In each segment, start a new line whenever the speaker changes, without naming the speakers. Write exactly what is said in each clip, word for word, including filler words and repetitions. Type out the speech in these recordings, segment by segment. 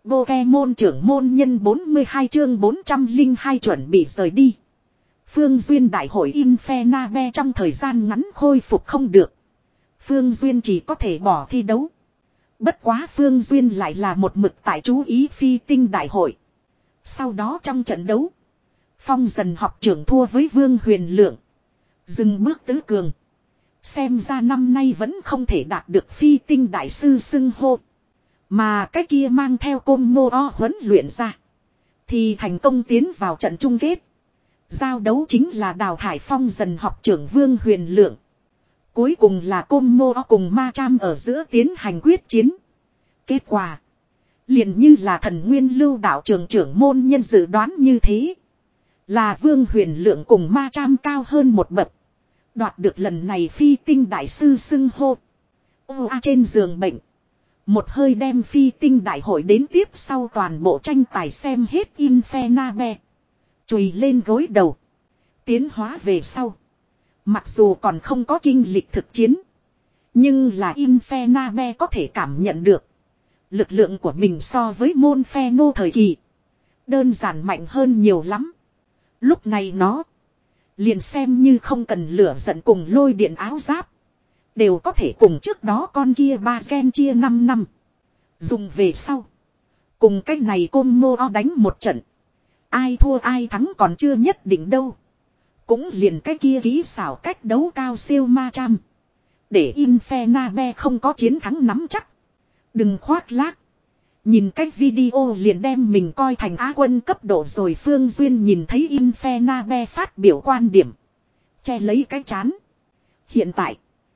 Pokemon trưởng môn nhân bốn mươi hai chương bốn trăm lẻ hai chuẩn bị rời đi. Phương Duyên đại hội Infernape trong thời gian ngắn khôi phục không được. Phương Duyên chỉ có thể bỏ thi đấu. Bất quá Phương Duyên lại là một mực tại chú ý phi tinh đại hội. Sau đó trong trận đấu, Phong Dần học trưởng thua với Vương Huyền Lượng. Dừng bước tứ cường. Xem ra năm nay vẫn không thể đạt được phi tinh đại sư xưng hô. Mà cái kia mang theo côn ngô o huấn luyện ra. Thì thành công tiến vào trận chung kết. Giao đấu chính là đào thải Phong Dần học trưởng Vương Huyền Lượng. Cuối cùng là côn ngô o cùng ma cham ở giữa tiến hành quyết chiến. Kết quả liền như là thần nguyên lưu đạo trường trưởng môn nhân dự đoán như thế. Là Vương Huyền Lượng cùng ma cham cao hơn một bậc. Đoạt được lần này phi tinh đại sư xưng hô. Ô a trên giường bệnh. Một hơi đem phi tinh đại hội đến tiếp sau toàn bộ tranh tài xem hết Infernape. Chùi lên gối đầu. Tiến hóa về sau. Mặc dù còn không có kinh lịch thực chiến. Nhưng là Infernape có thể cảm nhận được. Lực lượng của mình so với môn phe nô thời kỳ. Đơn giản mạnh hơn nhiều lắm. Lúc này nó. Liền xem như không cần lửa giận cùng lôi điện áo giáp. Đều có thể cùng trước đó con kia ba gen chia năm năm. Dùng về sau. Cùng cái này côn mô o đánh một trận. Ai thua ai thắng còn chưa nhất định đâu. Cũng liền cái kia kỹ xảo cách đấu cao siêu ma trăm. Để Infernape không có chiến thắng nắm chắc. Đừng khoác lác. Nhìn cái video liền đem mình coi thành á quân cấp độ rồi. Phương Duyên nhìn thấy Infernape phát biểu quan điểm. Che lấy cái chán. Hiện tại.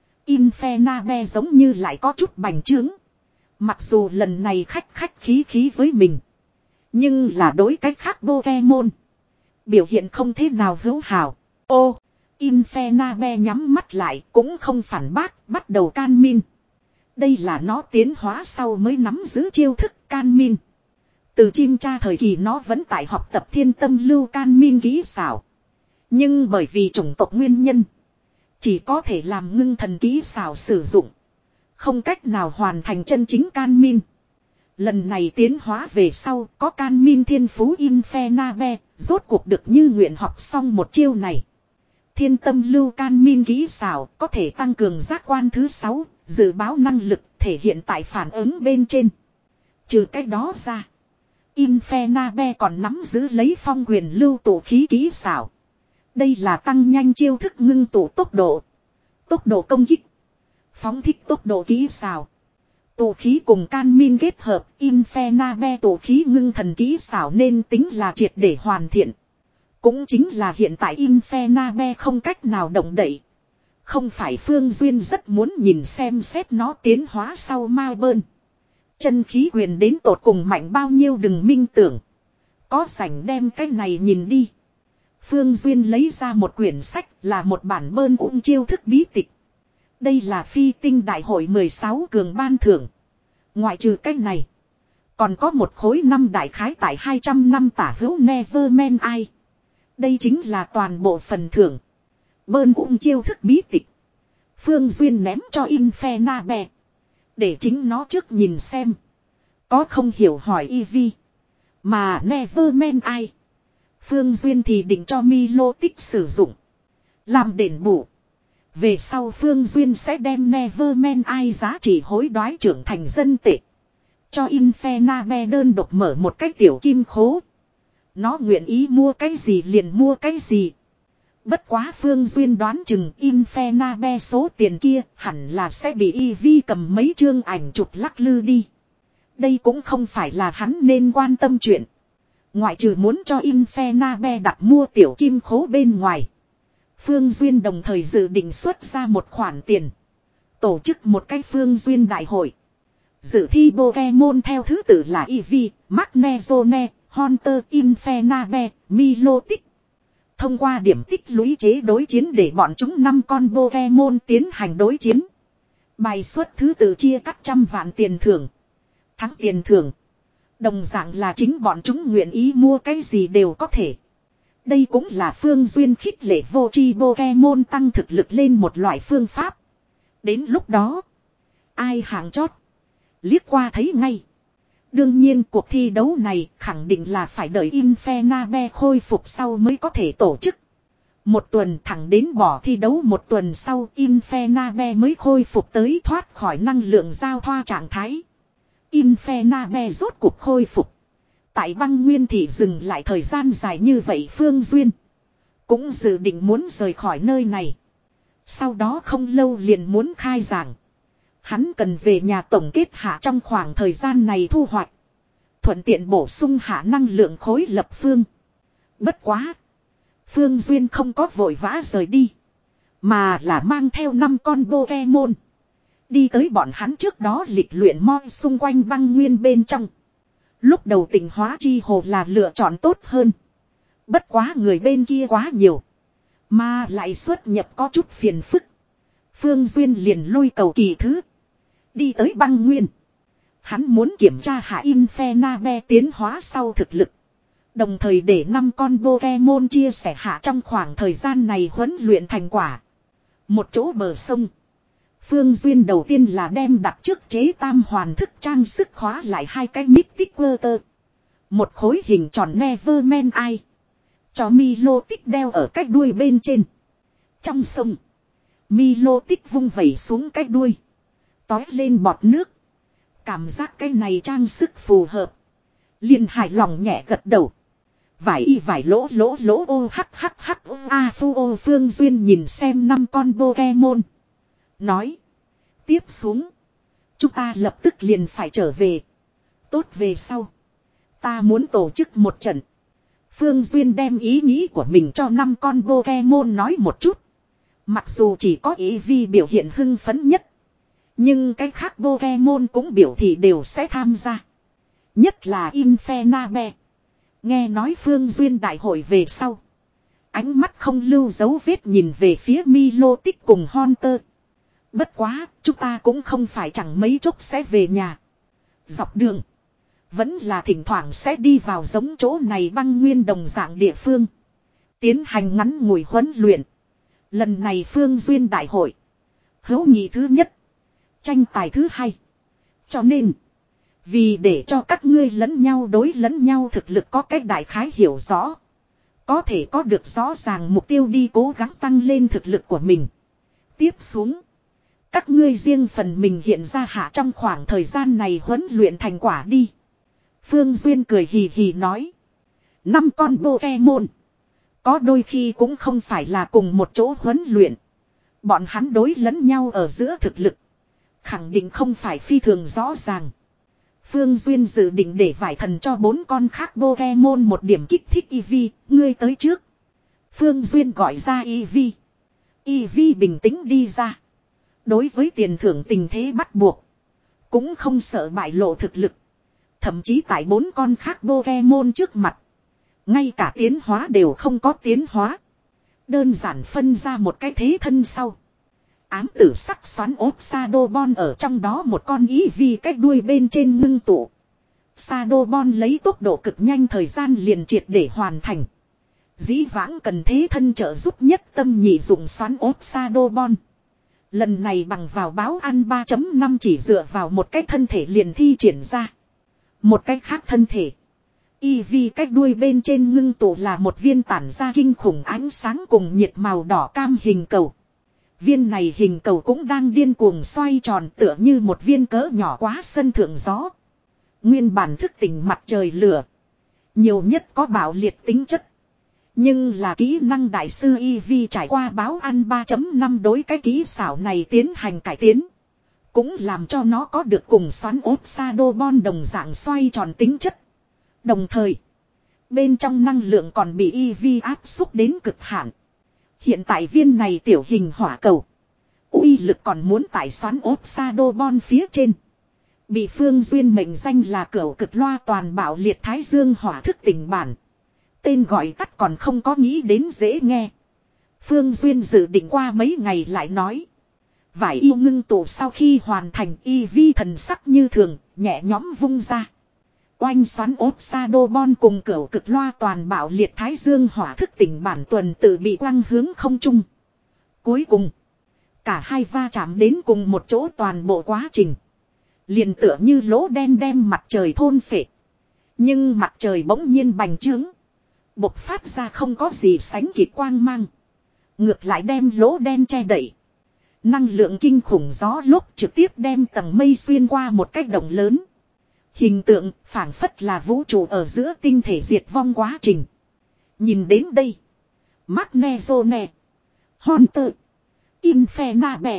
Infernape giống như lại có chút bành trướng. Mặc dù lần này khách khách khí khí với mình. Nhưng là đối cách khác Pokemon. Biểu hiện không thế nào hữu hảo. Ô. Infernape nhắm mắt lại cũng không phản bác. Bắt đầu can min. Đây là nó tiến hóa sau mới nắm giữ chiêu thức can min. Từ chim cha thời kỳ nó vẫn tại học tập thiên tâm lưu can min kỹ xảo. Nhưng bởi vì chủng tộc nguyên nhân. Chỉ có thể làm ngưng thần kỹ xảo sử dụng. Không cách nào hoàn thành chân chính can min. Lần này tiến hóa về sau có can min thiên phú Infernape. Rốt cuộc được như nguyện học xong một chiêu này. Thiên tâm lưu can min kỹ xảo có thể tăng cường giác quan thứ sáu. Dự báo năng lực thể hiện tại phản ứng bên trên. Trừ cái đó ra. Infernape còn nắm giữ lấy phong quyền lưu tụ khí kỹ xảo. Đây là tăng nhanh chiêu thức ngưng tụ tốc độ. Tốc độ công kích. Phóng thích tốc độ kỹ xảo. Tụ khí cùng can min kết hợp. Infernape tụ khí ngưng thần kỹ xảo nên tính là triệt để hoàn thiện. Cũng chính là hiện tại Infernape không cách nào động đậy. Không phải Phương Duyên rất muốn nhìn xem xét nó tiến hóa sau ma bơn. Chân khí quyền đến tột cùng mạnh bao nhiêu đừng minh tưởng. Có rảnh đem cái này nhìn đi. Phương Duyên lấy ra một quyển sách là một bản bơn ung chiêu thức bí tịch. Đây là phi tinh đại hội mười sáu cường ban thưởng. Ngoại trừ cái này. Còn có một khối năm đại khái tại hai trăm năm tả hữu Neverman Eye. Đây chính là toàn bộ phần thưởng. Bơn ung chiêu thức bí tịch. Phương Duyên ném cho Infernape. Để chính nó trước nhìn xem. Có không hiểu hỏi Eevee. Mà Neverman Eye. Phương Duyên thì định cho Milo tích sử dụng. Làm đền bù. Về sau Phương Duyên sẽ đem Neverman Eye giá trị hối đoái trưởng thành dân tệ. Cho Infernape đơn độc mở một cái tiểu kim khố. Nó nguyện ý mua cái gì liền mua cái gì. Bất quá Phương Duyên đoán chừng Infernape số tiền kia hẳn là sẽ bị Eevee cầm mấy chương ảnh chụp lắc lư đi. Đây cũng không phải là hắn nên quan tâm chuyện. Ngoại trừ muốn cho Infernape đặt mua tiểu kim khố bên ngoài. Phương Duyên đồng thời dự định xuất ra một khoản tiền. Tổ chức một cái Phương Duyên đại hội. Dự thi Pokemon theo thứ tự là Eevee, Magnezone, Haunter, Infernape, Milotic. Thông qua điểm tích lũy chế đối chiến để bọn chúng năm con Pokemon tiến hành đối chiến. Bài xuất thứ tự chia cắt trăm vạn tiền thưởng. Thắng tiền thưởng. Đồng dạng là chính bọn chúng nguyện ý mua cái gì đều có thể. Đây cũng là Phương Duyên khích lệ vô tri Pokemon tăng thực lực lên một loại phương pháp. Đến lúc đó. Ai hạng chót. Liếc qua thấy ngay. Đương nhiên cuộc thi đấu này khẳng định là phải đợi Infernabe khôi phục sau mới có thể tổ chức. Một tuần thẳng đến bỏ thi đấu một tuần sau Infernabe mới khôi phục tới thoát khỏi năng lượng giao thoa trạng thái. Infernabe rốt cuộc khôi phục. Tại băng nguyên thị dừng lại thời gian dài như vậy Phương Duyên cũng dự định muốn rời khỏi nơi này. Sau đó không lâu liền muốn khai giảng. Hắn cần về nhà tổng kết hạ trong khoảng thời gian này thu hoạch. Thuận tiện bổ sung hạ năng lượng khối lập phương. Bất quá. Phương Duyên không có vội vã rời đi. Mà là mang theo năm con Pokemon. Đi tới bọn hắn trước đó lịch luyện moi xung quanh băng nguyên bên trong. Lúc đầu tỉnh hóa chi hồ là lựa chọn tốt hơn. Bất quá người bên kia quá nhiều. Mà lại xuất nhập có chút phiền phức. Phương Duyên liền lôi cầu kỳ thứ. Đi tới băng nguyên. Hắn muốn kiểm tra hạ Infernabe tiến hóa sau thực lực. Đồng thời để năm con Pokemon chia sẻ hạ trong khoảng thời gian này huấn luyện thành quả. Một chỗ bờ sông. Phương Duyên đầu tiên là đem đặt trước chế tam hoàn thức trang sức khóa lại hai cái Mythic Water. Một khối hình tròn Neverman Eye. Cho Milotic đeo ở cách đuôi bên trên. Trong sông. Milotic vung vẩy xuống cách đuôi. Tói lên bọt nước. Cảm giác cái này trang sức phù hợp. Liền hài lòng nhẹ gật đầu. Vải y vải lỗ lỗ lỗ ô hắc hắc hắc ô a phu ô Phương Duyên nhìn xem năm con Pokemon. Nói. Tiếp xuống. Chúng ta lập tức liền phải trở về. Tốt về sau. Ta muốn tổ chức một trận. Phương Duyên đem ý nghĩ của mình cho năm con Pokemon nói một chút. Mặc dù chỉ có Eevee biểu hiện hưng phấn nhất. Nhưng cái khác Pokemon cũng biểu thị đều sẽ tham gia. Nhất là Infernabe. Nghe nói Phương Duyên đại hội về sau. Ánh mắt không lưu dấu vết nhìn về phía Milotic cùng Haunter. Bất quá, chúng ta cũng không phải chẳng mấy chốc sẽ về nhà. Dọc đường. Vẫn là thỉnh thoảng sẽ đi vào giống chỗ này băng nguyên đồng dạng địa phương. Tiến hành ngắn ngủi huấn luyện. Lần này Phương Duyên đại hội. Hữu nghị thứ nhất. Tranh tài thứ hai. Cho nên. Vì để cho các ngươi lẫn nhau đối lẫn nhau thực lực có cách đại khái hiểu rõ. Có thể có được rõ ràng mục tiêu đi cố gắng tăng lên thực lực của mình. Tiếp xuống. Các ngươi riêng phần mình hiện ra hạ trong khoảng thời gian này huấn luyện thành quả đi. Phương Duyên cười hì hì nói. Năm con Pokemon. Có đôi khi cũng không phải là cùng một chỗ huấn luyện. Bọn hắn đối lẫn nhau ở giữa thực lực. Khẳng định không phải phi thường rõ ràng. Phương Duyên dự định để vải thần cho bốn con khác Pokemon một điểm kích thích Eevee, ngươi tới trước. Phương Duyên gọi ra Eevee. Eevee bình tĩnh đi ra. Đối với tiền thưởng tình thế bắt buộc. Cũng không sợ bại lộ thực lực. Thậm chí tại bốn con khác Pokemon trước mặt. Ngay cả tiến hóa đều không có tiến hóa. Đơn giản phân ra một cái thế thân sau. Ám tử sắc xoắn ốp Shadowball ở trong đó một con Eevee cách đuôi bên trên ngưng tụ. Shadowball lấy tốc độ cực nhanh thời gian liền triệt để hoàn thành. Dĩ vãng cần thế thân trợ giúp nhất tâm nhị dụng xoắn ốp Shadowball. Lần này bằng vào báo ăn ba chấm năm chỉ dựa vào một cái thân thể liền thi triển ra. Một cái khác thân thể. Eevee cách đuôi bên trên ngưng tụ là một viên tản ra kinh khủng ánh sáng cùng nhiệt màu đỏ cam hình cầu. Viên này hình cầu cũng đang điên cuồng xoay tròn tựa như một viên cỡ nhỏ quá sân thượng gió. Nguyên bản thức tỉnh mặt trời lửa. Nhiều nhất có bạo liệt tính chất. Nhưng là kỹ năng đại sư Eevee trải qua báo ăn ba chấm năm đối cái kỹ xảo này tiến hành cải tiến. Cũng làm cho nó có được cùng xoắn ốp Shadowball đồng dạng xoay tròn tính chất. Đồng thời, bên trong năng lượng còn bị Eevee áp xúc đến cực hạn. Hiện tại viên này tiểu hình hỏa cầu. Uy lực còn muốn tại xoắn ốp Shadowball phía trên. Bị Phương Duyên mệnh danh là cửu cực loa toàn bạo liệt thái dương hỏa thức tỉnh bản. Tên gọi tắt còn không có nghĩ đến dễ nghe. Phương Duyên dự định qua mấy ngày lại nói. Vải yêu ngưng tụ sau khi hoàn thành Eevee thần sắc như thường, nhẹ nhõm vung ra. Oanh xoắn ốp Shadowball cùng cửu cực loa toàn bạo liệt thái dương hỏa thức tỉnh bản tuần tự bị quăng hướng không trung. Cuối cùng, cả hai va chạm đến cùng một chỗ toàn bộ quá trình. Liền tựa như lỗ đen đem mặt trời thôn phệ. Nhưng mặt trời bỗng nhiên bành trướng. Bộc phát ra không có gì sánh kịp quang mang. Ngược lại đem lỗ đen che đậy. Năng lượng kinh khủng gió lúc trực tiếp đem tầng mây xuyên qua một cái động lớn. Hình tượng phảng phất là vũ trụ ở giữa tinh thể diệt vong quá trình. Nhìn đến đây. Magnezone. Hunter. Infernabẹ.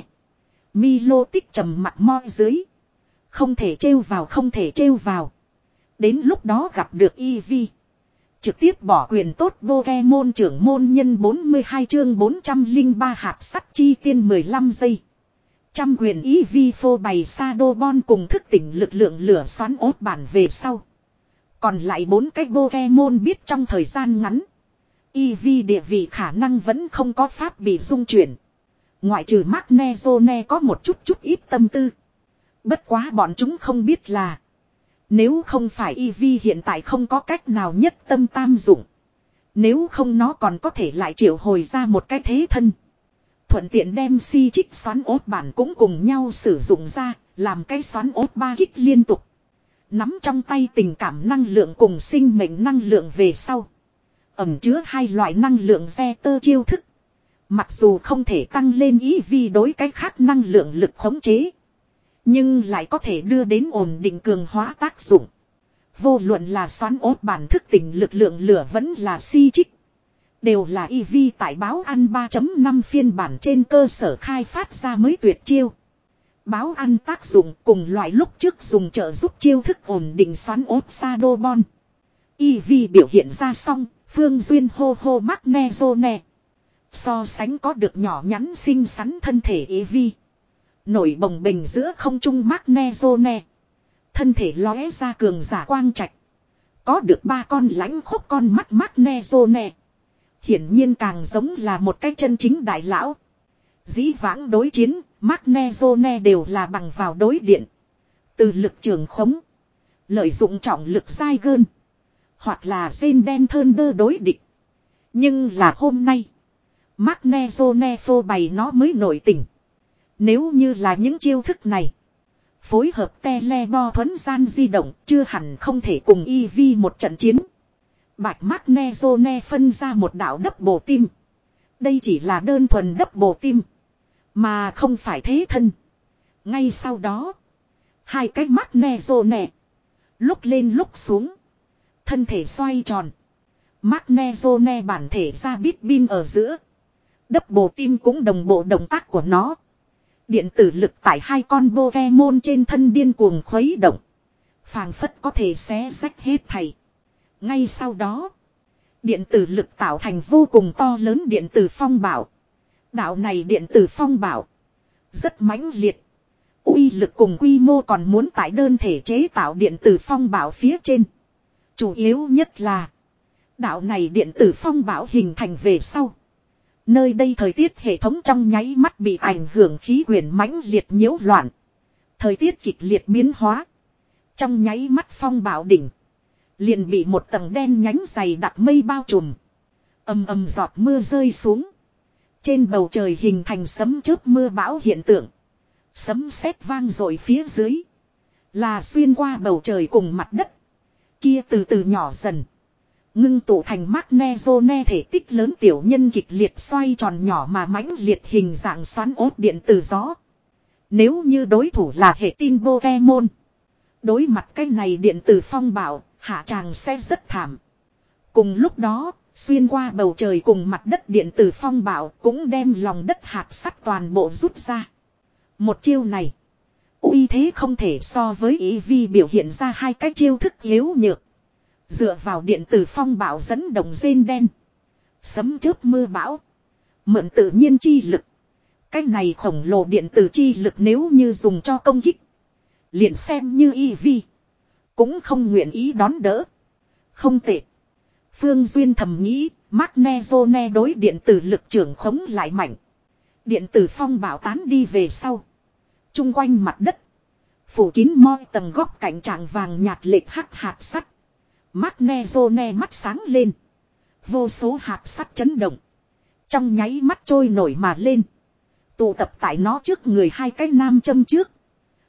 Milo tích trầm mặt mo dưới. Không thể trêu vào không thể trêu vào. Đến lúc đó gặp được Eevee. Trực tiếp bỏ quyền tốt Pokemon trưởng môn nhân bốn mươi hai chương bốn trăm lẻ ba hạt sắt chi tiên mười lăm giây. Trăm quyền Eevee phô bày Shadowball cùng thức tỉnh lực lượng lửa xoắn ốt bản về sau. Còn lại bốn cái Pokemon biết trong thời gian ngắn. Eevee địa vị khả năng vẫn không có pháp bị dung chuyển. Ngoại trừ Magnezone có một chút chút ít tâm tư. Bất quá bọn chúng không biết là. Nếu không phải Eevee hiện tại không có cách nào nhất tâm tam dụng. Nếu không nó còn có thể lại triệu hồi ra một cái thế thân. Thuận tiện đem si trích xoắn ốt bản cũng cùng nhau sử dụng ra. Làm cái xoắn ốt ba kích liên tục. Nắm trong tay tình cảm năng lượng cùng sinh mệnh năng lượng về sau. Ẩm chứa hai loại năng lượng ve tơ chiêu thức. Mặc dù không thể tăng lên Eevee đối cái khác năng lượng lực khống chế. Nhưng lại có thể đưa đến ổn định cường hóa tác dụng. Vô luận là xoắn ốt bản thức tỉnh lực lượng lửa vẫn là si trích. Đều là Eevee tại báo ăn ba chấm năm phiên bản trên cơ sở khai phát ra mới tuyệt chiêu. Báo ăn tác dụng cùng loại lúc trước dùng trợ giúp chiêu thức ổn định xoắn ốt Shadowball. Eevee biểu hiện ra xong, Phương Duyên hô hô Magnezone. So sánh có được nhỏ nhắn xinh xắn thân thể Eevee. Nổi bồng bềnh giữa không trung Magnezone. Thân thể lóe ra cường giả quang trạch. Có được ba con lãnh khốc con mắt Magnezone. Hiển nhiên càng giống là một cái chân chính đại lão. Dĩ vãng đối chiến, Magnezone đều là bằng vào đối điện. Từ lực trường khống. Lợi dụng trọng lực dai gơn. Hoặc là sen đen thơn đơ đối địch. Nhưng là hôm nay. Magnezone phô bày nó mới nổi tình. Nếu như là những chiêu thức này. Phối hợp tele-bo thuấn gian di động chưa hẳn không thể cùng Eevee một trận chiến. Bạch Magnezone phân ra một đạo đấp bổ tim. Đây chỉ là đơn thuần đấp bổ tim. Mà không phải thế thân. Ngay sau đó. Hai cái Magnezone. Lúc lên lúc xuống. Thân thể xoay tròn. Magnezone bản thể ra bít bin ở giữa. Đấp bổ tim cũng đồng bộ động tác của nó. Điện tử lực tại hai con Pokemon trên thân điên cuồng khuấy động. Phàng phất có thể xé rách hết thảy. Ngay sau đó. Điện tử lực tạo thành vô cùng to lớn điện tử phong bảo. Đạo này điện tử phong bảo. Rất mãnh liệt. Uy lực cùng quy mô còn muốn tại đơn thể chế tạo điện tử phong bảo phía trên. Chủ yếu nhất là. Đạo này điện tử phong bảo hình thành về sau. Nơi đây thời tiết hệ thống trong nháy mắt bị ảnh hưởng khí quyển mãnh liệt nhiễu loạn. Thời tiết kịch liệt biến hóa. Trong nháy mắt phong bảo đỉnh. Liền bị một tầng đen nhánh dày đặc mây bao trùm. Ầm ầm giọt mưa rơi xuống. Trên bầu trời hình thành sấm chớp mưa bão hiện tượng. Sấm sét vang dội phía dưới. Là xuyên qua bầu trời cùng mặt đất. Kia từ từ nhỏ dần. Ngưng tụ thành Magnezone thể tích lớn tiểu nhân kịch liệt xoay tròn nhỏ mà mãnh liệt hình dạng xoắn ốt điện từ gió. Nếu như đối thủ là hệ tin Pokemon. Đối mặt cái này điện tử phong bảo, hạ tràng sẽ rất thảm. Cùng lúc đó, xuyên qua bầu trời cùng mặt đất điện tử phong bảo cũng đem lòng đất hạt sắt toàn bộ rút ra. Một chiêu này, uy thế không thể so với Eevee biểu hiện ra hai cái chiêu thức yếu nhược. Dựa vào điện tử phong bảo dẫn động rên đen. Sấm chớp mưa bão. Mượn tự nhiên chi lực. Cái này khổng lồ điện tử chi lực nếu như dùng cho công kích. Liền xem như Eevee. Cũng không nguyện ý đón đỡ. Không tệ. Phương Duyên thầm nghĩ. Magnezone đối điện tử lực trưởng khống lại mạnh. Điện tử phong bảo tán đi về sau. Trung quanh mặt đất. Phủ kín moi tầng góc cạnh trạng vàng nhạt lệch hắc hạt sắt. Magnezone mắt sáng lên. Vô số hạt sắt chấn động. Trong nháy mắt trôi nổi mà lên. Tụ tập tại nó trước người hai cái nam châm trước.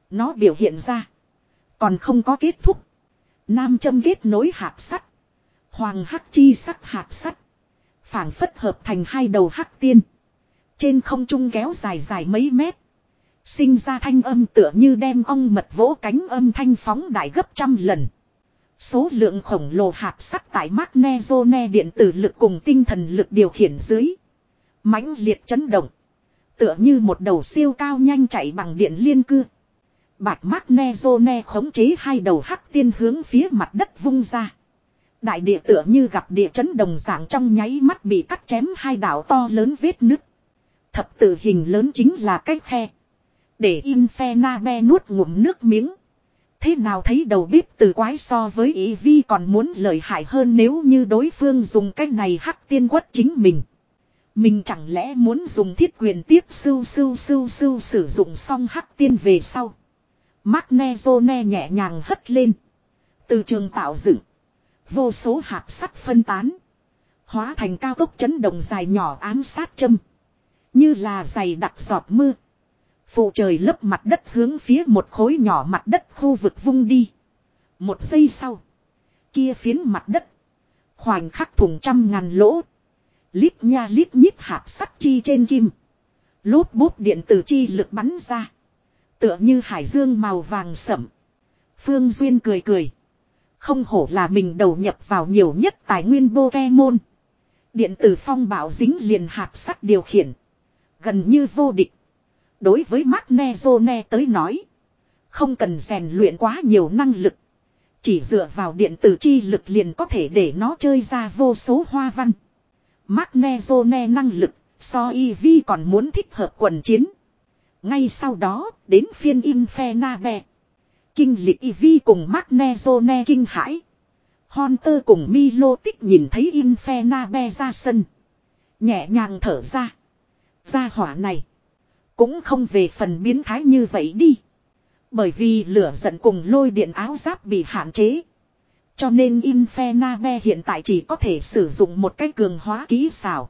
Nó biểu hiện ra. Còn không có kết thúc. Nam châm kết nối hạt sắt. Hoàng hắc chi sắc hạt sắt. Phảng phất hợp thành hai đầu hắc tiên. Trên không trung kéo dài dài mấy mét. Sinh ra thanh âm tựa như đem ong mật vỗ cánh âm thanh phóng đại gấp trăm lần. Số lượng khổng lồ hạt sắt tại Magnezone điện tử lực cùng tinh thần lực điều khiển dưới. Mãnh liệt chấn động. Tựa như một đầu siêu cao nhanh chạy bằng điện liên cưa. Bạch Magnezone khống chế hai đầu hắc tiên hướng phía mặt đất vung ra. Đại địa tựa như gặp địa chấn đồng dạng trong nháy mắt bị cắt chém hai đảo to lớn vết nứt. Thập tự hình lớn chính là cái khe. Để Infernabe nuốt ngụm nước miếng. Thế nào thấy đầu bếp từ quái so với ý vi còn muốn lợi hại hơn nếu như đối phương dùng cái này hắc tiên quất chính mình. Mình chẳng lẽ muốn dùng thiết quyền tiếp sưu sưu sưu sưu sử dụng xong hắc tiên về sau. Magnezone nhẹ nhàng hất lên. Từ trường tạo dựng. Vô số hạt sắt phân tán. Hóa thành cao tốc chấn động dài nhỏ ám sát châm. Như là dày đặc giọt mưa. Phụ trời lấp mặt đất hướng phía một khối nhỏ mặt đất khu vực vung đi. Một giây sau. Kia phiến mặt đất. Khoảnh khắc thủng trăm ngàn lỗ. Lít nha lít nhít hạt sắt chi trên kim. Lốp bốp điện tử chi lực bắn ra. Tựa như hải dương màu vàng sẫm. Phương Duyên cười cười. Không hổ là mình đầu nhập vào nhiều nhất tài nguyên Pokemon. Điện tử phong bảo dính liền hạt sắt điều khiển. Gần như vô địch. Đối với Magnezone tới nói. Không cần rèn luyện quá nhiều năng lực. Chỉ dựa vào điện tử chi lực liền có thể để nó chơi ra vô số hoa văn. Magnezone năng lực so Eevee còn muốn thích hợp quần chiến. Ngay sau đó đến phiên Infernabe. Kinh lịch Eevee cùng Magnezone kinh hãi. Hunter cùng Milotic nhìn thấy Infernabe ra sân. Nhẹ nhàng thở ra. Gia hỏa này. Cũng không về phần biến thái như vậy đi. Bởi vì lửa giận cùng lôi điện áo giáp bị hạn chế. Cho nên Infernabe hiện tại chỉ có thể sử dụng một cái cường hóa kỹ xảo.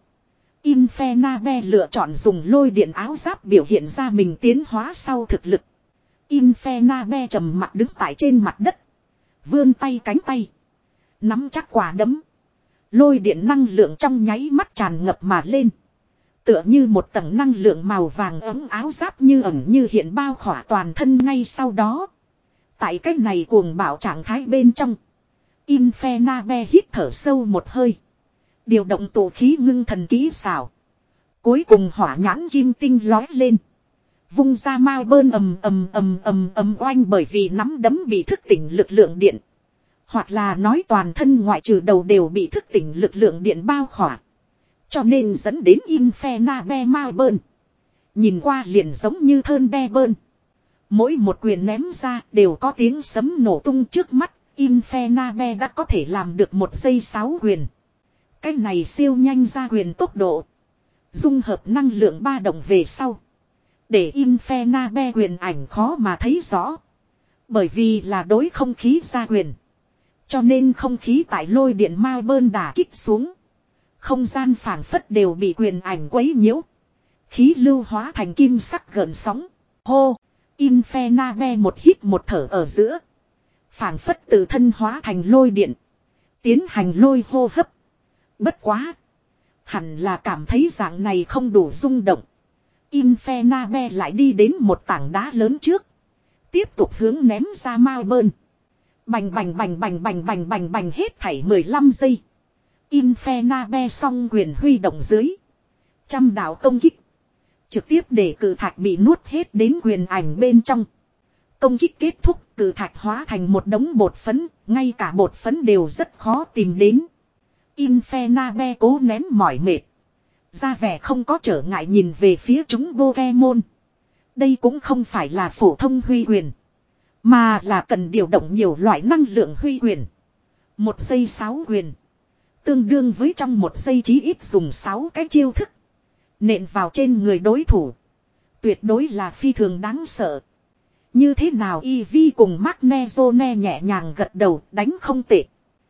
Infernabe lựa chọn dùng lôi điện áo giáp biểu hiện ra mình tiến hóa sau thực lực. Infernabe trầm mặt đứng tại trên mặt đất. Vươn tay cánh tay. Nắm chắc quả đấm. Lôi điện năng lượng trong nháy mắt tràn ngập mà lên. Tựa như một tầng năng lượng màu vàng ấm áo giáp như ẩn như hiện bao khỏa toàn thân ngay sau đó. Tại cách này cuồng bạo trạng thái bên trong. Infernabe hít thở sâu một hơi. Điều động tổ khí ngưng thần kỹ xảo. Cuối cùng hỏa nhãn kim tinh lói lên. Vung ra mau bơn ầm ầm ầm ầm ầm oanh bởi vì nắm đấm bị thức tỉnh lực lượng điện. Hoặc là nói toàn thân ngoại trừ đầu đều bị thức tỉnh lực lượng điện bao khỏa. Cho nên dẫn đến Infernabe mau bơn. Nhìn qua liền giống như thơn be bơn. Mỗi một quyền ném ra đều có tiếng sấm nổ tung trước mắt. Infernabe đã có thể làm được một giây sáu quyền. Cái này siêu nhanh ra quyền tốc độ. Dung hợp năng lượng ba động về sau. Để Infernabe quyền ảnh khó mà thấy rõ. Bởi vì là đối không khí ra quyền. Cho nên không khí tại lôi điện ma bơn đả kích xuống. Không gian phảng phất đều bị quyền ảnh quấy nhiễu. Khí lưu hóa thành kim sắc gợn sóng. Hô! Infernabe một hít một thở ở giữa. Phảng phất tự thân hóa thành lôi điện. Tiến hành lôi hô hấp. Bất quá. Hẳn là cảm thấy dạng này không đủ rung động. Infernabe lại đi đến một tảng đá lớn trước. Tiếp tục hướng ném ra ma bơn. Bành bành bành bành bành bành bành bành hết thảy mười lăm giây. Infernabe song quyền huy động dưới. Trăm đạo công kích. Trực tiếp để cự thạch bị nuốt hết đến quyền ảnh bên trong. Công kích kết thúc, cự thạch hóa thành một đống bột phấn, ngay cả bột phấn đều rất khó tìm đến. Infernabe cố nén mỏi mệt. Ra vẻ không có trở ngại nhìn về phía chúng Pokemon. Đây cũng không phải là phổ thông huy quyền. Mà là cần điều động nhiều loại năng lượng huy quyền. Một giây sáu quyền. Tương đương với trong một giây chí ít dùng sáu cái chiêu thức. Nện vào trên người đối thủ. Tuyệt đối là phi thường đáng sợ. Như thế nào Eevee cùng Magnezone nhẹ nhàng gật đầu đánh không tệ.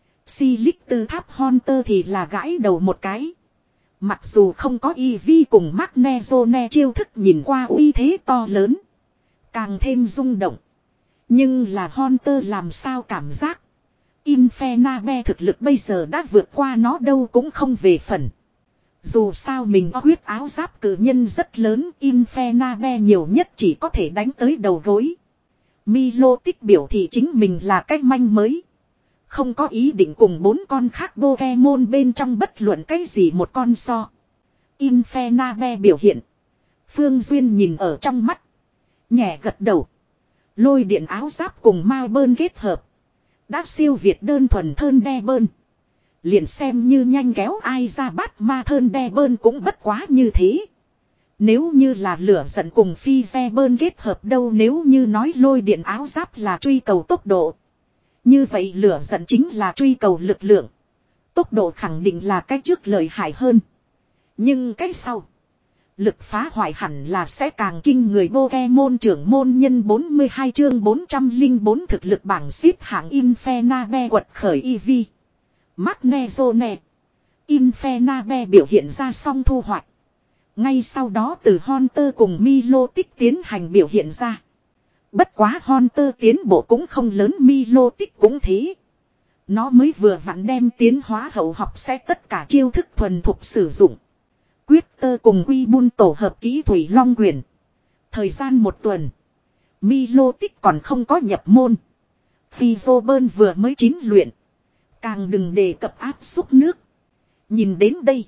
Silic tư tháp Hunter thì là gãi đầu một cái. Mặc dù không có Eevee cùng Magnezone chiêu thức nhìn qua uy thế to lớn. càng thêm rung động. Nhưng là Hunter làm sao cảm giác. Infernabe thực lực bây giờ đã vượt qua nó đâu cũng không về phần. Dù sao mình huyết áo giáp cử nhân rất lớn, Infernabe nhiều nhất chỉ có thể đánh tới đầu gối. Milotic biểu thị chính mình là cách manh mới. Không có ý định cùng bốn con khác Pokemon bên trong bất luận cái gì một con so. Infernabe biểu hiện. Phương Duyên nhìn ở trong mắt. Nhẹ gật đầu. Lôi điện áo giáp cùng ma bơn kết hợp. Đã siêu việt đơn thuần thơn đe bơn. Liền xem như nhanh kéo ai ra bắt ma thơn đe bơn cũng bất quá như thế. Nếu như là lửa giận cùng phi xe bơn kết hợp đâu, nếu như nói lôi điện áo giáp là truy cầu tốc độ. Như vậy lửa giận chính là truy cầu lực lượng. Tốc độ khẳng định là cái trước lợi hại hơn. Nhưng cái sau. Lực phá hoại hẳn là sẽ càng kinh người. Pokemon trưởng môn nhân bốn mươi hai chương bốn trăm lẻ bốn thực lực bảng xếp hạng Infernabe quật khởi Eevee. Magnezone. Infernabe biểu hiện ra song thu hoạch. Ngay sau đó từ Hunter cùng Milotic tiến hành biểu hiện ra. Bất quá Hunter tiến bộ cũng không lớn, Milotic cũng thế. Nó mới vừa vặn đem tiến hóa hậu học sẽ tất cả chiêu thức thuần thục sử dụng. Quyết tơ cùng Quy Bun tổ hợp kỹ Thủy Long Quyền. Thời gian một tuần. Milotic còn không có nhập môn. Physobơn vừa mới chín luyện. Càng đừng đề cập áp xúc nước. Nhìn đến đây.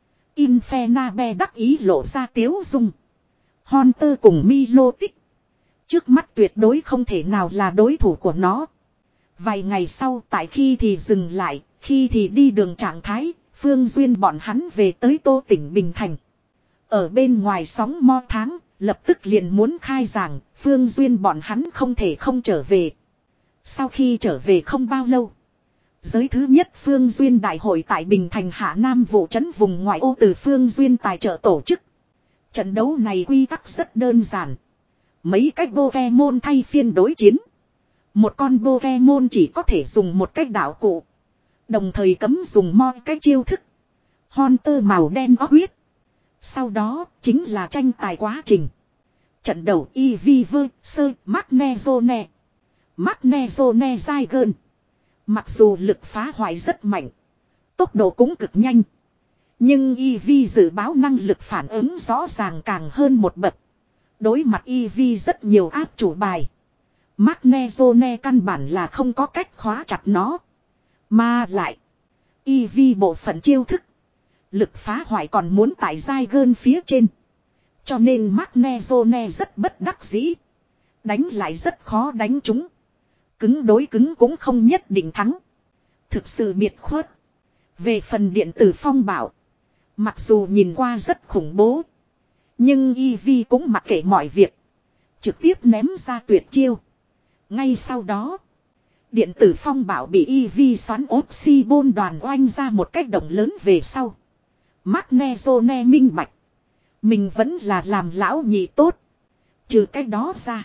Infernabe đắc ý lộ ra tiếu dung. Hunter cùng Milotic. Trước mắt tuyệt đối không thể nào là đối thủ của nó. Vài ngày sau tại khi thì dừng lại, khi thì đi đường trạng thái, Phương Duyên bọn hắn về tới Tô tỉnh Bình Thành. Ở bên ngoài sóng mo tháng, lập tức liền muốn khai giảng, Phương Duyên bọn hắn không thể không trở về. Sau khi trở về không bao lâu. Giới thứ nhất Phương Duyên đại hội tại Bình Thành Hạ Nam vụ trấn vùng ngoại ô từ Phương Duyên tài trợ tổ chức. Trận đấu này quy tắc rất đơn giản. Mấy cách Pokemon thay phiên đối chiến. Một con Pokemon chỉ có thể dùng một cách đạo cụ. Đồng thời cấm dùng mọi cái chiêu thức. Hunter màu đen có huyết. Sau đó chính là tranh tài quá trình. Trận đầu Eevee vs Magnezone. Magnezone dai gơn. Mặc dù lực phá hoại rất mạnh. Tốc độ cũng cực nhanh. Nhưng Eevee dự báo năng lực phản ứng rõ ràng càng hơn một bậc. Đối mặt Eevee rất nhiều áp chủ bài. Magnezone căn bản là không có cách khóa chặt nó. Mà lại. Eevee bộ phận chiêu thức. Lực phá hoại còn muốn tại dai gơn phía trên. Cho nên Magnezone rất bất đắc dĩ. Đánh lại rất khó đánh chúng. Cứng đối cứng cũng không nhất định thắng. Thực sự biệt khuất. Về phần điện tử phong bảo. Mặc dù nhìn qua rất khủng bố. Nhưng Eevee cũng mặc kệ mọi việc. Trực tiếp ném ra tuyệt chiêu. Ngay sau đó. Điện tử phong bảo bị Eevee xoắn Oxybol đoàn oanh ra một cách động lớn về sau. Magnezone minh bạch. Mình vẫn là làm lão nhị tốt. Trừ cách đó ra.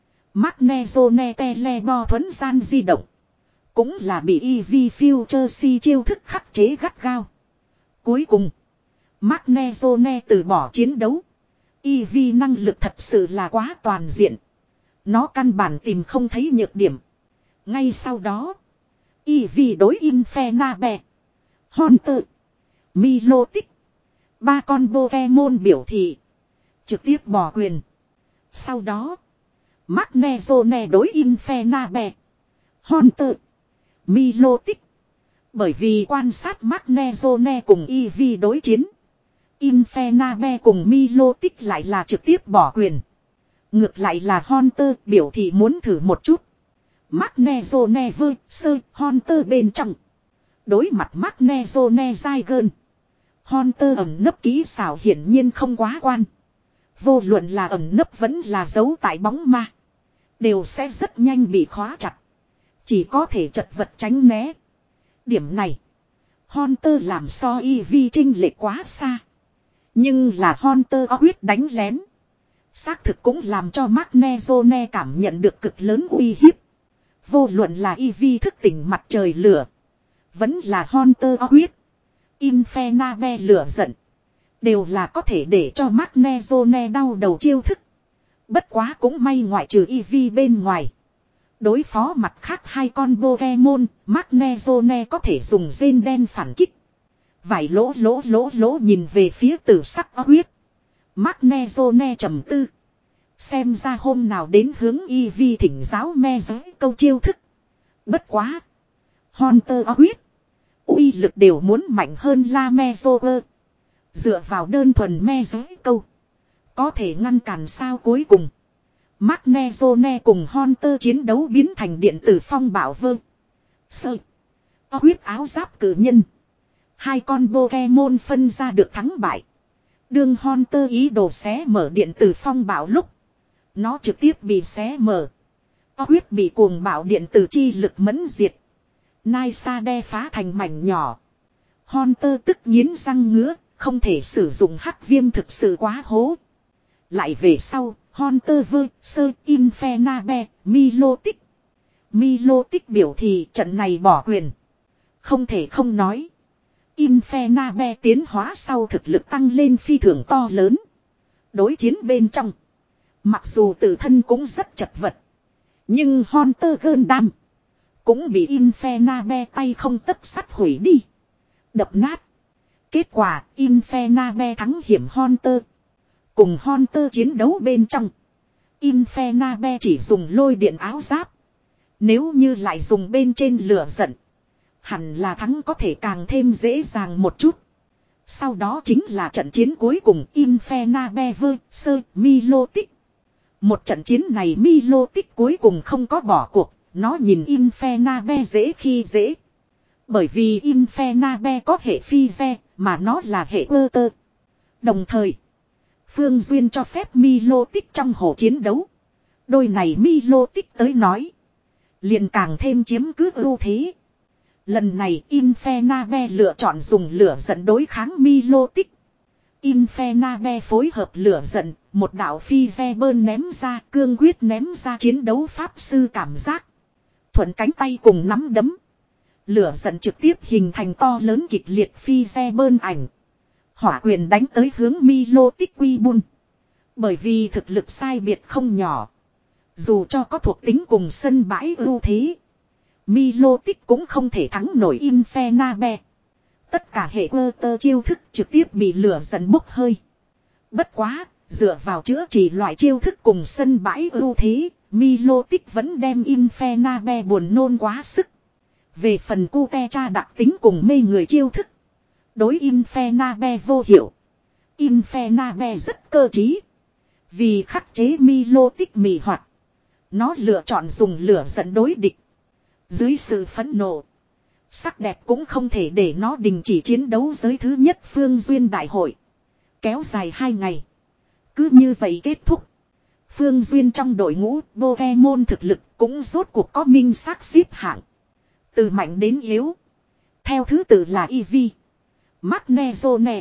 Magnezone telebo thuấn gian di động. Cũng là bị Eevee Future Si chiêu thức khắc chế gắt gao. Cuối cùng. Magnezone từ bỏ chiến đấu. Eevee năng lực thật sự là quá toàn diện. Nó căn bản tìm không thấy nhược điểm. Ngay sau đó. Eevee đối Infernabe. Hunter. Milotic. Ba con Pokemon biểu thị. Trực tiếp bỏ quyền. Sau đó. Magnezone đối Infernabe. Hunter. Milotic. Bởi vì quan sát Magnezone cùng Eevee đối chiến. Infernabe cùng Milotic lại là trực tiếp bỏ quyền. Ngược lại là Hunter biểu thị muốn thử một chút. Magnezone vs Hunter bên trong. Đối mặt Magnezone dai gơn. Hunter ẩn nấp kỹ xảo hiển nhiên không quá quan. Vô luận là ẩn nấp vẫn là giấu tại bóng ma. Đều sẽ rất nhanh bị khóa chặt. Chỉ có thể chật vật tránh né. Điểm này. Hunter làm so Eevee chênh lệch quá xa. Nhưng là Hunter có quyết đánh lén. Xác thực cũng làm cho Magnezone cảm nhận được cực lớn uy hiếp. Vô luận là Eevee thức tỉnh mặt trời lửa. Vẫn là Hunter có quyết. Infernabe lửa giận. Đều là có thể để cho Magnezone đau đầu chiêu thức. Bất quá cũng may ngoại trừ Eevee bên ngoài. Đối phó mặt khác hai con Pokemon, Magnezone có thể dùng gen đen phản kích. Vài lỗ lỗ lỗ lỗ nhìn về phía tử sắc huyết. Magnezone trầm tư. Xem ra hôm nào đến hướng Eevee thỉnh giáo me giới câu chiêu thức. Bất quá. Hunter huyết. Uy lực đều muốn mạnh hơn La Mezoer. Dựa vào đơn thuần me giới câu. Có thể ngăn cản sao cuối cùng. Magnezone cùng Hunter chiến đấu biến thành điện tử phong bảo vơ. Sơ. Huyết áo giáp cử nhân. Hai con Pokemon phân ra được thắng bại. Đương Hunter ý đồ xé mở điện tử phong bảo lúc. Nó trực tiếp bị xé mở. Huyết bị cuồng bạo điện tử chi lực mẫn diệt. Naisa đe phá thành mảnh nhỏ. Hunter tức nghiến răng ngứa. Không thể sử dụng hắc viêm thực sự quá hố. Lại về sau, Hunter vơ sơ Infernabe, Milotic. Milotic biểu thị trận này bỏ quyền. Không thể không nói. Infernabe tiến hóa sau thực lực tăng lên phi thường to lớn. Đối chiến bên trong. Mặc dù tự thân cũng rất chật vật. Nhưng Hunter Gundam cũng bị Infernabe tay không tấc sắt hủy đi. Đập nát. Kết quả Infernabe thắng hiểm Hunter. Cùng Hunter chiến đấu bên trong. Infernabe chỉ dùng lôi điện áo giáp. Nếu như lại dùng bên trên lửa giận. Hẳn là thắng có thể càng thêm dễ dàng một chút. Sau đó chính là trận chiến cuối cùng Infernabe vs Milotic. Một trận chiến này Milotic cuối cùng không có bỏ cuộc. Nó nhìn Infernabe dễ khi dễ. Bởi vì Infernabe có hệ phi re, mà nó là hệ ơ tơ. Đồng thời, Phương Duyên cho phép Milotic trong hồ chiến đấu. Đôi này Milotic tới nói. Liền càng thêm chiếm cứ ưu thế. Lần này Infernabe lựa chọn dùng lửa giận đối kháng Milotic. Infernabe phối hợp lửa giận, một đạo phi ve bơn ném ra, cương quyết ném ra chiến đấu pháp sư cảm giác. Thuận cánh tay cùng nắm đấm. Lửa giận trực tiếp hình thành to lớn kịch liệt phi ve bơn ảnh. Hỏa quyền đánh tới hướng Milotic quy bun. Bởi vì thực lực sai biệt không nhỏ. Dù cho có thuộc tính cùng sân bãi ưu thế. Milotic cũng không thể thắng nổi Infernabe. Tất cả hệ ơ tơ chiêu thức trực tiếp bị lửa giận bốc hơi. Bất quá, dựa vào chữa trị loại chiêu thức cùng sân bãi ưu thế, Milotic vẫn đem Infernabe buồn nôn quá sức. Về phần cute cha đặc tính cùng mê người chiêu thức. Đối Infernabe vô hiệu. Infernabe rất cơ trí. Vì khắc chế Milotic mị hoạt. Nó lựa chọn dùng lửa giận đối địch. Dưới sự phẫn nộ. Sắc đẹp cũng không thể để nó đình chỉ chiến đấu giới thứ nhất Phương Duyên đại hội. Kéo dài hai ngày. Cứ như vậy kết thúc. Phương Duyên trong đội ngũ Pokemon thực lực cũng rốt cuộc có minh xác xếp hạng. Từ mạnh đến yếu. Theo thứ tự là Eevee, Magnezone,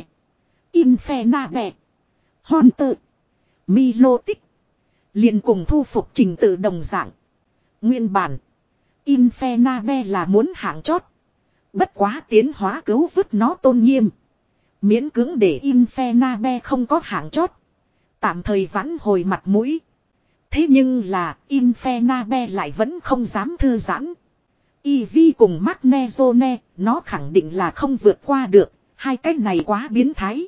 Infernabe, Hunter, Milotic. Liền cùng thu phục trình tự đồng dạng. Nguyên bản Infernabe là muốn hạng chót. Bất quá tiến hóa cứu vứt nó tôn nghiêm. Miễn cưỡng để Infernabe không có hạng chót. Tạm thời vãn hồi mặt mũi. Thế nhưng là Infernabe lại vẫn không dám thư giãn. Eevee cùng Magnezone, nó khẳng định là không vượt qua được. Hai cái này quá biến thái.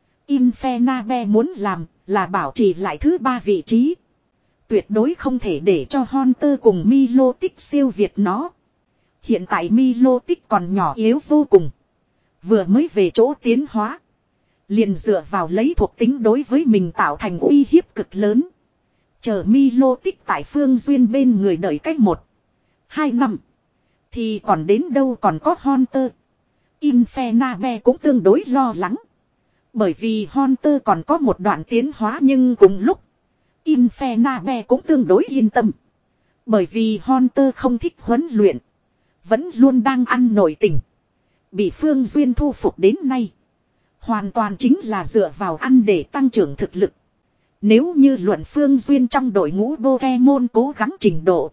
Infernabe muốn làm là bảo trì lại thứ ba vị trí. Tuyệt đối không thể để cho Hunter cùng Milotic siêu việt nó. Hiện tại Milotic còn nhỏ yếu vô cùng. Vừa mới về chỗ tiến hóa. Liền dựa vào lấy thuộc tính đối với mình tạo thành uy hiếp cực lớn. Chờ Milotic tại Phương Duyên bên người đợi cách một. Hai năm. Thì còn đến đâu còn có Hunter. Infernabe cũng tương đối lo lắng. Bởi vì Hunter còn có một đoạn tiến hóa nhưng cùng lúc. Infernabe cũng tương đối yên tâm. Bởi vì Hunter không thích huấn luyện. Vẫn luôn đang ăn nổi tình. Bị Phương Duyên thu phục đến nay. Hoàn toàn chính là dựa vào ăn để tăng trưởng thực lực. Nếu như luận Phương Duyên trong đội ngũ Pokemon cố gắng trình độ.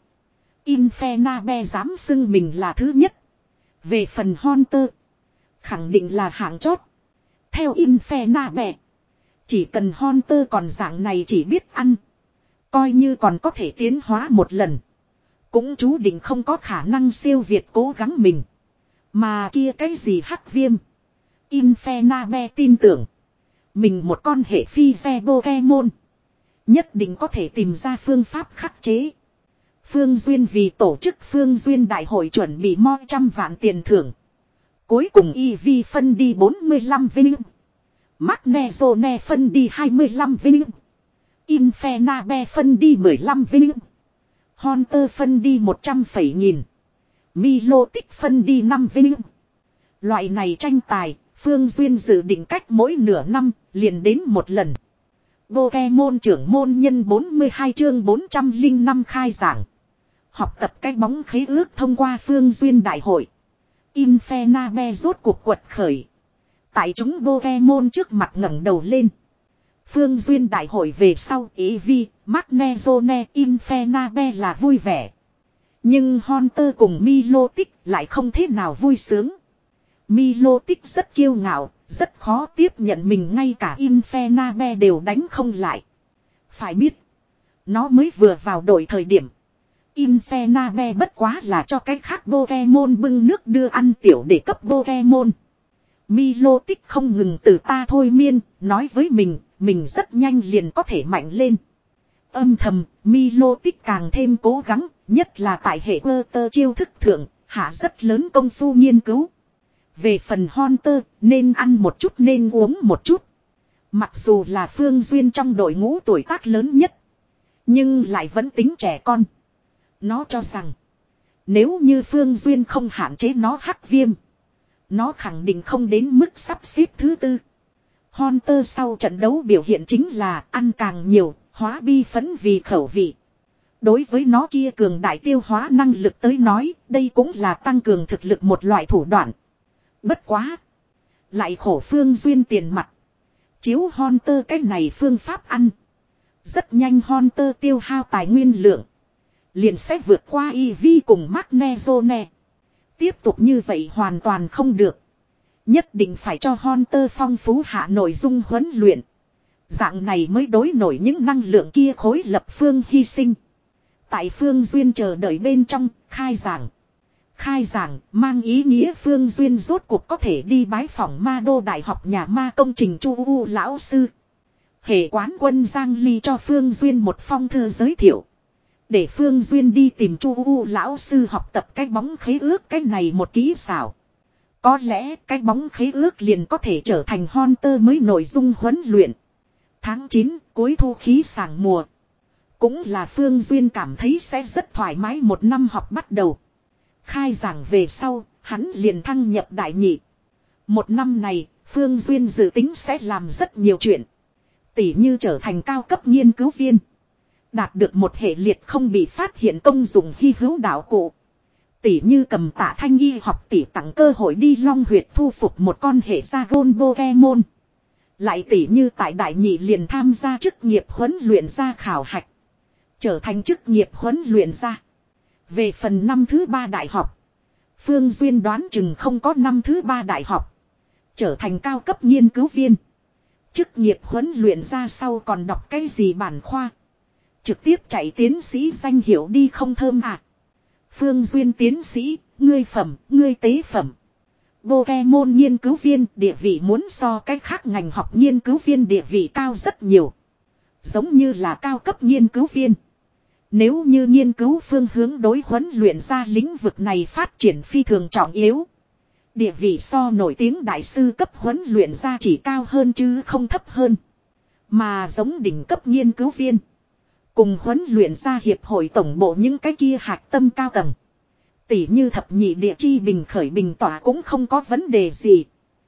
Infernabe dám xưng mình là thứ nhất. Về phần Hunter. Khẳng định là hạng chót. Theo Infernabe. Chỉ cần Hunter còn dạng này chỉ biết ăn. Coi như còn có thể tiến hóa một lần. Cũng chú định không có khả năng siêu việt cố gắng mình. Mà kia cái gì hắc viêm. Infernabe tin tưởng. Mình một con hệ phi xe Pokemon. Nhất định có thể tìm ra phương pháp khắc chế. Phương Duyên vì tổ chức Phương Duyên đại hội chuẩn bị mo trăm vạn tiền thưởng. Cuối cùng e vê phân đi bốn mươi lăm vinh. Magnezone phân đi hai mươi lăm vinh. Infernabe phân đi mười lăm vinh. Hunter phân đi một trăm phẩy nghìn. Milotic phân đi năm vinh. Loại này tranh tài, Phương Duyên dự định cách mỗi nửa năm, liền đến một lần. Pokemon trưởng môn nhân bốn mươi hai chương bốn trăm lẻ năm khai giảng. Học tập cái bóng khế ước thông qua Phương Duyên đại hội. Infernabe rốt cuộc quật khởi. Tại chúng Pokemon trước mặt ngẩng đầu lên. Phương Duyên đại hội về sau Eevee, Magnezone, Infernabe là vui vẻ. Nhưng Hunter cùng Milotic lại không thế nào vui sướng. Milotic rất kiêu ngạo, rất khó tiếp nhận mình ngay cả Infernabe đều đánh không lại. Phải biết, nó mới vừa vào đội thời điểm. Infernabe bất quá là cho cái khác Pokemon bưng nước đưa ăn tiểu để cấp Pokemon. Milotic không ngừng từ ta thôi miên, nói với mình, mình rất nhanh liền có thể mạnh lên. Âm thầm, Milotic càng thêm cố gắng, nhất là tại hệ Water chiêu thức thượng, hạ rất lớn công phu nghiên cứu. Về phần Hunter, nên ăn một chút nên uống một chút. Mặc dù là Phương Duyên trong đội ngũ tuổi tác lớn nhất, nhưng lại vẫn tính trẻ con. Nó cho rằng, nếu như Phương Duyên không hạn chế nó hắc viêm, nó khẳng định không đến mức sắp xếp thứ tư. Hunter sau trận đấu biểu hiện chính là ăn càng nhiều, hóa bi phấn vì khẩu vị. Đối với nó kia cường đại tiêu hóa năng lực tới nói, đây cũng là tăng cường thực lực một loại thủ đoạn. Bất quá. Lại khổ Phương Duyên tiền mặt. Chiếu Hunter cái này phương pháp ăn. Rất nhanh Hunter tiêu hao tài nguyên lượng. Liền sẽ vượt qua Eevee cùng Magnezone. Tiếp tục như vậy hoàn toàn không được. Nhất định phải cho Hunter phong phú hạ nội dung huấn luyện. Dạng này mới đối nổi những năng lượng kia khối lập Phương hy sinh. Tại Phương Duyên chờ đợi bên trong, khai giảng. Khai giảng mang ý nghĩa Phương Duyên rốt cuộc có thể đi bái phỏng ma đô đại học nhà ma công trình Chu U lão sư. Hệ quán quân Giang Ly cho Phương Duyên một phong thư giới thiệu. Để Phương Duyên đi tìm Chu U lão sư học tập cái bóng khế ước cái này một kỹ xảo. Có lẽ cái bóng khế ước liền có thể trở thành Hunter mới nội dung huấn luyện. Tháng chín cuối thu khí sảng mùa. Cũng là Phương Duyên cảm thấy sẽ rất thoải mái một năm học bắt đầu. Khai giảng về sau, hắn liền thăng nhập đại nhị. Một năm này, Phương Duyên dự tính sẽ làm rất nhiều chuyện. Tỉ như trở thành cao cấp nghiên cứu viên. Đạt được một hệ liệt không bị phát hiện công dụng hy hữu đạo cụ. Tỉ như cầm Tạ Thanh Y học tỷ tặng cơ hội đi Long Huyệt thu phục một con hệ Dragon Pokemon. Lại tỉ như tại đại nhị liền tham gia chức nghiệp huấn luyện gia khảo hạch. Trở thành chức nghiệp huấn luyện gia. Về phần năm thứ ba đại học. Phương Duyên đoán chừng không có năm thứ ba đại học. Trở thành cao cấp nghiên cứu viên. Chức nghiệp huấn luyện ra sau còn đọc cái gì bản khoa. Trực tiếp chạy tiến sĩ danh hiệu đi không thơm à. Phương Duyên tiến sĩ, ngươi phẩm, ngươi tế phẩm. Pokemon nghiên cứu viên địa vị muốn so cách khác ngành học nghiên cứu viên địa vị cao rất nhiều. Giống như là cao cấp nghiên cứu viên. Nếu như nghiên cứu phương hướng đối huấn luyện ra lĩnh vực này phát triển phi thường trọng yếu. Địa vị so nổi tiếng đại sư cấp huấn luyện ra chỉ cao hơn chứ không thấp hơn. Mà giống đỉnh cấp nghiên cứu viên. Cùng huấn luyện ra hiệp hội tổng bộ những cái kia hạch tâm cao tầng. Tỷ như thập nhị địa chi bình khởi bình tỏa cũng không có vấn đề gì.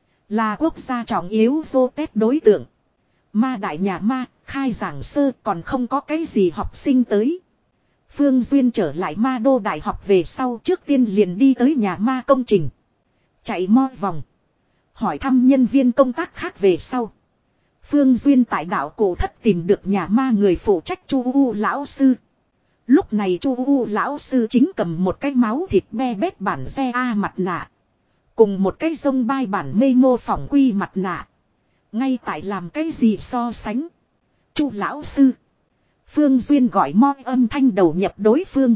Là quốc gia trọng yếu vô tết đối tượng. Ma đại nhà ma, khai giảng sơ còn không có cái gì học sinh tới. Phương Duyên trở lại ma đô đại học về sau trước tiên liền đi tới nhà ma công trình. Chạy mo vòng. Hỏi thăm nhân viên công tác khác về sau. Phương Duyên tại đạo cổ thất tìm được nhà ma người phụ trách Chu U lão sư. Lúc này Chu U lão sư chính cầm một cái máu thịt be bét bản xe A mặt nạ. Cùng một cái sông bay bản mê mô phỏng quy mặt nạ. Ngay tại làm cái gì so sánh. Chu lão sư. Phương Duyên gọi mo âm thanh đầu nhập đối phương.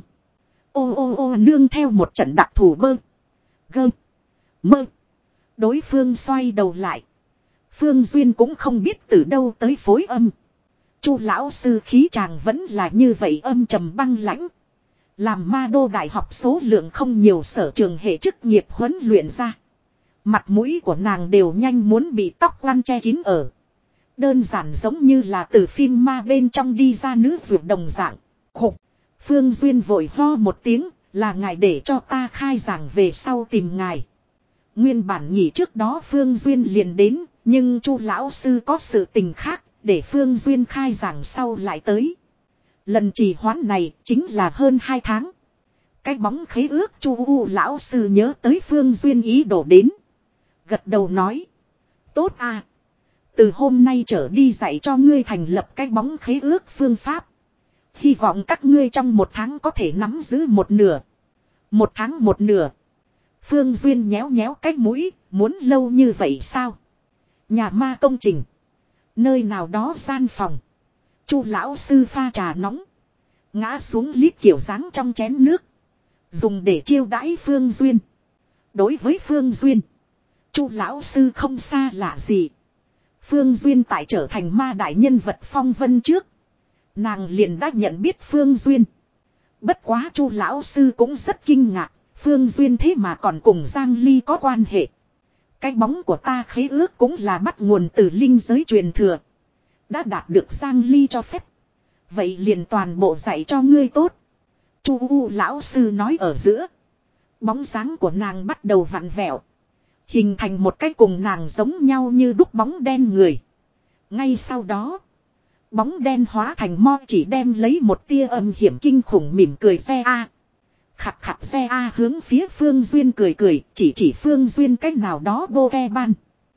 Ô ô ô nương theo một trận đặc thù bơ. Gơ. Mơ. Đối phương xoay đầu lại. Phương Duyên cũng không biết từ đâu tới phối âm. Chu lão sư khí chàng vẫn là như vậy âm trầm băng lãnh. Làm ma đô đại học số lượng không nhiều sở trường hệ chức nghiệp huấn luyện ra. Mặt mũi của nàng đều nhanh muốn bị tóc lăn che kín ở. Đơn giản giống như là từ phim ma bên trong đi ra nữ dược đồng dạng. Khục. Phương Duyên vội ho một tiếng, là ngài để cho ta khai giảng về sau tìm ngài. Nguyên bản nghỉ trước đó Phương Duyên liền đến, nhưng Chu lão sư có sự tình khác, để Phương Duyên khai giảng sau lại tới. Lần trì hoãn này chính là hơn hai tháng. Cái bóng khế ước Chu U lão sư nhớ tới Phương Duyên ý đổ đến. Gật đầu nói. Tốt à. Từ hôm nay trở đi dạy cho ngươi thành lập cái bóng khế ước phương pháp. Hy vọng các ngươi trong một tháng có thể nắm giữ một nửa. Một tháng một nửa. Phương Duyên nhéo nhéo cái mũi, muốn lâu như vậy sao? Nhà ma công trình. Nơi nào đó gian phòng. Chu lão sư pha trà nóng. Ngã xuống lít kiểu dáng trong chén nước. Dùng để chiêu đãi Phương Duyên. Đối với Phương Duyên. Chu lão sư không xa lạ gì. Phương Duyên tại trở thành ma đại nhân vật phong vân trước. Nàng liền đã nhận biết Phương Duyên. Bất quá Chu lão sư cũng rất kinh ngạc. Phương Duyên thế mà còn cùng Giang Ly có quan hệ. Cái bóng của ta khế ước cũng là bắt nguồn từ linh giới truyền thừa. Đã đạt được Giang Ly cho phép. Vậy liền toàn bộ dạy cho ngươi tốt. Chu U lão sư nói ở giữa. Bóng dáng của nàng bắt đầu vặn vẹo. Hình thành một cái cùng nàng giống nhau như đúc bóng đen người. Ngay sau đó. Bóng đen hóa thành mo chỉ đem lấy một tia âm hiểm kinh khủng mỉm cười xe A. Khặt khặt xe A hướng phía Phương Duyên cười cười. Chỉ chỉ Phương Duyên cách nào đó vô ve ban.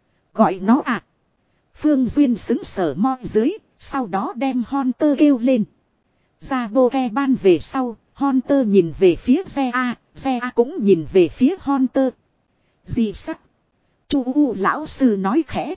Gọi nó à. Phương Duyên xứng sở mo dưới. Sau đó đem Hunter kêu lên. Ra vô ve ban về sau. Hunter nhìn về phía xe A. Xe A cũng nhìn về phía Hunter. Di sắc. Chu U lão sư nói khẽ.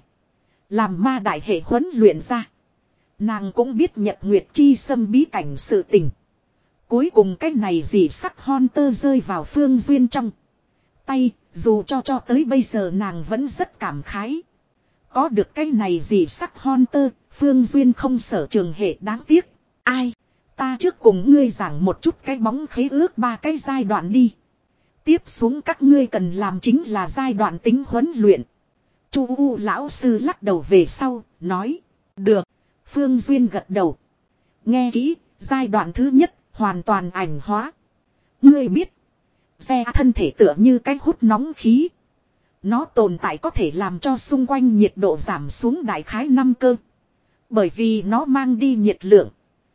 Làm ma đại hệ huấn luyện ra. Nàng cũng biết Nhật Nguyệt Chi xâm bí cảnh sự tình. Cuối cùng cái này gì sắc Hunter rơi vào Phương Duyên trong tay. Dù cho cho tới bây giờ nàng vẫn rất cảm khái. Có được cái này gì sắc Hunter. Phương Duyên không sở trường hệ đáng tiếc. Ai. Ta trước cùng ngươi giảng một chút cái bóng khế ước ba cái giai đoạn đi. Tiếp xuống các ngươi cần làm chính là giai đoạn tính huấn luyện. Chu U lão sư lắc đầu về sau, nói. Được. Phương Duyên gật đầu. Nghe kỹ, giai đoạn thứ nhất, hoàn toàn ảnh hóa. Ngươi biết. Xe thân thể tựa như cái hút nóng khí. Nó tồn tại có thể làm cho xung quanh nhiệt độ giảm xuống đại khái năm cơ. Bởi vì nó mang đi nhiệt lượng.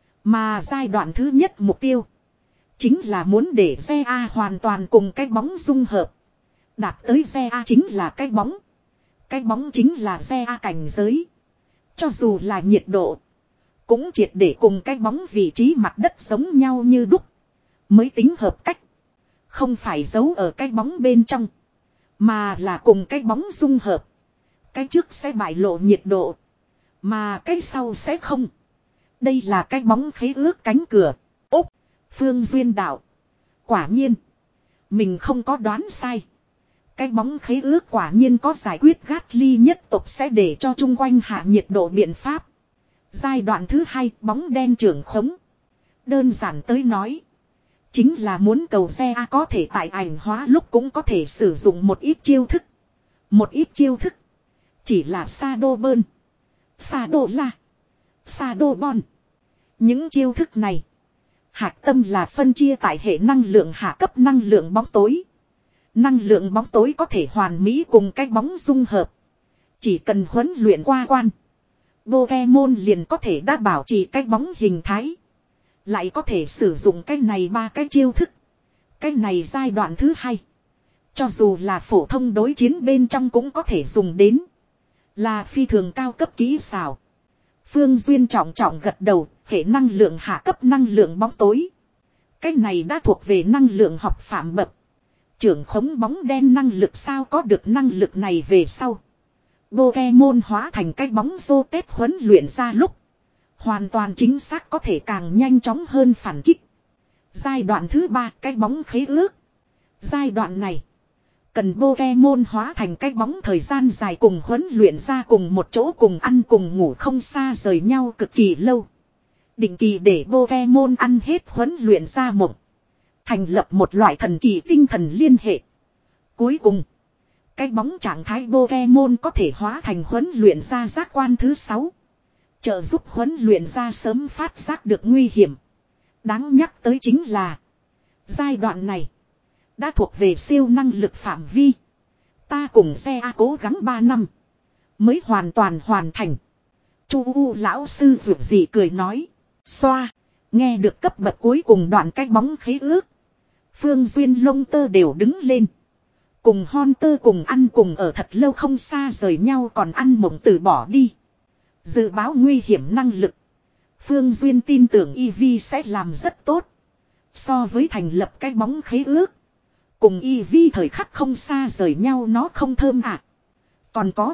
Mà giai đoạn thứ nhất mục tiêu. Chính là muốn để xe A hoàn toàn cùng cái bóng dung hợp. Đạt tới xe A chính là cái bóng. Cái bóng chính là xe A cảnh giới. Cho dù là nhiệt độ. Cũng triệt để cùng cái bóng vị trí mặt đất giống nhau như đúc. Mới tính hợp cách. Không phải giấu ở cái bóng bên trong. Mà là cùng cái bóng dung hợp. Cái trước sẽ bại lộ nhiệt độ. Mà cái sau sẽ không. Đây là cái bóng khế ước cánh cửa. Úc. Phương Duyên đạo. Quả nhiên. Mình không có đoán sai. Cái bóng khế ước quả nhiên có giải quyết gát ly nhất tộc sẽ để cho chung quanh hạ nhiệt độ biện pháp. Giai đoạn thứ hai bóng đen trưởng khống. Đơn giản tới nói. Chính là muốn cầu xe A có thể tại ảnh hóa lúc cũng có thể sử dụng một ít chiêu thức. Một ít chiêu thức. Chỉ là Shadow Burn. Shadow La. Shadow Bon. Những chiêu thức này. Hạch tâm là phân chia tại hệ năng lượng hạ cấp năng lượng bóng tối. Năng lượng bóng tối có thể hoàn mỹ cùng cái bóng dung hợp. Chỉ cần huấn luyện qua quan. Pokemon liền có thể đã bảo trì cái bóng hình thái. Lại có thể sử dụng cái này ba cái chiêu thức. Cái này giai đoạn thứ hai. Cho dù là phổ thông đối chiến bên trong cũng có thể dùng đến. Là phi thường cao cấp kỹ xảo. Phương Duyên trọng trọng gật đầu. Hệ năng lượng hạ cấp năng lượng bóng tối. Cái này đã thuộc về năng lượng học phạm bậc. Trưởng khống bóng đen năng lực sao có được năng lực này về sau. Pokemon hóa thành cái bóng vô tết huấn luyện ra lúc. Hoàn toàn chính xác có thể càng nhanh chóng hơn phản kích. Giai đoạn thứ ba, cái bóng khế ước. Giai đoạn này cần Pokemon hóa thành cái bóng thời gian dài cùng huấn luyện ra cùng một chỗ cùng ăn cùng ngủ không xa rời nhau cực kỳ lâu. Định kỳ để Pokemon ăn hết huấn luyện ra mộng. Thành lập một loại thần kỳ tinh thần liên hệ. Cuối cùng, cái bóng trạng thái Pokemon có thể hóa thành huấn luyện ra giác quan thứ sáu. Trợ giúp huấn luyện ra sớm phát giác được nguy hiểm. Đáng nhắc tới chính là giai đoạn này đã thuộc về siêu năng lực phạm vi. Ta cùng xe A cố gắng ba năm mới hoàn toàn hoàn thành. Chu U lão sư dù gì cười nói. Xoa. Nghe được cấp bậc cuối cùng đoạn cái bóng khế ước. Phương Duyên lông tơ đều đứng lên. Cùng hon tơ cùng ăn cùng ở thật lâu không xa rời nhau còn ăn mộng từ bỏ đi. Dự báo nguy hiểm năng lực. Phương Duyên tin tưởng Eevee sẽ làm rất tốt. So với thành lập cái bóng khế ước. Cùng Eevee thời khắc không xa rời nhau nó không thơm ạ. À. Còn có.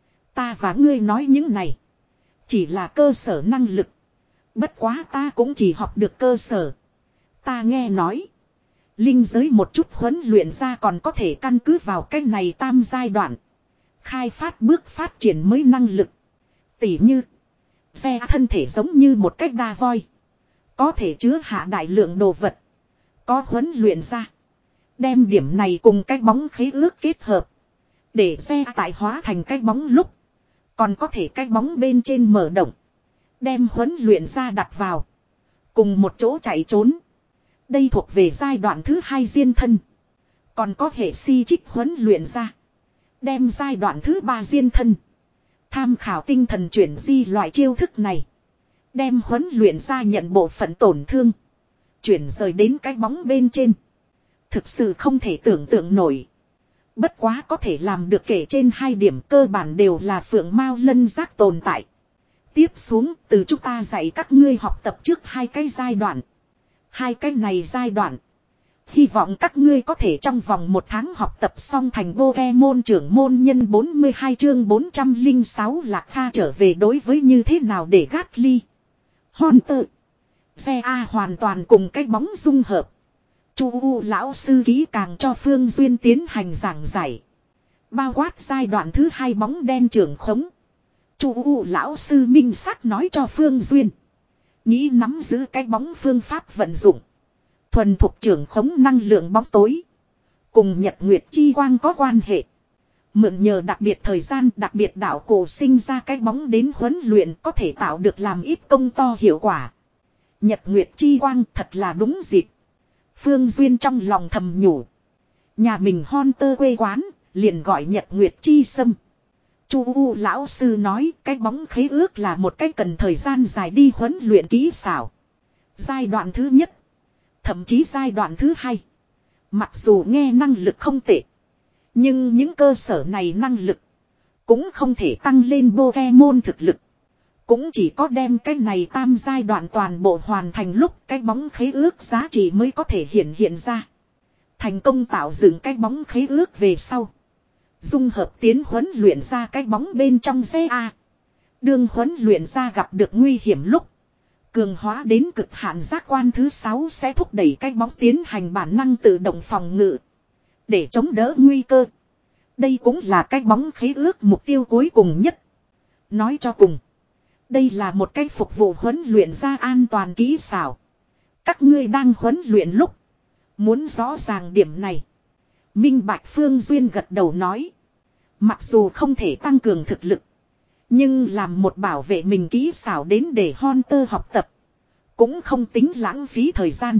Ta và ngươi nói những này. Chỉ là cơ sở năng lực. Bất quá ta cũng chỉ học được cơ sở. Ta nghe nói. Linh giới một chút huấn luyện ra còn có thể căn cứ vào cái này tam giai đoạn. Khai phát bước phát triển mới năng lực. Tỉ như. Xe thân thể giống như một cách đa voi. Có thể chứa hạ đại lượng đồ vật. Có huấn luyện ra. Đem điểm này cùng cái bóng khế ước kết hợp. Để xe tại hóa thành cái bóng lúc. Còn có thể cái bóng bên trên mở động. Đem huấn luyện ra đặt vào. Cùng một chỗ chạy trốn. Đây thuộc về giai đoạn thứ hai diên thân. Còn có hệ si trích huấn luyện ra. Đem giai đoạn thứ ba diên thân. Tham khảo tinh thần chuyển di loại chiêu thức này. Đem huấn luyện ra nhận bộ phận tổn thương. Chuyển rời đến cái bóng bên trên. Thực sự không thể tưởng tượng nổi. Bất quá có thể làm được kể trên hai điểm cơ bản đều là phượng mao lân giác tồn tại. Tiếp xuống từ chúng ta dạy các ngươi học tập trước hai cái giai đoạn. Hai cái này giai đoạn. Hy vọng các ngươi có thể trong vòng một tháng học tập xong thành Pokemon trưởng môn nhân bốn mươi hai chương bốn trăm lẻ sáu Lạc Kha trở về đối với như thế nào để Gatly. Haunter. Xe A hoàn toàn cùng cái bóng dung hợp. Chu U lão sư ký càng cho Phương Duyên tiến hành giảng giải. Bao quát giai đoạn thứ hai bóng đen trưởng khống. Chu U lão sư minh xác nói cho Phương Duyên. Nghĩ nắm giữ cái bóng phương pháp vận dụng. Thuần thuộc trưởng khống năng lượng bóng tối. Cùng Nhật Nguyệt Chi Quang có quan hệ. Mượn nhờ đặc biệt thời gian đặc biệt đạo cổ sinh ra cái bóng đến huấn luyện có thể tạo được làm ít công to hiệu quả. Nhật Nguyệt Chi Quang thật là đúng dịp. Phương Duyên trong lòng thầm nhủ. Nhà mình Haunter quê quán liền gọi Nhật Nguyệt Chi Sâm. Chu U lão sư nói cái bóng khế ước là một cái cần thời gian dài đi huấn luyện kỹ xảo. Giai đoạn thứ nhất. Thậm chí giai đoạn thứ hai. Mặc dù nghe năng lực không tệ. Nhưng những cơ sở này năng lực. Cũng không thể tăng lên Pokemon thực lực. Cũng chỉ có đem cái này tam giai đoạn toàn bộ hoàn thành lúc cái bóng khế ước giá trị mới có thể hiện hiện ra. Thành công tạo dựng cái bóng khế ước về sau. Dung hợp tiến huấn luyện ra cái bóng bên trong xe A. Đương huấn luyện ra gặp được nguy hiểm lúc. Cường hóa đến cực hạn giác quan thứ sáu sẽ thúc đẩy cái bóng tiến hành bản năng tự động phòng ngự. Để chống đỡ nguy cơ. Đây cũng là cái bóng khế ước mục tiêu cuối cùng nhất. Nói cho cùng. Đây là một cái phục vụ huấn luyện ra an toàn kỹ xảo. Các ngươi đang huấn luyện lúc. Muốn rõ ràng điểm này. Minh Bạch Phương Duyên gật đầu nói. Mặc dù không thể tăng cường thực lực. Nhưng làm một bảo vệ mình kỹ xảo đến để Haunter học tập. Cũng không tính lãng phí thời gian.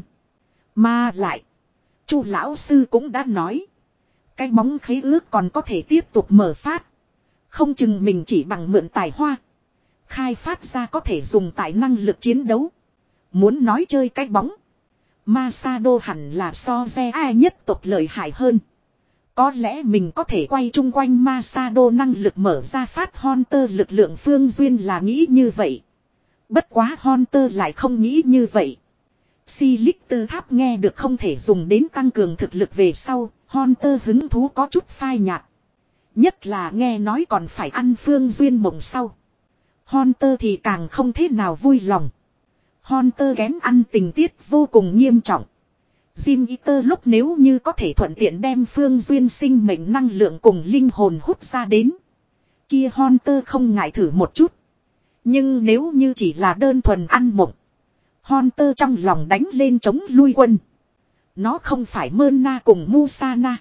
Mà lại. Chu lão sư cũng đã nói. Cái bóng khế ước còn có thể tiếp tục mở phát. Không chừng mình chỉ bằng mượn tài hoa. Khai phát ra có thể dùng tại năng lực chiến đấu. Muốn nói chơi cái bóng. Masado hẳn là so re ai nhất tộc lợi hại hơn. Có lẽ mình có thể quay chung quanh Masado năng lực mở ra phát Haunter lực lượng Phương Duyên là nghĩ như vậy. Bất quá Haunter lại không nghĩ như vậy. Silic tư tháp nghe được không thể dùng đến tăng cường thực lực về sau, Haunter hứng thú có chút phai nhạt. Nhất là nghe nói còn phải ăn Phương Duyên mộng sau. Hunter thì càng không thế nào vui lòng. Hunter kén ăn tình tiết vô cùng nghiêm trọng. Jim Eater lúc nếu như có thể thuận tiện đem Phương Duyên sinh mệnh năng lượng cùng linh hồn hút ra đến. Kia Hunter không ngại thử một chút. Nhưng nếu như chỉ là đơn thuần ăn mộng. Hunter trong lòng đánh lên chống lui quân. Nó không phải Myrna cùng Musana.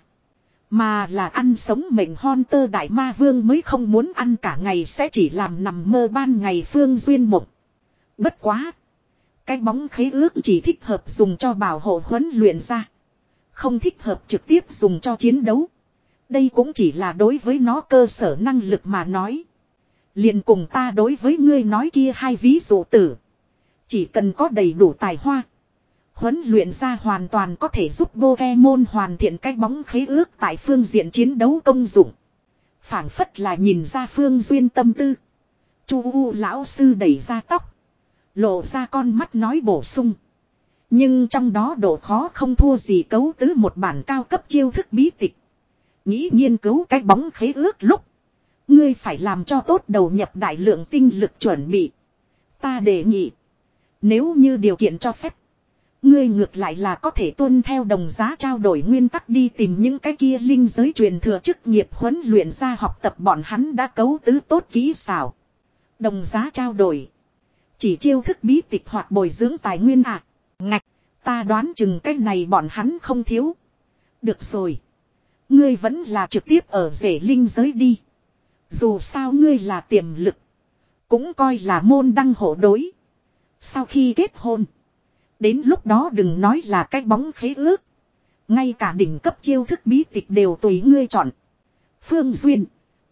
Mà là ăn sống mệnh Hunter đại ma vương mới không muốn ăn cả ngày sẽ chỉ làm nằm mơ ban ngày Phương Duyên mộng. Bất quá. Cái bóng khế ước chỉ thích hợp dùng cho bảo hộ huấn luyện ra. Không thích hợp trực tiếp dùng cho chiến đấu. Đây cũng chỉ là đối với nó cơ sở năng lực mà nói. Liền cùng ta đối với ngươi nói kia hai ví dụ tử. Chỉ cần có đầy đủ tài hoa. Huấn luyện ra hoàn toàn có thể giúp Pokemon hoàn thiện cái bóng khế ước tại phương diện chiến đấu công dụng. Phảng phất là nhìn ra Phương Duyên tâm tư. Chu U lão sư đẩy ra tóc. Lộ ra con mắt nói bổ sung. Nhưng trong đó độ khó không thua gì cấu tứ một bản cao cấp chiêu thức bí tịch. Nghĩ nghiên cứu cái bóng khế ước lúc. Ngươi phải làm cho tốt đầu nhập đại lượng tinh lực chuẩn bị. Ta đề nghị. Nếu như điều kiện cho phép. Ngươi ngược lại là có thể tuân theo đồng giá trao đổi nguyên tắc đi tìm những cái kia linh giới truyền thừa chức nghiệp huấn luyện ra học tập bọn hắn đã cấu tứ tốt kỹ xảo. Đồng giá trao đổi. Chỉ chiêu thức bí tịch hoặc bồi dưỡng tài nguyên à. Ngạch, ta đoán chừng cái này bọn hắn không thiếu. Được rồi. Ngươi vẫn là trực tiếp ở rể linh giới đi. Dù sao ngươi là tiềm lực. Cũng coi là môn đăng hộ đối. Sau khi kết hôn. Đến lúc đó đừng nói là cái bóng khế ước. Ngay cả đỉnh cấp chiêu thức bí tịch đều tùy ngươi chọn. Phương Duyên.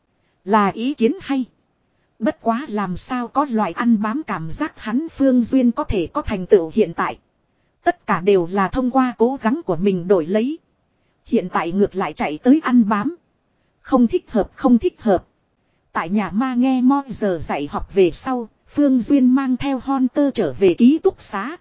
Là ý kiến hay. Bất quá làm sao có loại ăn bám cảm giác hắn Phương Duyên có thể có thành tựu hiện tại. Tất cả đều là thông qua cố gắng của mình đổi lấy. Hiện tại ngược lại chạy tới ăn bám. Không thích hợp không thích hợp. Tại nhà ma nghe mo giờ dạy học về sau, Phương Duyên mang theo Hunter trở về ký túc xá.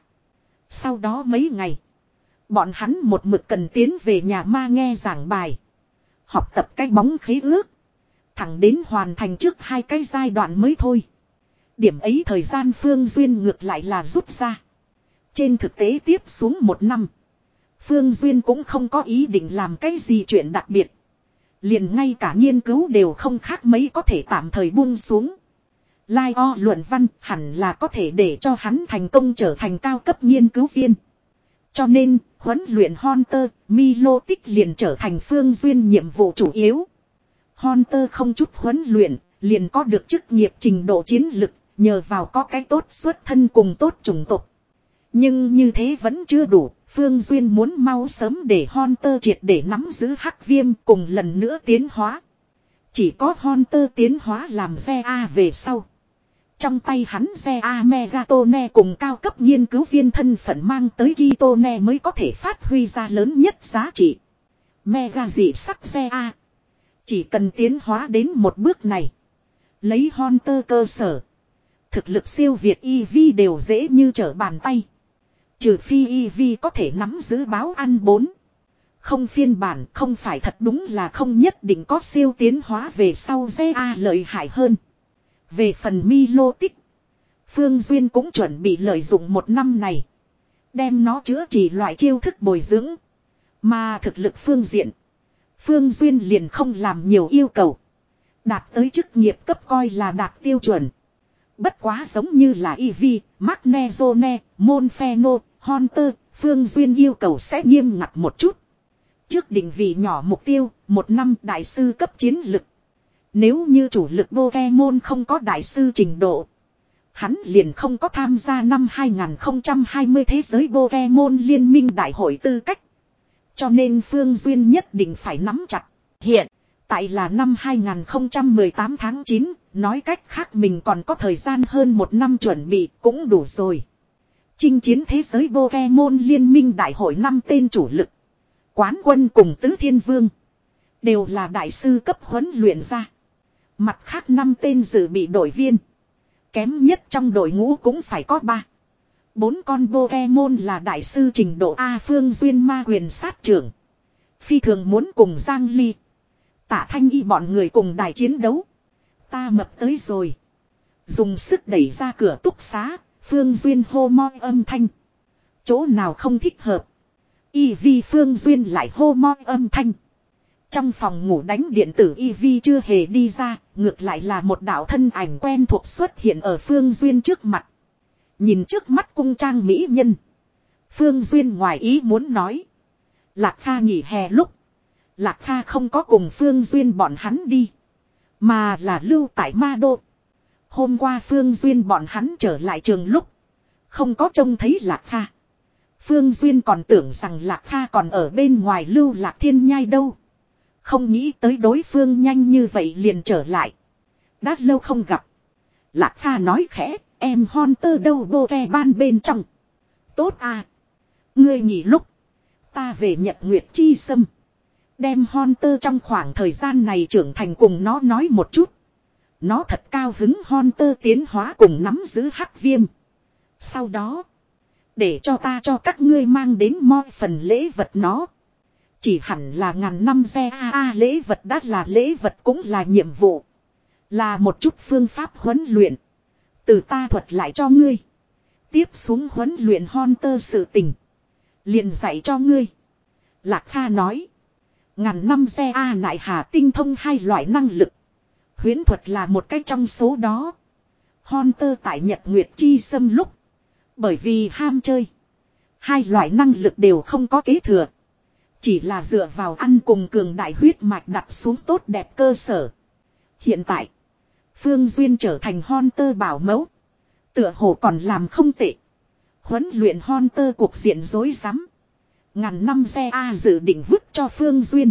Sau đó mấy ngày, bọn hắn một mực cần tiến về nhà ma nghe giảng bài. Học tập cái bóng khế ước. Thẳng đến hoàn thành trước hai cái giai đoạn mới thôi. Điểm ấy thời gian Phương Duyên ngược lại là rút ra. Trên thực tế tiếp xuống một năm. Phương Duyên cũng không có ý định làm cái gì chuyện đặc biệt. Liền ngay cả nghiên cứu đều không khác mấy có thể tạm thời buông xuống. Lai o luận văn hẳn là có thể để cho hắn thành công trở thành cao cấp nghiên cứu viên. Cho nên, huấn luyện Hunter, Milotic liền trở thành Phương Duyên nhiệm vụ chủ yếu. Hunter không chút huấn luyện, liền có được chức nghiệp trình độ chiến lực, nhờ vào có cái tốt xuất thân cùng tốt chủng tộc. Nhưng như thế vẫn chưa đủ, Phương Duyên muốn mau sớm để Hunter triệt để nắm giữ hắc viêm cùng lần nữa tiến hóa. Chỉ có Hunter tiến hóa làm xe A về sau. Trong tay hắn xe A Megatone cùng cao cấp nghiên cứu viên thân phận mang tới Kitone mới có thể phát huy ra lớn nhất giá trị. Mega dị sắc xe A. Chỉ cần tiến hóa đến một bước này. Lấy Hunter cơ sở. Thực lực siêu việt Eevee đều dễ như trở bàn tay. Trừ phi Eevee có thể nắm giữ báo ăn bốn. Không phiên bản không phải thật đúng là không nhất định có siêu tiến hóa về sau xe A lợi hại hơn. Về phần Milotic. Phương Duyên cũng chuẩn bị lợi dụng một năm này. Đem nó chữa trị loại chiêu thức bồi dưỡng. Mà thực lực phương diện. Phương Duyên liền không làm nhiều yêu cầu. Đạt tới chức nghiệp cấp coi là đạt tiêu chuẩn. Bất quá giống như là Eevee, Magnezone, Monferno, Hunter, Phương Duyên yêu cầu sẽ nghiêm ngặt một chút. Trước định vị nhỏ mục tiêu, một năm đại sư cấp chiến lực. Nếu như chủ lực Pokemon không có đại sư trình độ. Hắn liền không có tham gia năm hai không hai không thế giới Pokemon liên minh đại hội tư cách. Cho nên Phương Duyên nhất định phải nắm chặt. Hiện, tại là năm hai không một tám tháng chín, nói cách khác mình còn có thời gian hơn một năm chuẩn bị cũng đủ rồi. Chinh chiến thế giới Pokemon liên minh đại hội năm tên chủ lực. Quán quân cùng Tứ Thiên Vương. Đều là đại sư cấp huấn luyện ra. Mặt khác năm tên dự bị đội viên. Kém nhất trong đội ngũ cũng phải có ba. Bốn con Pokemon là đại sư trình độ A Phương Duyên ma quyền sát trưởng. Phi thường muốn cùng Giang Ly. Tạ Thanh Y bọn người cùng đài chiến đấu. Ta mập tới rồi. Dùng sức đẩy ra cửa túc xá, Phương Duyên hô mo âm thanh. Chỗ nào không thích hợp. Y vi Phương Duyên lại hô mo âm thanh. Trong phòng ngủ đánh điện tử Y vi chưa hề đi ra, ngược lại là một đạo thân ảnh quen thuộc xuất hiện ở Phương Duyên trước mặt. Nhìn trước mắt cung trang mỹ nhân. Phương Duyên ngoài ý muốn nói. Lạc Kha nghỉ hè lúc. Lạc Kha không có cùng Phương Duyên bọn hắn đi. Mà là lưu tại Ma Đô. Hôm qua Phương Duyên bọn hắn trở lại trường lúc. Không có trông thấy Lạc Kha. Phương Duyên còn tưởng rằng Lạc Kha còn ở bên ngoài lưu Lạc Thiên Nhai đâu. Không nghĩ tới đối phương nhanh như vậy liền trở lại. Đã lâu không gặp. Lạc Kha nói khẽ, em Hunter đâu bô ve ban bên trong. Tốt à. Ngươi nghỉ lúc. Ta về Nhật Nguyệt Chi Sâm. Đem Hunter trong khoảng thời gian này trưởng thành cùng nó nói một chút. Nó thật cao hứng Hunter tiến hóa cùng nắm giữ hắc viêm. Sau đó. Để cho ta cho các ngươi mang đến mọi phần lễ vật nó. Chỉ hẳn là ngàn năm xe a a lễ vật đã là lễ vật cũng là nhiệm vụ. Là một chút phương pháp huấn luyện. Từ ta thuật lại cho ngươi. Tiếp xuống huấn luyện Hunter sự tình. Liền dạy cho ngươi. Lạc Kha nói. Ngàn năm xe A nại hà tinh thông hai loại năng lực. Huyễn thuật là một cách trong số đó. Hunter tại Nhật Nguyệt Chi Sâm lúc. Bởi vì ham chơi. Hai loại năng lực đều không có kế thừa. Chỉ là dựa vào ăn cùng cường đại huyết mạch đặt xuống tốt đẹp cơ sở. Hiện tại. Phương Duyên trở thành Hunter bảo mẫu. Tựa hồ còn làm không tệ. Huấn luyện Hunter cuộc diện rối rắm. Ngàn năm xe A dự định vứt cho Phương Duyên.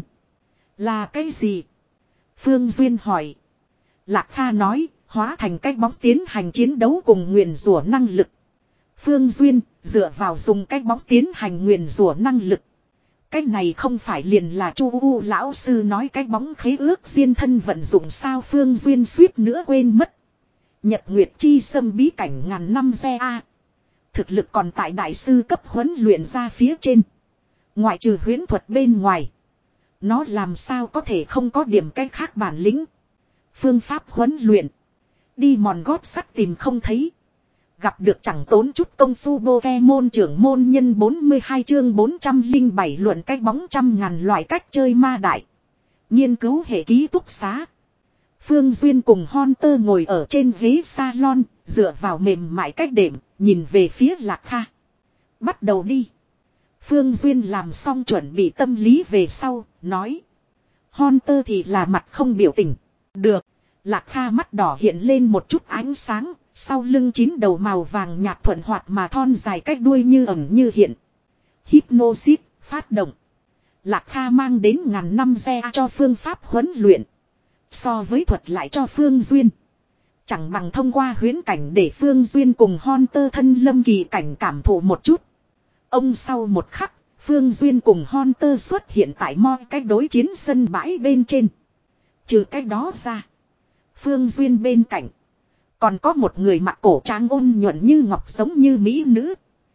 Là cái gì? Phương Duyên hỏi. Lạc Kha nói, hóa thành cái bóng tiến hành chiến đấu cùng nguyền rủa năng lực. Phương Duyên, dựa vào dùng cái bóng tiến hành nguyền rủa năng lực. Cái này không phải liền là Chu U lão sư nói cái bóng khế ước diên thân vận dụng sao Phương Duyên suýt nữa quên mất. Nhật Nguyệt Chi Sâm bí cảnh ngàn năm xe A. Thực lực còn tại đại sư cấp huấn luyện ra phía trên. Ngoại trừ huyễn thuật bên ngoài. Nó làm sao có thể không có điểm cách khác bản lĩnh. Phương pháp huấn luyện. Đi mòn gót sắt tìm không thấy. Gặp được chẳng tốn chút công phu bô ke môn trưởng môn nhân bốn mươi hai chương bốn trăm lẻ bảy luận cách bóng trăm ngàn loại cách chơi ma đại. Nghiên cứu hệ ký túc xá. Phương Duyên cùng Hunter ngồi ở trên ghế salon, dựa vào mềm mại cách đệm, nhìn về phía Lạc Kha. Bắt đầu đi. Phương Duyên làm xong chuẩn bị tâm lý về sau, nói. Hunter thì là mặt không biểu tình. Được. Lạc Kha mắt đỏ hiện lên một chút ánh sáng, sau lưng chín đầu màu vàng nhạt thuận hoạt mà thon dài cách đuôi như ẩn như hiện. Hypnosis, phát động. Lạc Kha mang đến ngàn năm xe cho phương pháp huấn luyện. So với thuật lại cho Phương Duyên. Chẳng bằng thông qua huyễn cảnh để Phương Duyên cùng Hunter thân lâm kỳ cảnh cảm thụ một chút. Ông sau một khắc, Phương Duyên cùng Hunter xuất hiện tại mọi cách đối chiến sân bãi bên trên. Trừ cách đó ra. Phương Duyên bên cạnh. Còn có một người mặc cổ trang ôn nhuận như ngọc giống như mỹ nữ.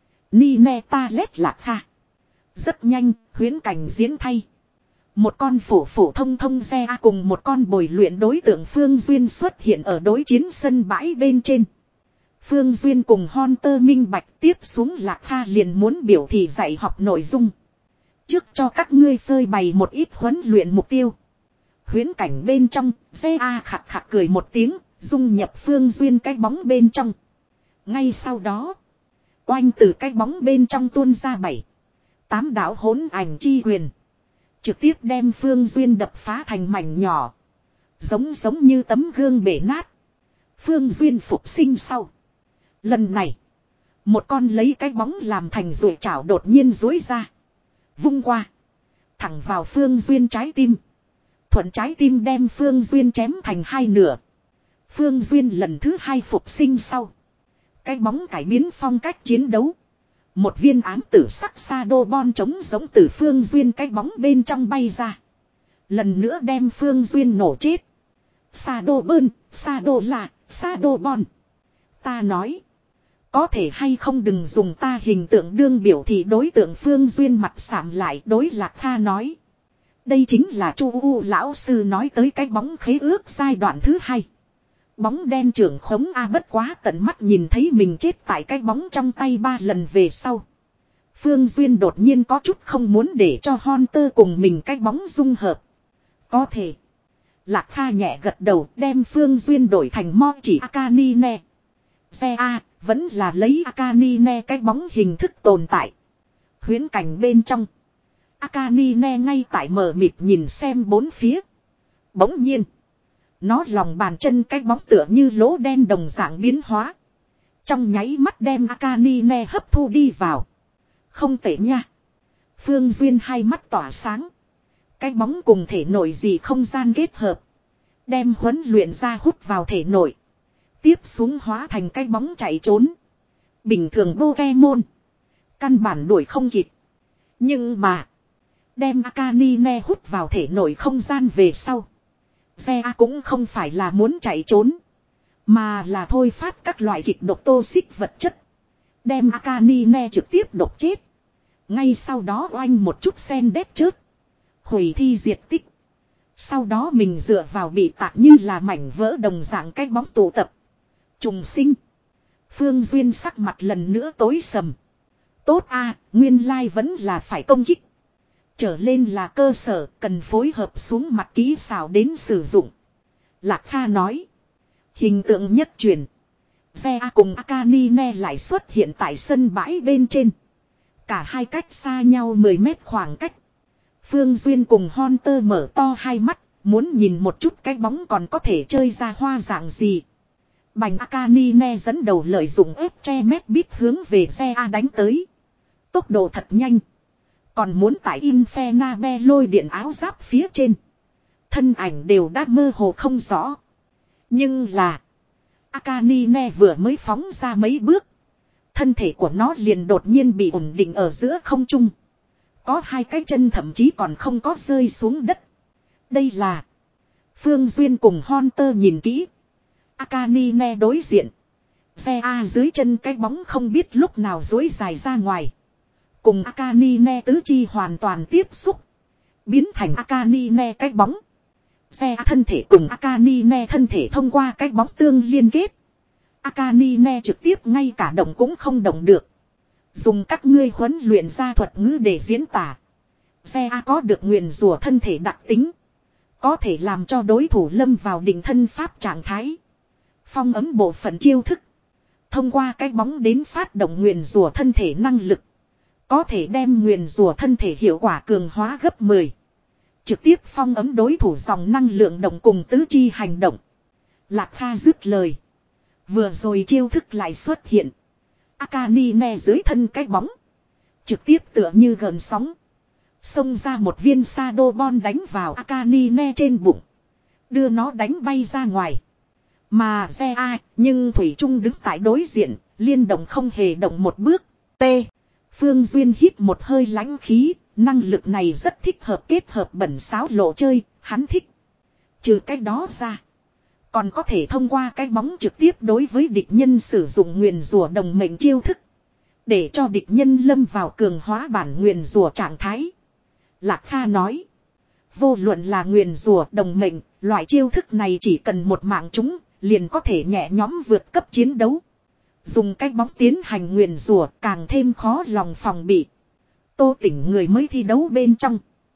Nineta lét Lạc Kha. Rất nhanh, huyễn cảnh diễn thay. Một con phổ phổ thông thông xe cùng một con bồi luyện đối tượng Phương Duyên xuất hiện ở đối chiến sân bãi bên trên. Phương Duyên cùng Hunter minh bạch tiếp xuống Lạc Kha liền muốn biểu thị dạy học nội dung. Trước cho các ngươi phơi bày một ít huấn luyện mục tiêu. Huyễn cảnh bên trong, xe A khạc khạc cười một tiếng, dung nhập Phương Duyên cái bóng bên trong. Ngay sau đó, oanh từ cái bóng bên trong tuôn ra bảy. Tám đạo hỗn ảnh chi quyền. Trực tiếp đem Phương Duyên đập phá thành mảnh nhỏ. Giống giống như tấm gương bể nát. Phương Duyên phục sinh sau. Lần này. Một con lấy cái bóng làm thành ruồi chảo đột nhiên dối ra. Vung qua. Thẳng vào Phương Duyên trái tim. Thuận trái tim đem Phương Duyên chém thành hai nửa. Phương Duyên lần thứ hai phục sinh sau. Cái bóng cải biến phong cách chiến đấu. Một viên ám tử sắc sa đô bon trống giống từ Phương Duyên cái bóng bên trong bay ra. Lần nữa đem Phương Duyên nổ chết. Sa đô bơn, sa đô là, sa đô bon. Ta nói. Có thể hay không đừng dùng ta hình tượng đương biểu thị đối tượng Phương Duyên mặt sạm lại đối Lạc Kha nói. Đây chính là Chu U lão sư nói tới cái bóng khế ước giai đoạn thứ hai. Bóng đen trưởng khống A bất quá tận mắt nhìn thấy mình chết tại cái bóng trong tay ba lần về sau. Phương Duyên đột nhiên có chút không muốn để cho Hunter cùng mình cái bóng dung hợp. Có thể. Lạc Kha nhẹ gật đầu đem Phương Duyên đổi thành mo chỉ Akanine. Xe A vẫn là lấy Akanine cái bóng hình thức tồn tại. Huyễn cảnh bên trong. Akanine ngay tại mờ mịt nhìn xem bốn phía. Bỗng nhiên. Nó lòng bàn chân cái bóng tựa như lỗ đen đồng dạng biến hóa. Trong nháy mắt đem Akanine hấp thu đi vào. Không tệ nha. Phương Duyên hai mắt tỏa sáng. Cái bóng cùng thể nội gì không gian kết hợp. Đem huấn luyện ra hút vào thể nội. Tiếp xuống hóa thành cái bóng chạy trốn. Bình thường Pokemon. Căn bản đuổi không kịp. Nhưng mà. Đem Akanine hút vào thể nội không gian về sau. Xe cũng không phải là muốn chạy trốn. Mà là thôi phát các loại kịch độc tô xích vật chất. Đem Akanine trực tiếp độc chết. Ngay sau đó oanh một chút sen đét chớt. Hủy thi diệt tích. Sau đó mình dựa vào bị tạc như là mảnh vỡ đồng dạng cái bóng tụ tập. Trùng sinh. Phương Duyên sắc mặt lần nữa tối sầm. Tốt a, nguyên lai vẫn là phải công kích. Trở lên là cơ sở cần phối hợp xuống mặt kỹ xảo đến sử dụng. Lạc Kha nói. Hình tượng nhất truyền. Xe cùng Akanine lại xuất hiện tại sân bãi bên trên. Cả hai cách xa nhau mười mét khoảng cách. Phương Duyên cùng Hunter mở to hai mắt. Muốn nhìn một chút cái bóng còn có thể chơi ra hoa dạng gì. Bành Akanine dẫn đầu lợi dụng ép tre mét bít hướng về xe A đánh tới. Tốc độ thật nhanh. Còn muốn tại Infernabe lôi điện áo giáp phía trên. Thân ảnh đều đã mơ hồ không rõ. Nhưng là. Akanine vừa mới phóng ra mấy bước. Thân thể của nó liền đột nhiên bị ổn định ở giữa không trung. Có hai cái chân thậm chí còn không có rơi xuống đất. Đây là. Phương Duyên cùng Hunter nhìn kỹ. Akanine đối diện. Xe A dưới chân cái bóng không biết lúc nào duỗi dài ra ngoài. Cùng Akanine tứ chi hoàn toàn tiếp xúc. Biến thành Akanine cái bóng. Xe thân thể cùng Akanine thân thể thông qua cái bóng tương liên kết. Akanine trực tiếp ngay cả động cũng không động được. Dùng các ngươi huấn luyện ra thuật ngữ để diễn tả. Xe A có được nguyền rủa thân thể đặc tính. Có thể làm cho đối thủ lâm vào định thân pháp trạng thái. Phong ấm bộ phận chiêu thức. Thông qua cái bóng đến phát động nguyền rủa thân thể năng lực. Có thể đem nguyền rủa thân thể hiệu quả cường hóa gấp mười. Trực tiếp phong ấm đối thủ dòng năng lượng động cùng tứ chi hành động. Lạc Kha dứt lời. Vừa rồi chiêu thức lại xuất hiện. Akanine dưới thân cái bóng. Trực tiếp tựa như gần sóng. Xông ra một viên Shadow Ball đánh vào Akanine trên bụng. Đưa nó đánh bay ra ngoài. Mà xe A nhưng Thủy Trung đứng tại đối diện. Liên động không hề động một bước. T. Phương Duyên hít một hơi lãnh khí. Năng lực này rất thích hợp kết hợp bẩn sáo lộ chơi. Hắn thích. Trừ cái đó ra. Còn có thể thông qua cái bóng trực tiếp đối với địch nhân sử dụng nguyền rủa đồng mệnh chiêu thức. Để cho địch nhân lâm vào cường hóa bản nguyền rủa trạng thái. Lạc Kha nói. Vô luận là nguyền rủa đồng mệnh, loại chiêu thức này chỉ cần một mạng chúng, liền có thể nhẹ nhõm vượt cấp chiến đấu. Dùng cái bóng tiến hành nguyền rủa càng thêm khó lòng phòng bị. Tô Tỉnh người mới thi đấu bên trong.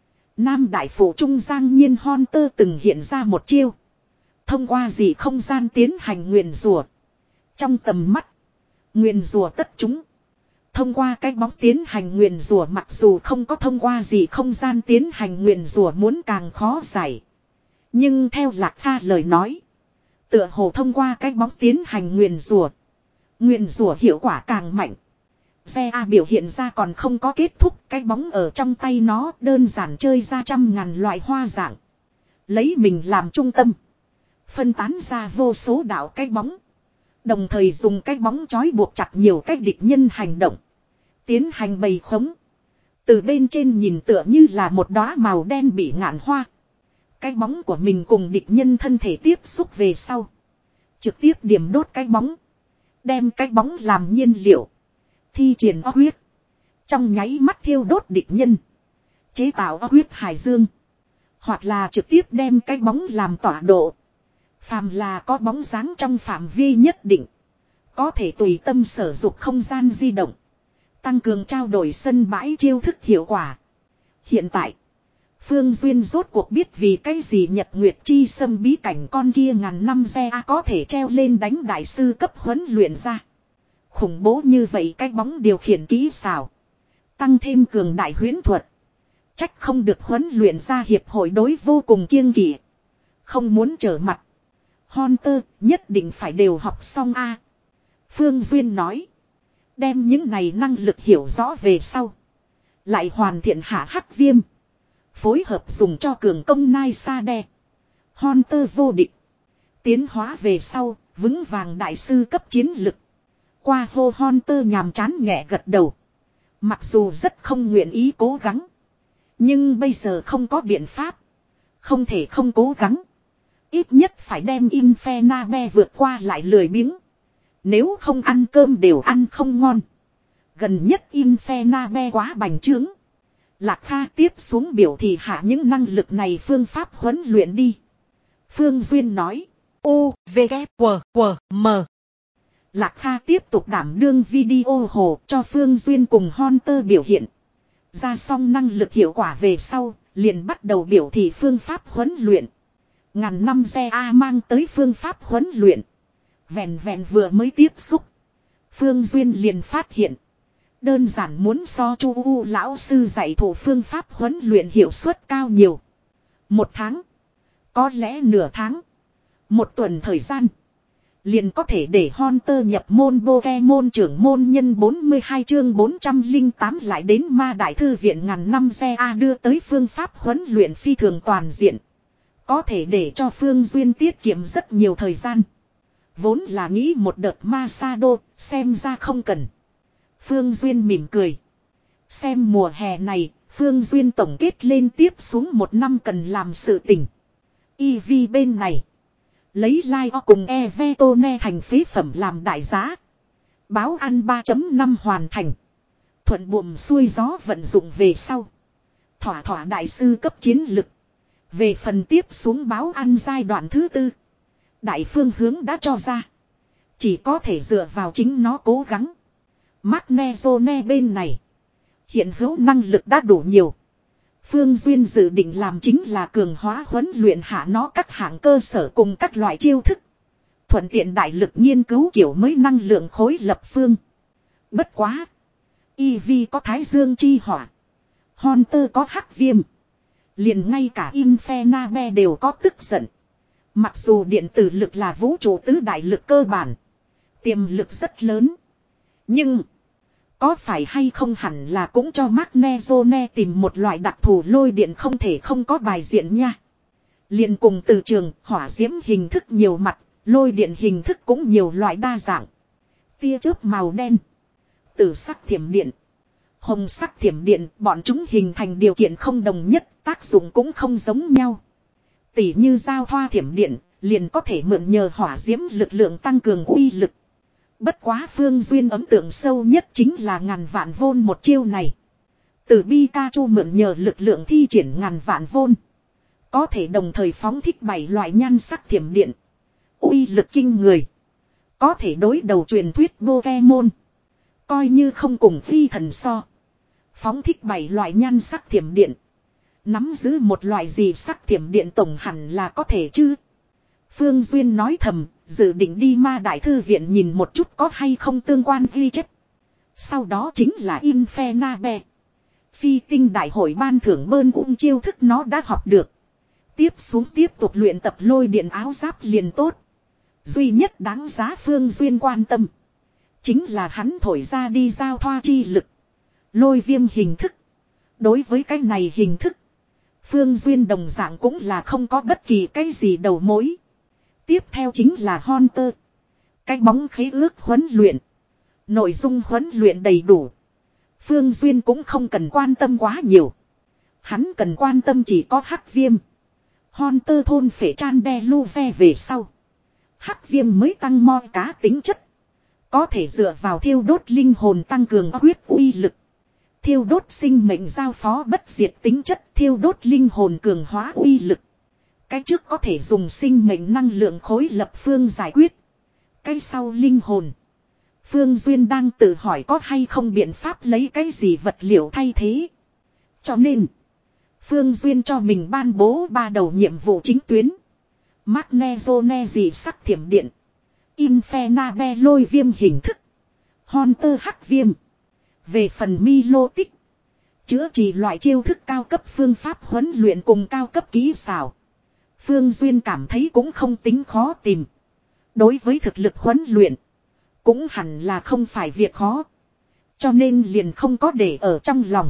Nam đại phủ Trung Giang Nhiên Hunter từng hiện ra một chiêu. Thông qua gì không gian tiến hành nguyền rủa. Trong tầm mắt, nguyền rủa tất chúng. Thông qua cái bóng tiến hành nguyền rủa mặc dù không có thông qua gì không gian tiến hành nguyền rủa muốn càng khó giải. Nhưng theo Lạc Kha lời nói, tựa hồ thông qua cái bóng tiến hành nguyền rủa, nguyền rủa hiệu quả càng mạnh. Xe A biểu hiện ra còn không có kết thúc, cái bóng ở trong tay nó đơn giản chơi ra trăm ngàn loại hoa dạng. Lấy mình làm trung tâm. Phân tán ra vô số đạo cái bóng. Đồng thời dùng cái bóng trói buộc chặt nhiều cái địch nhân hành động. Tiến hành bầy khống. Từ bên trên nhìn tựa như là một đóa màu đen bị ngạn hoa. Cái bóng của mình cùng địch nhân thân thể tiếp xúc về sau. Trực tiếp điểm đốt cái bóng. Đem cái bóng làm nhiên liệu. Thi triển o huyết. Trong nháy mắt thiêu đốt địch nhân. Chế tạo o huyết hải dương. Hoặc là trực tiếp đem cái bóng làm tọa độ. Phàm là có bóng dáng trong phạm vi nhất định. Có thể tùy tâm sở dục không gian di động. Tăng cường trao đổi sân bãi chiêu thức hiệu quả. Hiện tại. Phương Duyên rốt cuộc biết vì cái gì Nhật Nguyệt Chi Sâm bí cảnh con kia ngàn năm xe A có thể treo lên đánh đại sư cấp huấn luyện ra. Khủng bố như vậy cái bóng điều khiển kỹ xảo. Tăng thêm cường đại huyễn thuật. Trách không được huấn luyện ra hiệp hội đối vô cùng kiêng kỵ. Không muốn trở mặt. Hunter nhất định phải đều học xong A. Phương Duyên nói. Đem những này năng lực hiểu rõ về sau. Lại hoàn thiện hạ hắc viêm. Phối hợp dùng cho cường công Nai Sa Đe. Hunter vô địch. Tiến hóa về sau, vững vàng đại sư cấp chiến lực. Qua hô Hunter nhàm chán nhẹ gật đầu. Mặc dù rất không nguyện ý cố gắng. Nhưng bây giờ không có biện pháp. Không thể không cố gắng. Ít nhất phải đem Infernabe vượt qua lại lười biếng. Nếu không ăn cơm đều ăn không ngon. Gần nhất Infernabe quá bành trướng. Lạc Kha tiếp xuống biểu thị hạ những năng lực này phương pháp huấn luyện đi. Phương Duyên nói. U, V, K, W, W, M. Lạc Kha tiếp tục đảm đương video hồ cho Phương Duyên cùng Hunter biểu hiện. Ra xong năng lực hiệu quả về sau, liền bắt đầu biểu thị phương pháp huấn luyện. Ngàn năm xe A mang tới phương pháp huấn luyện. Vẹn vẹn vừa mới tiếp xúc. Phương Duyên liền phát hiện. Đơn giản muốn so Chu U lão sư dạy thủ phương pháp huấn luyện hiệu suất cao nhiều. Một tháng. Có lẽ nửa tháng. Một tuần thời gian. Liền có thể để Hunter nhập môn Pokemon trưởng môn nhân bốn mươi hai chương bốn trăm lẻ tám lại đến ma đại thư viện ngàn năm xe A đưa tới phương pháp huấn luyện phi thường toàn diện. Có thể để cho Phương Duyên tiết kiệm rất nhiều thời gian. Vốn là nghĩ một đợt Masado, xem ra không cần. Phương Duyên mỉm cười. Xem mùa hè này, Phương Duyên tổng kết lên tiếp xuống một năm cần làm sự tình. e vê bên này. Lấy Lai-O cùng Evetone thành phế phẩm làm đại giá. Báo ăn ba chấm năm hoàn thành. Thuận buồm xuôi gió vận dụng về sau. Thỏa thỏa đại sư cấp chiến lực. Về phần tiếp xuống báo ăn giai đoạn thứ tư. Đại phương hướng đã cho ra. Chỉ có thể dựa vào chính nó cố gắng. Magnezone bên này. Hiện hữu năng lực đã đủ nhiều. Phương Duyên dự định làm chính là cường hóa huấn luyện hạ nó các hạng cơ sở cùng các loại chiêu thức. Thuận tiện đại lực nghiên cứu kiểu mới năng lượng khối lập phương. Bất quá. Eevee có thái dương chi hỏa. Hunter có hắc viêm. Liền ngay cả Infernabe đều có tức giận. Mặc dù điện tử lực là vũ trụ tứ đại lực cơ bản. Tiềm lực rất lớn. Nhưng. Có phải hay không hẳn là cũng cho Magnezone tìm một loại đặc thù lôi điện không thể không có bài diện nha. Liền cùng từ trường, hỏa diễm hình thức nhiều mặt, lôi điện hình thức cũng nhiều loại đa dạng. Tia chớp màu đen, tử sắc thiểm điện, hồng sắc thiểm điện, bọn chúng hình thành điều kiện không đồng nhất, tác dụng cũng không giống nhau. Tỉ như giao thoa thiểm điện, liền có thể mượn nhờ hỏa diễm lực lượng tăng cường uy lực. Bất quá Phương Duyên ấn tượng sâu nhất chính là ngàn vạn vôn một chiêu này. Từ Pikachu mượn nhờ lực lượng thi triển ngàn vạn vôn. Có thể đồng thời phóng thích bảy loại nhan sắc thiểm điện. Uy lực kinh người. Có thể đối đầu truyền thuyết Pokemon. Coi như không cùng phi thần so. Phóng thích bảy loại nhan sắc thiểm điện. Nắm giữ một loại gì sắc thiểm điện tổng hẳn là có thể chứ. Phương Duyên nói thầm, dự định đi ma đại thư viện nhìn một chút có hay không tương quan ghi chép. Sau đó chính là Infernabe. Phi tinh đại hội ban thưởng bơn ung chiêu thức nó đã học được. Tiếp xuống tiếp tục luyện tập lôi điện áo giáp liền tốt. Duy nhất đáng giá Phương Duyên quan tâm. Chính là hắn thổi ra đi giao thoa chi lực. Lôi viêm hình thức. Đối với cái này hình thức. Phương Duyên đồng dạng cũng là không có bất kỳ cái gì đầu mối. Tiếp theo chính là Hunter. Cái bóng khế ước huấn luyện. Nội dung huấn luyện đầy đủ. Phương Duyên cũng không cần quan tâm quá nhiều. Hắn cần quan tâm chỉ có hắc viêm. Hunter thôn phệ chan đe lu ve về sau. Hắc viêm mới tăng mo cá tính chất. Có thể dựa vào thiêu đốt linh hồn tăng cường huyết uy lực. Thiêu đốt sinh mệnh giao phó bất diệt tính chất thiêu đốt linh hồn cường hóa uy lực. Cái trước có thể dùng sinh mệnh năng lượng khối lập phương giải quyết. Cái sau linh hồn. Phương Duyên đang tự hỏi có hay không biện pháp lấy cái gì vật liệu thay thế. Cho nên, Phương Duyên cho mình ban bố ba đầu nhiệm vụ chính tuyến. Magnezone dị sắc thiểm điện. Infernabe lôi viêm hình thức. Hunter hắc viêm. Về phần Milo tích. Chữa trị loại chiêu thức cao cấp phương pháp huấn luyện cùng cao cấp kỹ xảo. Phương Duyên cảm thấy cũng không tính khó tìm. Đối với thực lực huấn luyện. Cũng hẳn là không phải việc khó. Cho nên liền không có để ở trong lòng.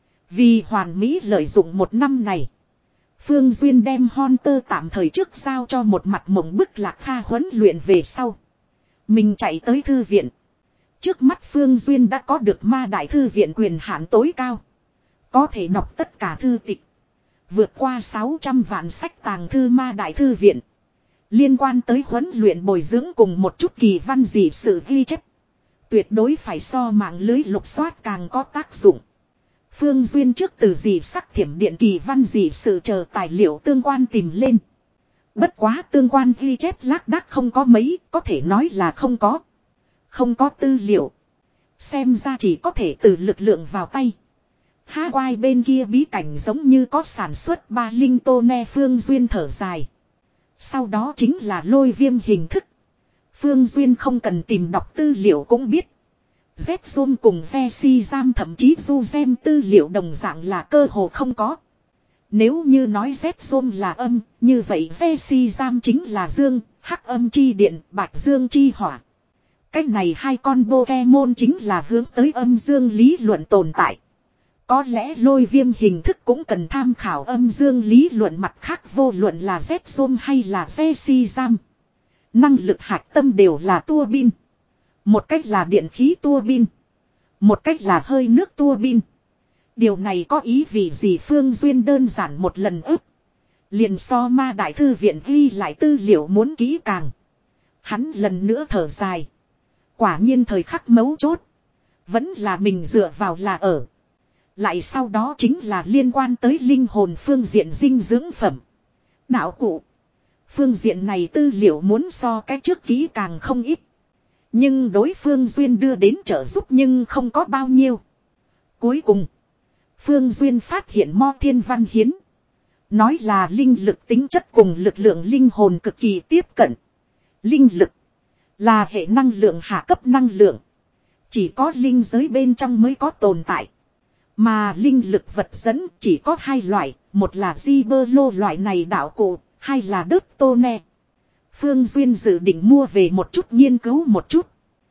Vì hoàn mỹ lợi dụng một năm này. Phương Duyên đem Hunter tạm thời trước giao cho một mặt mộng bức Lạc Kha huấn luyện về sau. Mình chạy tới thư viện. Trước mắt Phương Duyên đã có được ma đại thư viện quyền hạn tối cao. Có thể đọc tất cả thư tịch. Vượt qua sáu trăm vạn sách tàng thư ma đại thư viện. Liên quan tới huấn luyện bồi dưỡng cùng một chút kỳ văn dị sự ghi chép. Tuyệt đối phải so mạng lưới lục soát càng có tác dụng. Phương Duyên trước từ dị sắc thiểm điện kỳ văn dị sự chờ tài liệu tương quan tìm lên. Bất quá tương quan ghi chép lác đác không có mấy, có thể nói là không có. Không có tư liệu. Xem ra chỉ có thể từ lực lượng vào tay. Hawaii bên kia bí cảnh giống như có sản xuất ba linh tô ne. Phương Duyên thở dài. Sau đó chính là lôi viêm hình thức. Phương Duyên không cần tìm đọc tư liệu cũng biết. Z-Zoom cùng Ve-Si-Giam thậm chí Du-Gem tư liệu đồng dạng là cơ hồ không có. Nếu như nói Z-Zoom là âm, như vậy Ve-Si-Giam chính là dương, hắc âm chi điện, bạch dương chi hỏa. Cách này hai con Pokemon chính là hướng tới âm dương lý luận tồn tại. Có lẽ lôi viêm hình thức cũng cần tham khảo âm dương lý luận mặt khác vô luận là Z-Zoom hay là Ve-Si-Giam. Năng lực hạch tâm đều là tua bin. Một cách là điện khí tua bin. Một cách là hơi nước tua bin. Điều này có ý vì gì Phương Duyên đơn giản một lần ức. Liền so ma đại thư viện ghi lại tư liệu muốn kỹ càng. Hắn lần nữa thở dài. Quả nhiên thời khắc mấu chốt. Vẫn là mình dựa vào là ở. Lại sau đó chính là liên quan tới linh hồn phương diện dinh dưỡng phẩm. Đạo cụ. Phương diện này tư liệu muốn so cái trước kỹ càng không ít. Nhưng đối phương Duyên đưa đến trợ giúp nhưng không có bao nhiêu. Cuối cùng. Phương Duyên phát hiện Mo Thiên Văn Hiến. Nói là linh lực tính chất cùng lực lượng linh hồn cực kỳ tiếp cận. Linh lực. Là hệ năng lượng hạ cấp năng lượng. Chỉ có linh giới bên trong mới có tồn tại. Mà linh lực vật dẫn chỉ có hai loại. Một là di bơ lô loại này đạo cụ. Hai là đớt tô ne. Phương Duyên dự định mua về một chút nghiên cứu một chút.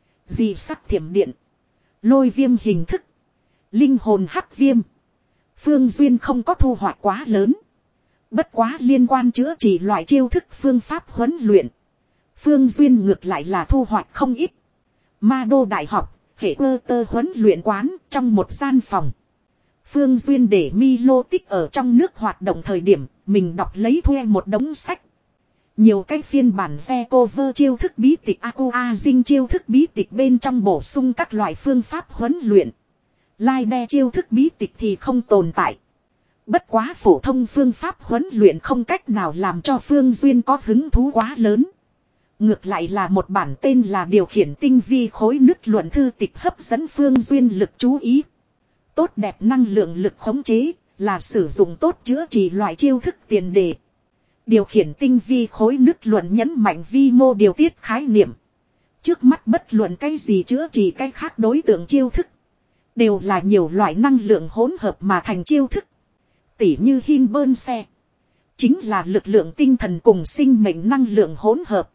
Di sắc thiểm điện. Lôi viêm hình thức. Linh hồn hắc viêm. Phương Duyên không có thu hoạch quá lớn. Bất quá liên quan chữa trị loại chiêu thức phương pháp huấn luyện. Phương Duyên ngược lại là thu hoạch không ít. Ma đô đại học, hệ ơ tơ huấn luyện quán trong một gian phòng. Phương Duyên để Milo tích ở trong nước hoạt động thời điểm, mình đọc lấy thuê một đống sách. Nhiều cái phiên bản ve cover chiêu thức bí tịch Aqua Dinh chiêu thức bí tịch bên trong bổ sung các loại phương pháp huấn luyện. Lai đe chiêu thức bí tịch thì không tồn tại. Bất quá phổ thông phương pháp huấn luyện không cách nào làm cho Phương Duyên có hứng thú quá lớn. Ngược lại là một bản tên là điều khiển tinh vi khối nứt luận thư tịch hấp dẫn Phương Duyên lực chú ý. Tốt đẹp năng lượng lực khống chế là sử dụng tốt chữa trị loại chiêu thức tiền đề. Điều khiển tinh vi khối nứt luận nhấn mạnh vi mô điều tiết khái niệm. Trước mắt bất luận cái gì chữa trị cái khác đối tượng chiêu thức. Đều là nhiều loại năng lượng hỗn hợp mà thành chiêu thức. Tỉ như Hinburn xe. Chính là lực lượng tinh thần cùng sinh mệnh năng lượng hỗn hợp.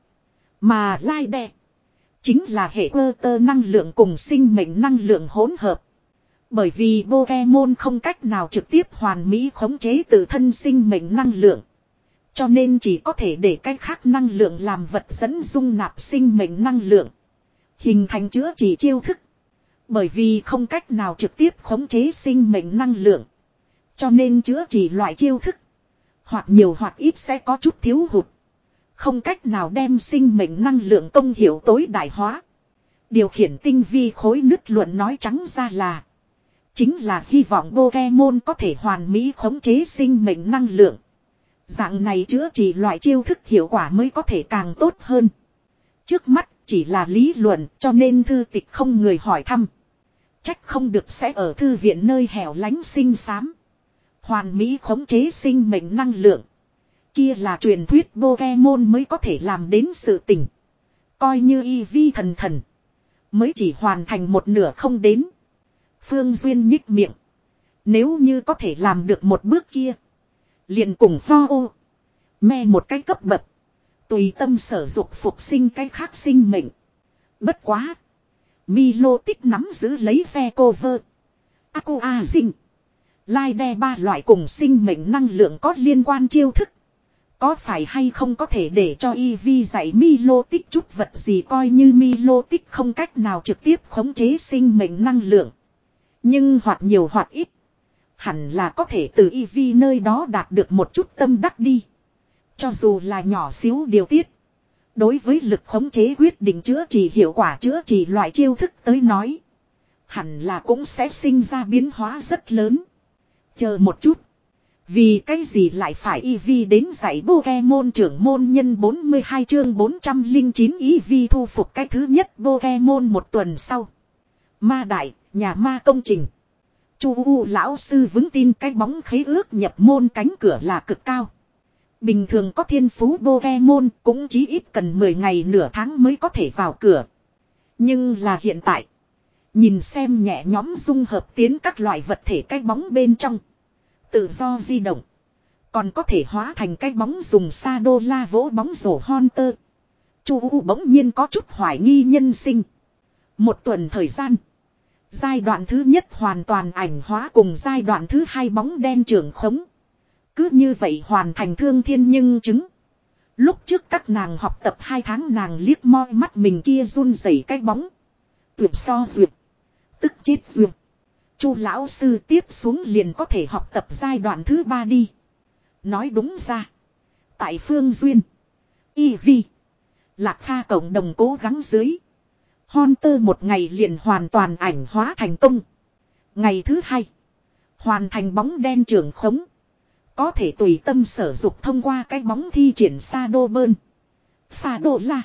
Mà Lai đe. Chính là hệ ơ tơ năng lượng cùng sinh mệnh năng lượng hỗn hợp. Bởi vì Pokemon không cách nào trực tiếp hoàn mỹ khống chế tự thân sinh mệnh năng lượng. Cho nên chỉ có thể để cách khác năng lượng làm vật dẫn dung nạp sinh mệnh năng lượng. Hình thành chữa trị chiêu thức. Bởi vì không cách nào trực tiếp khống chế sinh mệnh năng lượng. Cho nên chữa trị loại chiêu thức. Hoặc nhiều hoặc ít sẽ có chút thiếu hụt. Không cách nào đem sinh mệnh năng lượng công hiệu tối đại hóa. Điều khiển tinh vi khối nứt luận nói trắng ra là. Chính là hy vọng Pokemon có thể hoàn mỹ khống chế sinh mệnh năng lượng. Dạng này chữa trị loại chiêu thức hiệu quả mới có thể càng tốt hơn. Trước mắt chỉ là lý luận cho nên thư tịch không người hỏi thăm. Trách không được sẽ ở thư viện nơi hẻo lánh xinh xám. Hoàn mỹ khống chế sinh mệnh năng lượng. Kia là truyền thuyết Pokemon mới có thể làm đến sự tình. Coi như Eevee thần thần. Mới chỉ hoàn thành một nửa không đến. Phương Duyên nhích miệng. Nếu như có thể làm được một bước kia. Liền cùng Ho ô. Me một cái cấp bậc. Tùy tâm sở dục phục sinh cái khác sinh mệnh. Bất quá. Milo tích nắm giữ lấy xe cover. Aqua Dinh. Lai đe ba loại cùng sinh mệnh năng lượng có liên quan chiêu thức. Có phải hay không có thể để cho Eevee dạy Milo tích chút vật gì coi như Milo tích không cách nào trực tiếp khống chế sinh mệnh năng lượng. Nhưng hoặc nhiều hoặc ít. Hẳn là có thể từ Eevee nơi đó đạt được một chút tâm đắc đi. Cho dù là nhỏ xíu điều tiết. Đối với lực khống chế quyết định chữa trị hiệu quả chữa trị loại chiêu thức tới nói. Hẳn là cũng sẽ sinh ra biến hóa rất lớn. Chờ một chút. Vì cái gì lại phải Eevee đến dạy Pokemon trưởng môn nhân bốn mươi hai chương bốn trăm lẻ chín Eevee thu phục cái thứ nhất Pokemon một tuần sau. Ma đại, nhà ma công trình. Chu U lão sư vững tin cái bóng khế ước nhập môn cánh cửa là cực cao. Bình thường có thiên phú Pokemon cũng chỉ ít cần mười ngày nửa tháng mới có thể vào cửa. Nhưng là hiện tại. Nhìn xem nhẹ nhóm dung hợp tiến các loại vật thể cái bóng bên trong. Tự do di động. Còn có thể hóa thành cái bóng dùng sa đô la vỗ bóng rổ Hunter. Chu U bỗng nhiên có chút hoài nghi nhân sinh. Một tuần thời gian. Giai đoạn thứ nhất hoàn toàn ảnh hóa cùng giai đoạn thứ hai bóng đen trưởng khống. Cứ như vậy hoàn thành thương thiên nhưng chứng. Lúc trước các nàng học tập hai tháng nàng liếc moi mắt mình kia run rẩy cái bóng. Tuyệt so duyệt. Tức chết duyệt. Chu lão sư tiếp xuống liền có thể học tập giai đoạn thứ ba đi. Nói đúng ra. Tại Phương Duyên. Eevee. Lạc Kha cộng đồng cố gắng dưới. Hunter một ngày liền hoàn toàn ảnh hóa thành công. Ngày thứ hai. Hoàn thành bóng đen trưởng khống. Có thể tùy tâm sở dục thông qua cái bóng thi triển sa đô bơn. Sa đô la.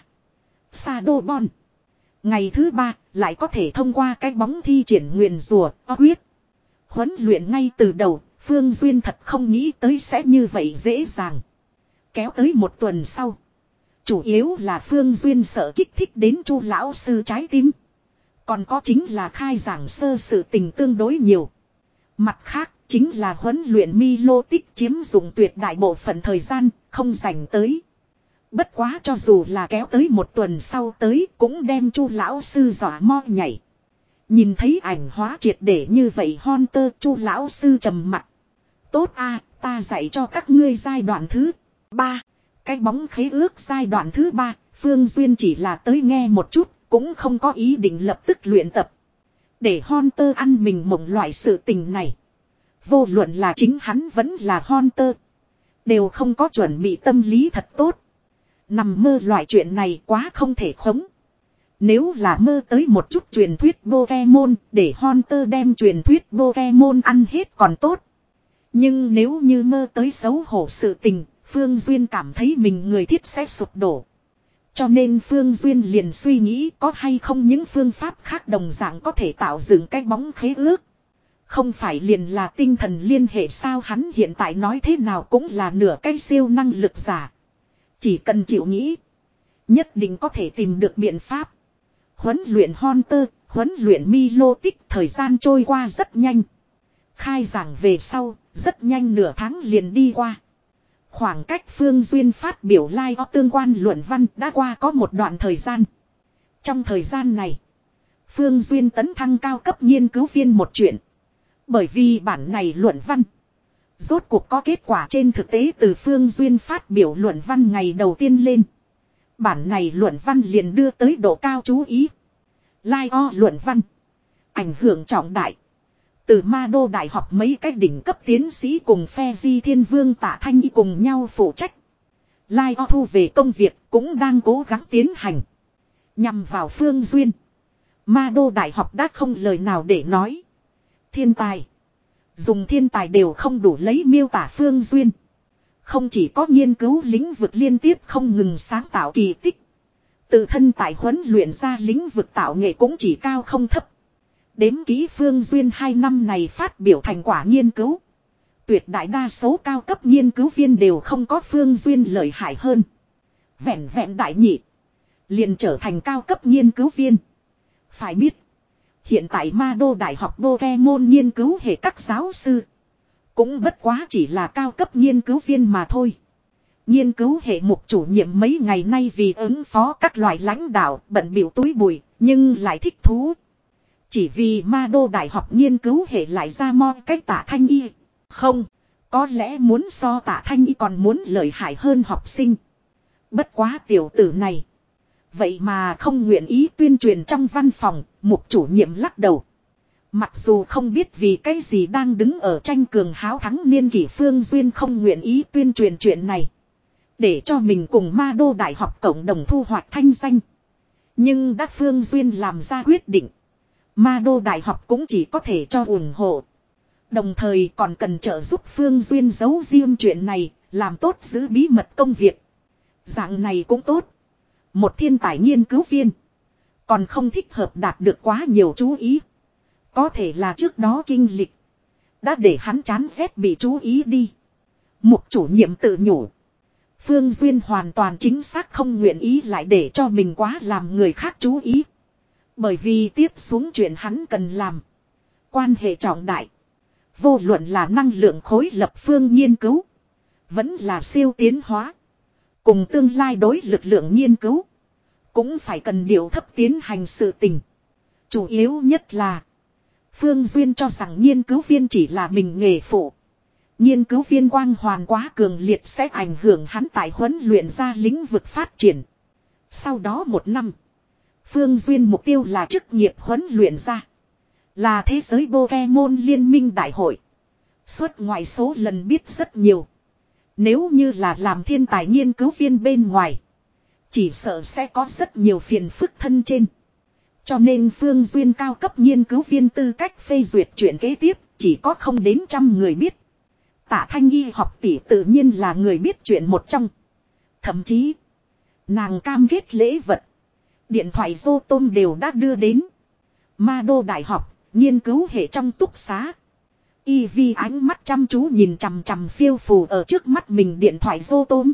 Sa đô bon. Ngày thứ ba lại có thể thông qua cái bóng thi triển nguyền rùa, huyết. Huấn luyện ngay từ đầu, Phương Duyên thật không nghĩ tới sẽ như vậy dễ dàng. Kéo tới một tuần sau. Chủ yếu là Phương Duyên sợ kích thích đến Chu lão sư trái tim. Còn có chính là khai giảng sơ sự tình tương đối nhiều. Mặt khác chính là huấn luyện Milo tích chiếm dụng tuyệt đại bộ phận thời gian, không dành tới. Bất quá cho dù là kéo tới một tuần sau tới cũng đem Chu lão sư dọa mo nhảy. Nhìn thấy ảnh hóa triệt để như vậy Hunter Chu lão sư trầm mặt. Tốt a, ta dạy cho các ngươi giai đoạn thứ ba. Cái bóng khế ước giai đoạn thứ ba, Phương Duyên chỉ là tới nghe một chút, cũng không có ý định lập tức luyện tập. Để Hunter ăn mình mộng loại sự tình này. Vô luận là chính hắn vẫn là Hunter. Đều không có chuẩn bị tâm lý thật tốt. Nằm mơ loại chuyện này quá không thể khống. Nếu là mơ tới một chút truyền thuyết Pokemon để Hunter đem truyền thuyết Pokemon ăn hết còn tốt. Nhưng nếu như mơ tới xấu hổ sự tình, Phương Duyên cảm thấy mình người thiết sẽ sụp đổ. Cho nên Phương Duyên liền suy nghĩ có hay không những phương pháp khác đồng dạng có thể tạo dựng cái bóng khế ước. Không phải liền là tinh thần liên hệ sao hắn hiện tại nói thế nào cũng là nửa cái siêu năng lực giả. Chỉ cần chịu nghĩ. Nhất định có thể tìm được biện pháp. Huấn luyện Hunter, huấn luyện Milo tích thời gian trôi qua rất nhanh. Khai giảng về sau, rất nhanh nửa tháng liền đi qua. Khoảng cách Phương Duyên phát biểu live tương quan luận văn đã qua có một đoạn thời gian. Trong thời gian này, Phương Duyên tấn thăng cao cấp nghiên cứu viên một chuyện. Bởi vì bản này luận văn rốt cuộc có kết quả trên thực tế từ Phương Duyên phát biểu luận văn ngày đầu tiên lên. Bản này luận văn liền đưa tới độ cao chú ý. Live luận văn. Ảnh hưởng trọng đại. Từ Ma Đô Đại học mấy cái đỉnh cấp tiến sĩ cùng phe di thiên vương Tạ Thanh Y cùng nhau phụ trách. Live thu về công việc cũng đang cố gắng tiến hành. Nhằm vào Phương Duyên. Ma Đô Đại học đã không lời nào để nói. Thiên tài. Dùng thiên tài đều không đủ lấy miêu tả Phương Duyên. không chỉ có nghiên cứu lĩnh vực liên tiếp không ngừng sáng tạo kỳ tích. Tự thân tại huấn luyện ra lĩnh vực tạo nghệ cũng chỉ cao không thấp. Đếm kỹ Phương Duyên hai năm này phát biểu thành quả nghiên cứu. Tuyệt đại đa số cao cấp nghiên cứu viên đều không có Phương Duyên lợi hại hơn. Vẹn vẹn đại nhị. Liền trở thành cao cấp nghiên cứu viên. Phải biết. Hiện tại Ma Đô Đại học Pokemon nghiên cứu hệ các giáo sư. Cũng bất quá chỉ là cao cấp nghiên cứu viên mà thôi. Nghiên cứu hệ mục chủ nhiệm mấy ngày nay vì ứng phó các loại lãnh đạo bận biểu túi bụi. Nhưng lại thích thú. Chỉ vì Ma Đô Đại học nghiên cứu hệ lại ra mo cách Tạ Thanh Y. Không. Có lẽ muốn so Tạ Thanh Y còn muốn lợi hại hơn học sinh. Bất quá tiểu tử này. Vậy mà không nguyện ý tuyên truyền trong văn phòng, mục chủ nhiệm lắc đầu. Mặc dù không biết vì cái gì đang đứng ở tranh cường háo thắng niên kỷ Phương Duyên không nguyện ý tuyên truyền chuyện này. Để cho mình cùng Ma Đô Đại học cộng đồng thu hoạch thanh danh. Nhưng đã Phương Duyên làm ra quyết định. Ma Đô Đại học cũng chỉ có thể cho ủng hộ. Đồng thời còn cần trợ giúp Phương Duyên giấu riêng chuyện này, làm tốt giữ bí mật công việc. Dạng này cũng tốt. Một thiên tài nghiên cứu viên. Còn không thích hợp đạt được quá nhiều chú ý. Có thể là trước đó kinh lịch. Đã để hắn chán ghét bị chú ý đi. Mục chủ nhiệm tự nhủ. Phương Duyên hoàn toàn chính xác không nguyện ý lại để cho mình quá làm người khác chú ý. Bởi vì tiếp xuống chuyện hắn cần làm. Quan hệ trọng đại. Vô luận là năng lượng khối lập phương nghiên cứu. Vẫn là siêu tiến hóa. Cùng tương lai đối lực lượng nghiên cứu. Cũng phải cần điều thấp tiến hành sự tình. Chủ yếu nhất là. Phương Duyên cho rằng nghiên cứu viên chỉ là mình nghề phụ. Nghiên cứu viên quang hoàn quá cường liệt sẽ ảnh hưởng hắn tại huấn luyện ra lĩnh vực phát triển. Sau đó một năm. Phương Duyên mục tiêu là chức nghiệp huấn luyện ra. Là thế giới Pokemon liên minh đại hội. Suốt ngoài số lần biết rất nhiều. Nếu như là làm thiên tài nghiên cứu viên bên ngoài. Chỉ sợ sẽ có rất nhiều phiền phức thân trên. Cho nên Phương Duyên cao cấp nghiên cứu viên tư cách phê duyệt chuyện kế tiếp. Chỉ có không đến trăm người biết. Tạ Thanh Y học tỷ tự nhiên là người biết chuyện một trong. Thậm chí. Nàng cam kết lễ vật. Điện thoại Dô Tôm đều đã đưa đến. Ma Đô Đại học. Nghiên cứu hệ trong túc xá. Y Vi ánh mắt chăm chú nhìn chằm chằm phiêu phù ở trước mắt mình điện thoại Dô Tôm.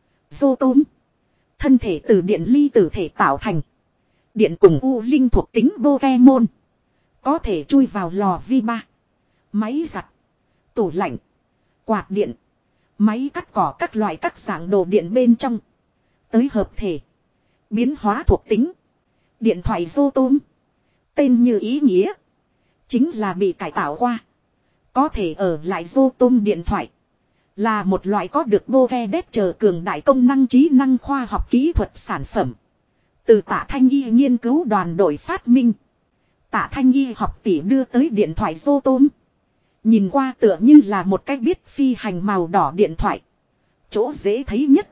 Dô Tôm. Thân thể từ điện ly tử thể tạo thành. Điện cùng U Linh thuộc tính Pokemon. Có thể chui vào lò vi ba. Máy giặt. Tủ lạnh. Quạt điện. Máy cắt cỏ các loại các dạng đồ điện bên trong. Tới hợp thể. Biến hóa thuộc tính. Điện thoại Dô Tôm. Tên như ý nghĩa. Chính là bị cải tạo qua. Có thể ở lại Dô Tôm điện thoại. Là một loại có được Pokédex chờ cường đại công năng trí năng khoa học kỹ thuật sản phẩm. Từ Tạ Thanh Y nghiên cứu đoàn đội phát minh. Tạ Thanh Y học tỷ đưa tới điện thoại Dô Tôm. Nhìn qua tựa như là một cái biết phi hành màu đỏ điện thoại. Chỗ dễ thấy nhất.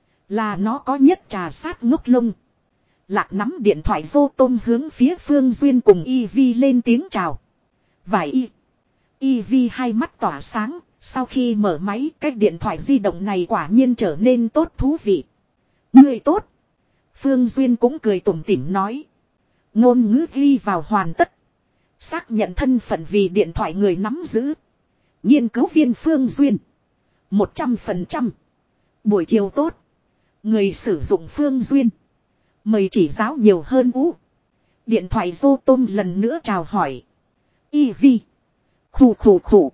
Là nó có nhất trà sát ngốc lông. Lạc nắm điện thoại Dô Tôm hướng phía Phương Duyên cùng Y Vi lên tiếng chào. Vài y. Y Vi hai mắt tỏa sáng. Sau khi mở máy cái điện thoại di động này quả nhiên trở nên tốt thú vị. Người tốt. Phương Duyên cũng cười tủm tỉm nói. Ngôn ngữ ghi vào hoàn tất. Xác nhận thân phận vì điện thoại người nắm giữ. Nghiên cứu viên Phương Duyên. Một trăm phần trăm. Buổi chiều tốt. Người sử dụng Phương Duyên. Mời chỉ giáo nhiều hơn ú. Điện thoại Dô Tôm lần nữa chào hỏi. Y Vi. Khủ khủ khủ.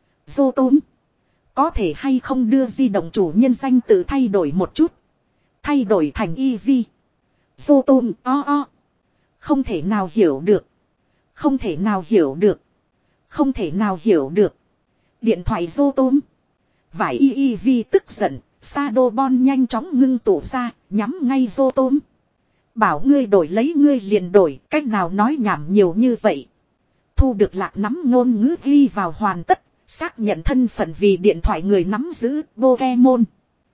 Dô Tôm. Có thể hay không đưa di động chủ nhân danh tự thay đổi một chút. Thay đổi thành Y Vi. Dô Tôm o o. Không thể nào hiểu được. Không thể nào hiểu được. Không thể nào hiểu được. Điện thoại Dô Tôm. Vải y y vi tức giận. Shadow Ball nhanh chóng ngưng tụ ra. Nhắm ngay Dô Tôm. Bảo ngươi đổi lấy ngươi liền đổi. Cách nào nói nhảm nhiều như vậy. Thu được lạc nắm ngôn ngữ ghi vào hoàn tất. Xác nhận thân phận vì điện thoại người nắm giữ Pokemon.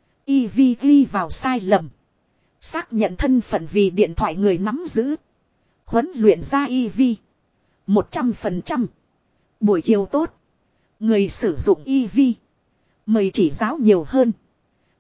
Y Vi ghi vào sai lầm. Xác nhận thân phận vì điện thoại người nắm giữ. Huấn luyện ra Y Vi. Một trăm phần trăm. Buổi chiều tốt. Người sử dụng Y Vi. Mời chỉ giáo nhiều hơn.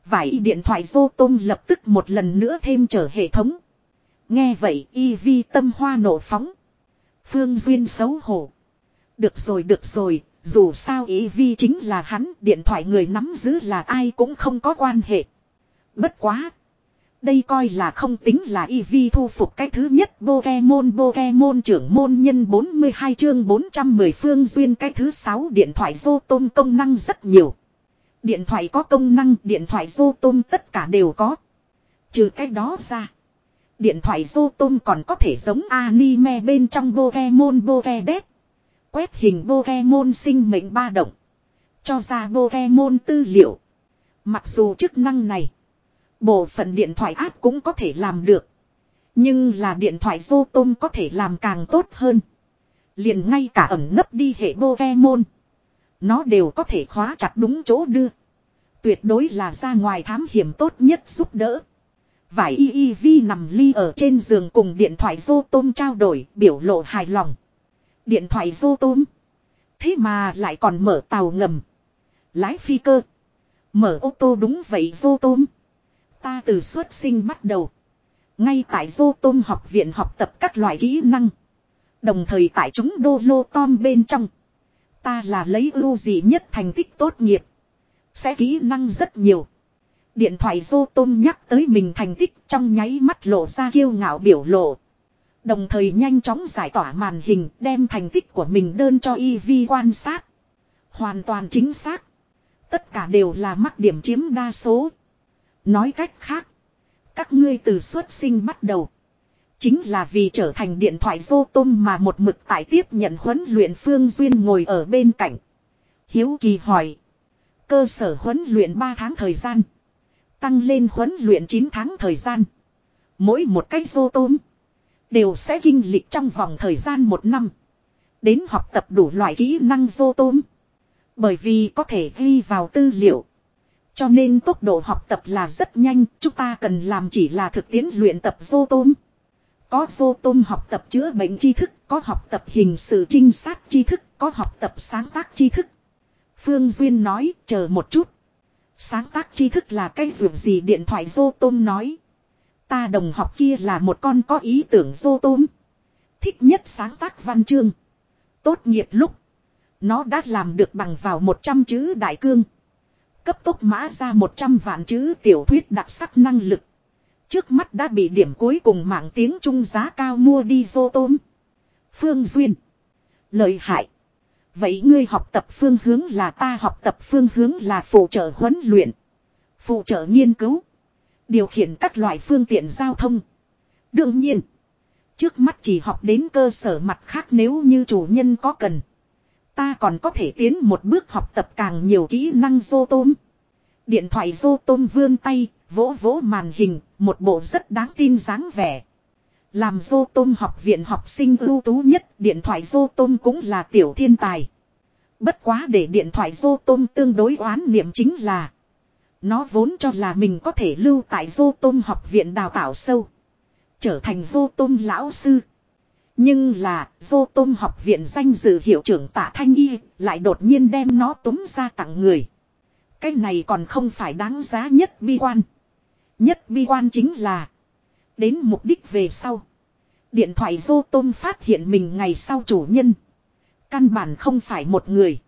Vải điện thoại Rotom lập tức một lần nữa thêm trở hệ thống. Nghe vậy y vi tâm hoa nổ phóng. Phương Duyên xấu hổ. Được rồi được rồi, dù sao y vi chính là hắn, điện thoại người nắm giữ là ai cũng không có quan hệ. Bất quá. Đây coi là không tính là y vi thu phục cái thứ nhất Pokemon Pokemon trưởng môn nhân bốn mươi hai chương bốn trăm mười Phương Duyên cái thứ sáu điện thoại Rotom công năng rất nhiều. Điện thoại có công năng, điện thoại Rotom tất cả đều có. Trừ cái đó ra. Điện thoại Rotom còn có thể giống anime bên trong Pokemon Pokédex. Quét hình Pokemon sinh mệnh ba động. Cho ra Pokemon tư liệu. Mặc dù chức năng này. Bộ phận điện thoại app cũng có thể làm được. Nhưng là điện thoại Rotom có thể làm càng tốt hơn. Liền ngay cả ẩn nấp đi hệ Pokemon. Nó đều có thể khóa chặt đúng chỗ đưa. Tuyệt đối là ra ngoài thám hiểm tốt nhất giúp đỡ. Vải y y vi nằm ly ở trên giường cùng điện thoại Rotom trao đổi, biểu lộ hài lòng. Điện thoại Rotom. Thế mà lại còn mở tàu ngầm. Lái phi cơ. Mở ô tô đúng vậy Rotom. Ta từ xuất sinh bắt đầu. Ngay tại Rotom học viện học tập các loại kỹ năng. Đồng thời tại chúng đô lô tom bên trong. Ta là lấy ưu dị nhất thành tích tốt nghiệp. Sẽ kỹ năng rất nhiều. Điện thoại Rotom nhắc tới mình thành tích trong nháy mắt lộ ra kiêu ngạo biểu lộ. Đồng thời nhanh chóng giải tỏa màn hình đem thành tích của mình đơn cho y vi quan sát. Hoàn toàn chính xác. Tất cả đều là mắc điểm chiếm đa số. Nói cách khác. Các ngươi từ xuất sinh bắt đầu. Chính là vì trở thành điện thoại Rotom mà một mực tại tiếp nhận huấn luyện Phương Duyên ngồi ở bên cạnh. Hiếu kỳ hỏi. Cơ sở huấn luyện ba tháng thời gian. Tăng lên huấn luyện chín tháng thời gian. Mỗi một cái Rotom. Đều sẽ kinh lịch trong vòng thời gian một năm. Đến học tập đủ loại kỹ năng Rotom. Bởi vì có thể ghi vào tư liệu. Cho nên tốc độ học tập là rất nhanh. Chúng ta cần làm chỉ là thực tiễn luyện tập Rotom. Có Rotom học tập chữa bệnh tri thức. Có học tập hình sự trinh sát tri thức. Có học tập sáng tác tri thức. Phương Duyên nói chờ một chút. Sáng tác tri thức là cái việc gì điện thoại Rotom nói. Ta đồng học kia là một con có ý tưởng Rotom. Thích nhất sáng tác văn chương. Tốt nghiệp lúc. Nó đã làm được bằng vào một trăm chữ đại cương. Cấp tốc mã ra một trăm vạn chữ tiểu thuyết đặc sắc năng lực. Trước mắt đã bị điểm cuối cùng mạng tiếng Trung giá cao mua đi Rotom. Phương Duyên. Lợi hại. Vậy ngươi học tập phương hướng là ta học tập phương hướng là phụ trợ huấn luyện. Phụ trợ nghiên cứu. Điều khiển các loại phương tiện giao thông. Đương nhiên. Trước mắt chỉ học đến cơ sở mặt khác nếu như chủ nhân có cần. Ta còn có thể tiến một bước học tập càng nhiều kỹ năng Rotom. Điện thoại Rotom vươn tay, vỗ vỗ màn hình, một bộ rất đáng tin dáng vẻ. Làm Rotom học viện học sinh ưu tú nhất, điện thoại Rotom cũng là tiểu thiên tài. Bất quá để điện thoại Rotom tương đối oán niệm chính là nó vốn cho là mình có thể lưu tại Rotom học viện đào tạo sâu. Trở thành Rotom lão sư. Nhưng là Rotom học viện danh dự hiệu trưởng Tạ Thanh Y lại đột nhiên đem nó túm ra tặng người. Cái này còn không phải đáng giá nhất bi quan. Nhất bi quan chính là đến mục đích về sau. Điện thoại Rotom phát hiện mình ngày sau chủ nhân. Căn bản không phải một người.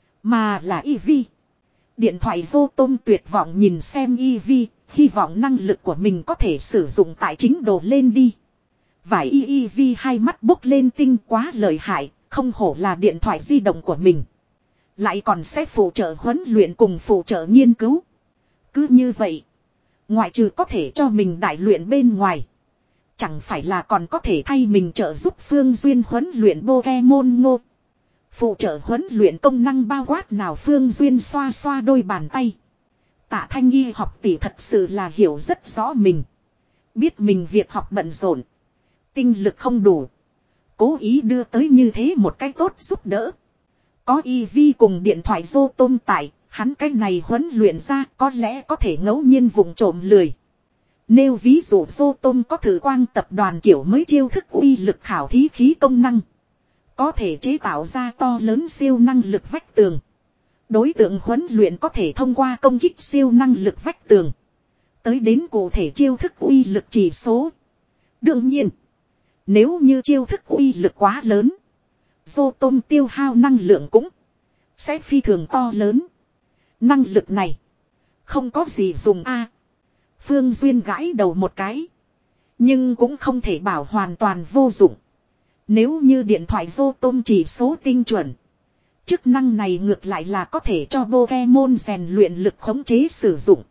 Mà là Eevee. Điện thoại Rotom tuyệt vọng nhìn xem Eevee. Hy vọng năng lực của mình có thể sử dụng tại chính đồ lên đi. Vải Eevee hai mắt bốc lên tinh quá lợi hại. Không hổ là điện thoại di động của mình. Lại còn sẽ phụ trợ huấn luyện cùng phụ trợ nghiên cứu. Cứ như vậy. Ngoại trừ có thể cho mình đại luyện bên ngoài. Chẳng phải là còn có thể thay mình trợ giúp Phương Duyên huấn luyện Pokemon Go. Phụ trợ huấn luyện công năng bao quát nào Phương Duyên xoa xoa đôi bàn tay. Tạ Thanh Y học tỷ thật sự là hiểu rất rõ mình. Biết mình việc học bận rộn. Tinh lực không đủ. Cố ý đưa tới như thế một cách tốt giúp đỡ. Có Eevee cùng điện thoại Rotom tại. Hắn cái này huấn luyện ra có lẽ có thể ngẫu nhiên vùng trộm lười. Nêu ví dụ Rotom có thử quang tập đoàn kiểu mới chiêu thức uy lực khảo thí khí công năng. Có thể chế tạo ra to lớn siêu năng lực vách tường. Đối tượng huấn luyện có thể thông qua công kích siêu năng lực vách tường. Tới đến cụ thể chiêu thức uy lực chỉ số. Đương nhiên, nếu như chiêu thức uy lực quá lớn, Vô Tôm tiêu hao năng lượng cũng sẽ phi thường to lớn. Năng lực này không có gì dùng a. Phương Duyên gãi đầu một cái. Nhưng cũng không thể bảo hoàn toàn vô dụng. Nếu như điện thoại Vô Tôm chỉ số tinh chuẩn, chức năng này ngược lại là có thể cho Pokemon rèn luyện lực khống chế sử dụng.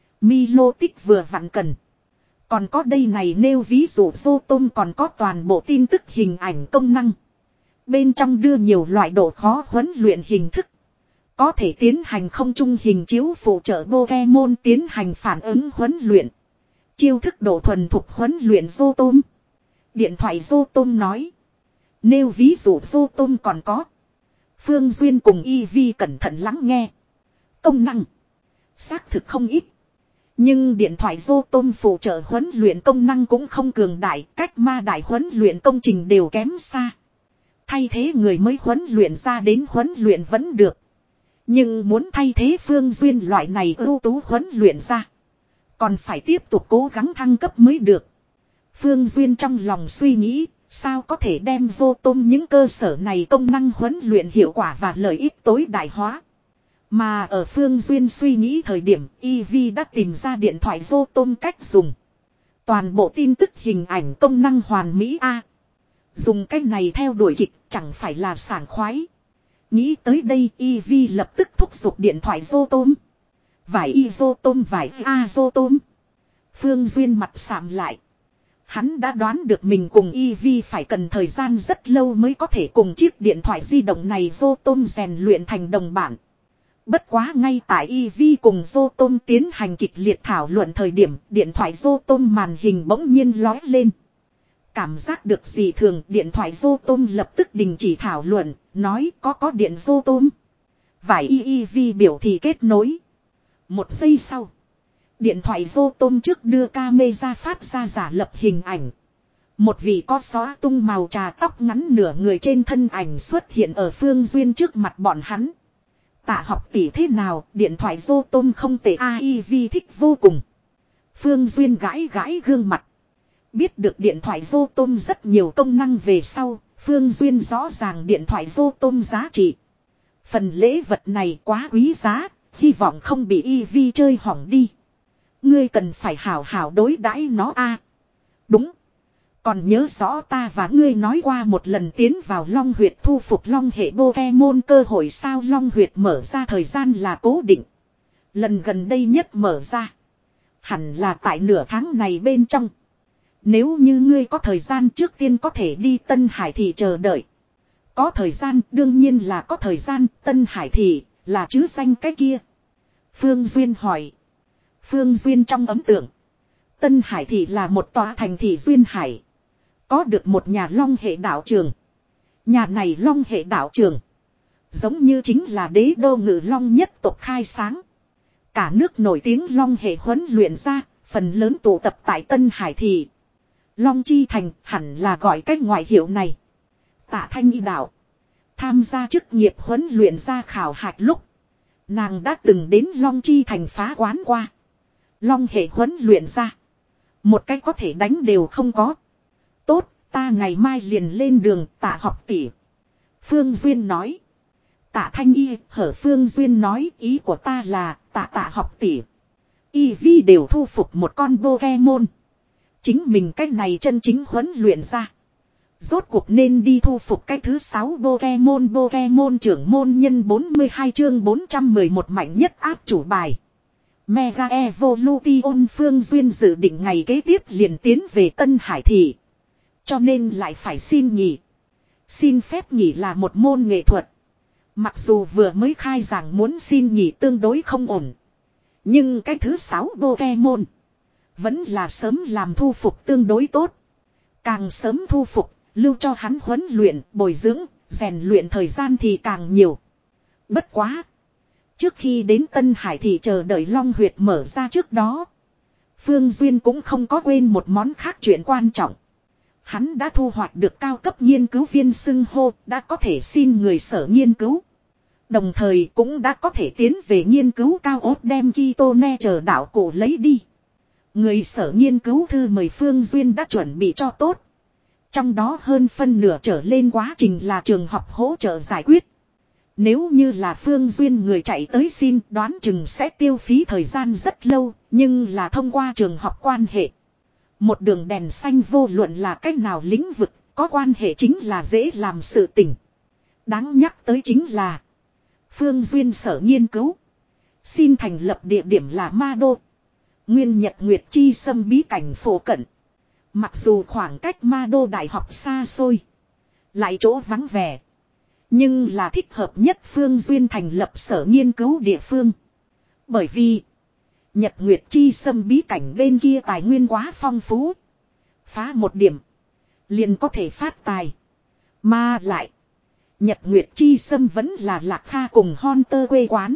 Milotic vừa vặn cần. Còn có đây này nêu ví dụ Vô Tôm còn có toàn bộ tin tức hình ảnh công năng. Bên trong đưa nhiều loại độ khó huấn luyện hình thức. Có thể tiến hành không trung hình chiếu phụ trợ Pokemon tiến hành phản ứng huấn luyện. Chiêu thức độ thuần thục huấn luyện Vô Tôm. Điện thoại Vô Tôm nói. Nêu ví dụ Vô Tôm còn có. Phương Duyên cùng Eevee cẩn thận lắng nghe. Công năng xác thực không ít. Nhưng điện thoại Vô Tôm phụ trợ huấn luyện công năng cũng không cường đại. Cách ma đại huấn luyện công trình đều kém xa. Thay thế người mới huấn luyện ra đến huấn luyện vẫn được. Nhưng muốn thay thế Phương Duyên loại này ưu tú huấn luyện ra, còn phải tiếp tục cố gắng thăng cấp mới được. Phương Duyên trong lòng suy nghĩ, sao có thể đem Vô Tôm những cơ sở này công năng huấn luyện hiệu quả và lợi ích tối đại hóa. Mà ở Phương Duyên suy nghĩ thời điểm, Eevee đã tìm ra điện thoại Vô Tôm cách dùng. Toàn bộ tin tức hình ảnh công năng hoàn mỹ A. Dùng cách này theo đuổi kịch chẳng phải là sảng khoái. Nghĩ tới đây Eevee lập tức thúc giục điện thoại Vô Tôm. Vải y Vô Tôm vải a Vô Tôm. Phương Duyên mặt sạm lại. Hắn đã đoán được mình cùng Eevee phải cần thời gian rất lâu mới có thể cùng chiếc điện thoại di động này Vô Tôm rèn luyện thành đồng bản. Bất quá ngay tại Eevee cùng Vô Tôm tiến hành kịch liệt thảo luận thời điểm điện thoại Vô Tôm màn hình bỗng nhiên lói lên. Cảm giác được gì thường điện thoại Vô Tôm lập tức đình chỉ thảo luận, nói có có điện Vô Tôm. Vải y Eevee biểu thị kết nối. Một giây sau, điện thoại Vô Tôm trước đưa camera phát ra giả lập hình ảnh. Một vị có xóa tung màu trà tóc ngắn nửa người trên thân ảnh xuất hiện ở Phương Duyên trước mặt bọn hắn. Tạ học tỷ thế nào, điện thoại Vô Tôm không tệ a. Eevee thích vô cùng. Phương Duyên gãi gãi gương mặt. Biết được điện thoại Vô Tôm rất nhiều công năng về sau, Phương Duyên rõ ràng điện thoại Vô Tôm giá trị. Phần lễ vật này quá quý giá, hy vọng không bị Eevee chơi hỏng đi. Ngươi cần phải hảo hảo đối đãi nó a. Đúng. Còn nhớ rõ ta và ngươi nói qua một lần tiến vào Long Huyệt thu phục Long hệ Pokemon cơ hội sao. Long Huyệt mở ra thời gian là cố định. Lần gần đây nhất mở ra, hẳn là tại nửa tháng này bên trong. Nếu như ngươi có thời gian trước tiên có thể đi Tân Hải Thị chờ đợi. Có thời gian đương nhiên là có thời gian. Tân Hải Thị là chứ danh cái kia. Phương Duyên hỏi. Phương Duyên trong ấn tượng, Tân Hải Thị là một tòa thành thị duyên hải. Có được một nhà Long hệ đạo trường. Nhà này Long hệ đạo trường giống như chính là đế đô Ngự Long nhất tộc khai sáng. Cả nước nổi tiếng Long hệ huấn luyện ra, phần lớn tụ tập tại Tân Hải Thị. Long Chi Thành hẳn là gọi cách ngoại hiệu này. Tạ Thanh Y đạo tham gia chức nghiệp huấn luyện ra khảo hạch lúc, nàng đã từng đến Long Chi Thành phá quán qua. Long hệ huấn luyện ra, một cách có thể đánh đều không có. Tốt, ta ngày mai liền lên đường. Tạ học tỷ, Phương Duyên nói. Tạ Thanh Y hở Phương Duyên nói, ý của ta là tạ tạ học tỷ. Eevee đều thu phục một con Pokemon. Chính mình cách này chân chính huấn luyện ra, rốt cuộc nên đi thu phục cái thứ sáu Pokemon. Pokemon trưởng môn nhân bốn mươi hai chương bốn trăm mười một mạnh nhất áp chủ bài. Mega Evolution. Phương Duyên dự định ngày kế tiếp liền tiến về Tân Hải Thị, cho nên lại phải xin nghỉ. Xin phép nghỉ là một môn nghệ thuật. Mặc dù vừa mới khai giảng muốn xin nghỉ tương đối không ổn, nhưng cái thứ sáu Pokemon vẫn là sớm làm thu phục tương đối tốt. Càng sớm thu phục, lưu cho hắn huấn luyện, bồi dưỡng, rèn luyện thời gian thì càng nhiều. Bất quá, trước khi đến Tân Hải Thị chờ đợi Long Huyệt mở ra trước đó, Phương Duyên cũng không có quên một món khác chuyện quan trọng. Hắn đã thu hoạch được cao cấp nghiên cứu viên xưng hô, đã có thể xin người sở nghiên cứu. Đồng thời cũng đã có thể tiến về nghiên cứu cao ốt đem Kitone chờ đạo cổ lấy đi. Người sở nghiên cứu thư mời Phương Duyên đã chuẩn bị cho tốt. Trong đó hơn phân nửa trở lên quá trình là trường học hỗ trợ giải quyết. Nếu như là Phương Duyên người chạy tới xin đoán chừng sẽ tiêu phí thời gian rất lâu, nhưng là thông qua trường học quan hệ. Một đường đèn xanh vô luận là cách nào lĩnh vực, có quan hệ chính là dễ làm sự tình. Đáng nhắc tới chính là Phương Duyên sở nghiên cứu xin thành lập địa điểm là Ma Đô, Nguyên Nhật Nguyệt Chi Sâm bí cảnh phổ cận. Mặc dù khoảng cách Ma Đô Đại học xa xôi, lại chỗ vắng vẻ, nhưng là thích hợp nhất Phương Duyên thành lập sở nghiên cứu địa phương. Bởi vì Nhật Nguyệt Chi Sâm bí cảnh bên kia tài nguyên quá phong phú. Phá một điểm liền có thể phát tài. Mà lại Nhật Nguyệt Chi Sâm vẫn là Lạc Kha cùng Hunter quê quán.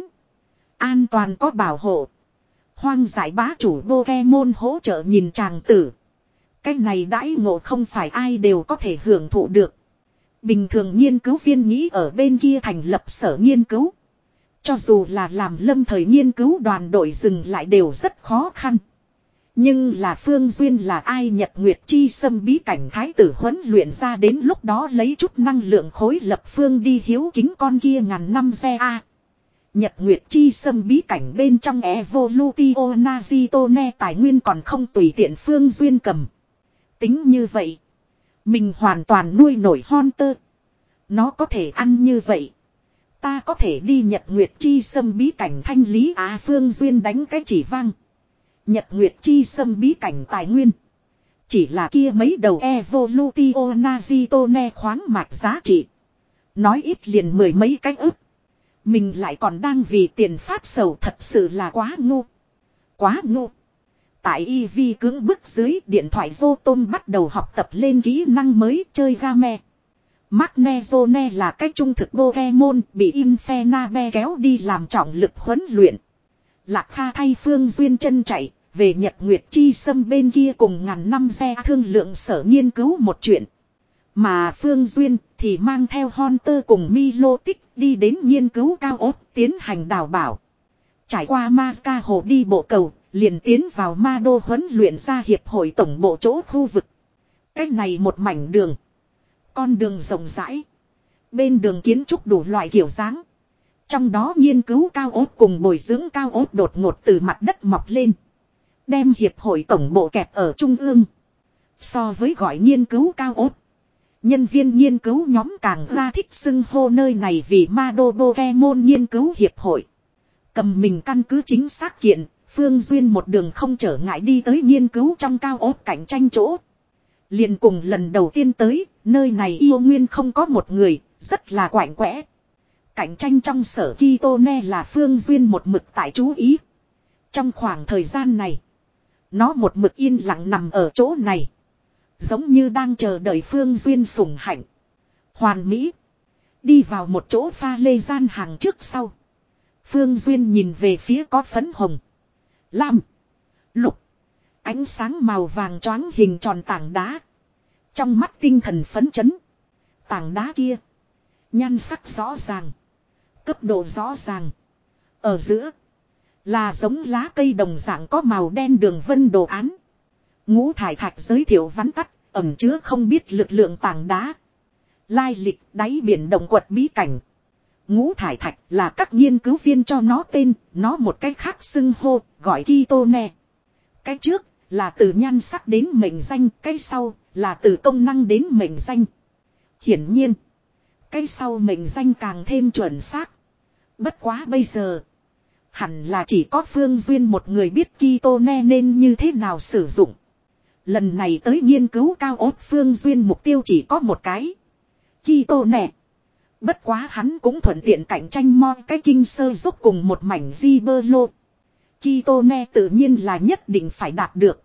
An toàn có bảo hộ. Hoang giải bá chủ Pokemon hỗ trợ nhìn chàng tử. Cái này đãi ngộ không phải ai đều có thể hưởng thụ được. Bình thường nghiên cứu viên nghĩ ở bên kia thành lập sở nghiên cứu. Cho dù là làm lâm thời nghiên cứu đoàn đội dừng lại đều rất khó khăn. Nhưng là Phương Duyên là ai Nhật Nguyệt Chi Sâm bí cảnh thái tử huấn luyện ra đến lúc đó lấy chút năng lượng khối lập phương đi hiếu kính con kia ngàn năm xe A. Nhật Nguyệt Chi Sâm bí cảnh bên trong Evolutio Nazitone tài nguyên còn không tùy tiện Phương Duyên cầm. Tính như vậy, mình hoàn toàn nuôi nổi Hunter. Nó có thể ăn như vậy, ta có thể đi Nhật Nguyệt Chi Sâm bí cảnh thanh lý Á. Phương Duyên đánh cái chỉ vang. Nhật Nguyệt Chi Sâm bí cảnh tài nguyên chỉ là kia mấy đầu Evolutio Nazitone khoáng mạch giá trị, nói ít liền mười mấy cái ức. Mình lại còn đang vì tiền phát sầu, thật sự là quá ngu. Quá ngu. Tại i vê cưỡng bức dưới, điện thoại Zotom bắt đầu học tập lên kỹ năng mới chơi game. Magnezone là cái trung thực Pokemon bị Infernape kéo đi làm trọng lực huấn luyện. Lạc Kha thay Phương Duyên chân chạy về Nhật Nguyệt Chi Sâm bên kia cùng ngàn năm xe thương lượng sở nghiên cứu một chuyện. Mà Phương Duyên thì mang theo Hunter cùng Milotic đi đến nghiên cứu cao ốt tiến hành đào bảo. Trải qua Mazca hồ đi bộ cầu, liền tiến vào Ma Đô huấn luyện ra hiệp hội tổng bộ chỗ khu vực. Cách này một mảnh đường. Con đường rộng rãi. Bên đường kiến trúc đủ loại kiểu dáng. Trong đó nghiên cứu cao ốt cùng bồi dưỡng cao ốt đột ngột từ mặt đất mọc lên. Đem hiệp hội tổng bộ kẹp ở trung ương. So với gọi nghiên cứu cao ốt, nhân viên nghiên cứu nhóm càng ra thích xưng hô nơi này vì Ma Đô Pokemon nghiên cứu hiệp hội. Cầm mình căn cứ chính xác kiện, Phương Duyên một đường không trở ngại đi tới nghiên cứu trong cao ốt cạnh tranh chỗ. Liền cùng lần đầu tiên tới, nơi này yêu nguyên không có một người, rất là quạnh quẽ. Cạnh tranh trong sở Kitone là Phương Duyên một mực tại chú ý. Trong khoảng thời gian này, nó một mực yên lặng nằm ở chỗ này. Giống như đang chờ đợi Phương Duyên sủng hạnh. Hoàn mỹ. Đi vào một chỗ pha lê gian hàng trước sau. Phương Duyên nhìn về phía có phấn hồng, lam, lục, ánh sáng màu vàng choáng hình tròn tảng đá. Trong mắt tinh thần phấn chấn. Tảng đá kia, nhan sắc rõ ràng, cấp độ rõ ràng. Ở giữa là giống lá cây đồng dạng có màu đen đường vân đồ án. Ngũ thải thạch giới thiệu vắn tắt, ẩn chứa không biết lực lượng tảng đá. Lai lịch đáy biển động quật bí cảnh. Ngũ thải thạch là các nghiên cứu viên cho nó tên, nó một cách khác xưng hô, gọi Kitone. Cái trước là từ nhan sắc đến mệnh danh, cái sau là từ công năng đến mệnh danh. Hiển nhiên, cái sau mệnh danh càng thêm chuẩn xác. Bất quá bây giờ, hẳn là chỉ có Phương Duyên một người biết Kitone nên như thế nào sử dụng. Lần này tới nghiên cứu cao ốt Phương Duyên mục tiêu chỉ có một cái. Kitone. Bất quá hắn cũng thuận tiện cạnh tranh mo cái kinh sơ giúp cùng một mảnh di bơ lô. Kitone tự nhiên là nhất định phải đạt được.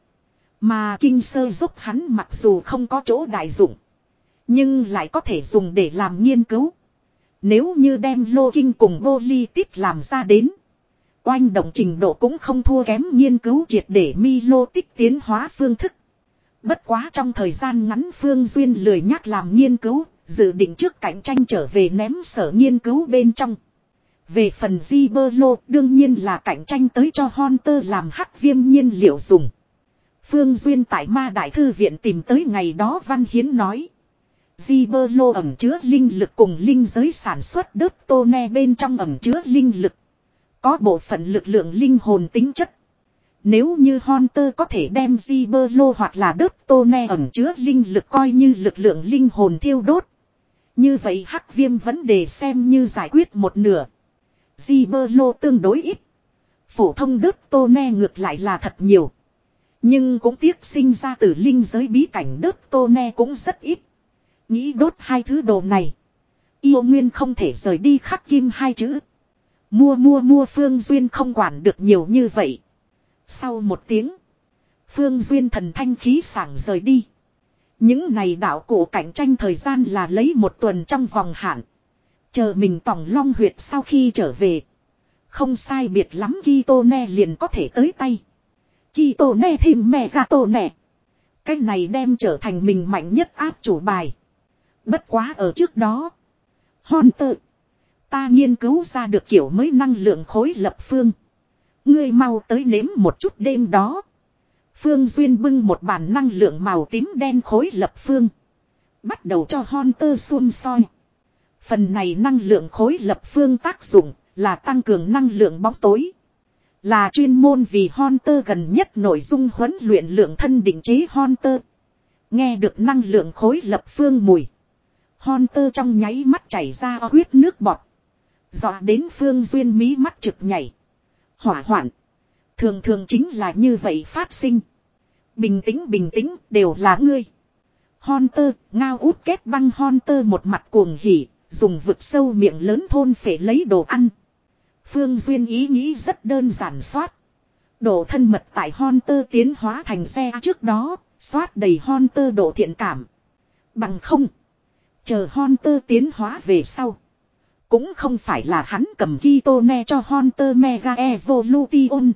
Mà kinh sơ giúp hắn mặc dù không có chỗ đại dụng, nhưng lại có thể dùng để làm nghiên cứu. Nếu như đem lô kinh cùng bô ly tít làm ra đến, oanh động trình độ cũng không thua kém nghiên cứu triệt để Milotic tiến hóa phương thức. Bất quá trong thời gian ngắn Phương Duyên lười nhắc làm nghiên cứu, dự định trước cạnh tranh trở về ném sở nghiên cứu bên trong. Về phần Gibberlo đương nhiên là cạnh tranh tới cho Hunter làm hắc viêm nhiên liệu dùng. Phương Duyên tại ma đại thư viện tìm tới ngày đó văn hiến nói. Gibberlo ẩm chứa linh lực cùng linh giới sản xuất đớt tô ne bên trong ẩm chứa linh lực. Có bộ phận lực lượng linh hồn tính chất. Nếu như Hunter có thể đem Gibberlo hoặc là đớt tô ne ẩm chứa linh lực coi như lực lượng linh hồn thiêu đốt. Như vậy hắc viêm vấn đề xem như giải quyết một nửa. Gibberlo tương đối ít. Phổ thông đớt tô ne ngược lại là thật nhiều. Nhưng cũng tiếc sinh ra từ linh giới bí cảnh đớt tô ne cũng rất ít. Nghĩ đốt hai thứ đồ này. Yêu Nguyên không thể rời đi khắc kim hai chữ. Mua mua mua Phương Duyên không quản được nhiều như vậy. Sau một tiếng. Phương Duyên thần thanh khí sảng rời đi. Những này đạo cụ cạnh tranh thời gian là lấy một tuần trong vòng hạn. Chờ mình tòng long huyệt sau khi trở về. Không sai biệt lắm Kitone liền có thể tới tay. Kitone thêm Megatone. Cái này đem trở thành mình mạnh nhất áp chủ bài. Bất quá ở trước đó. Hunter. Ta nghiên cứu ra được kiểu mới năng lượng khối lập phương. Ngươi mau tới nếm một chút đêm đó. Phương Duyên bưng một bàn năng lượng màu tím đen khối lập phương. Bắt đầu cho Hunter xung soi. Phần này năng lượng khối lập phương tác dụng là tăng cường năng lượng bóng tối. Là chuyên môn vì Hunter gần nhất nội dung huấn luyện lượng thân định chế Hunter. Nghe được năng lượng khối lập phương mùi. Hunter trong nháy mắt chảy ra huyết nước bọt. Dọa đến Phương Duyên mí mắt trực nhảy. Hỏa hoạn. Thường thường chính là như vậy phát sinh. Bình tĩnh bình tĩnh đều là ngươi. Hunter, ngao út kết băng Hunter một mặt cuồng hỉ, dùng vực sâu miệng lớn thôn phệ lấy đồ ăn. Phương Duyên ý nghĩ rất đơn giản soát. Độ thân mật tại Hunter tiến hóa thành xe trước đó, soát đầy Hunter độ thiện cảm. Bằng không. Chờ Hunter tiến hóa về sau. Cũng không phải là hắn cầm Kitone cho Hunter Mega Evolution.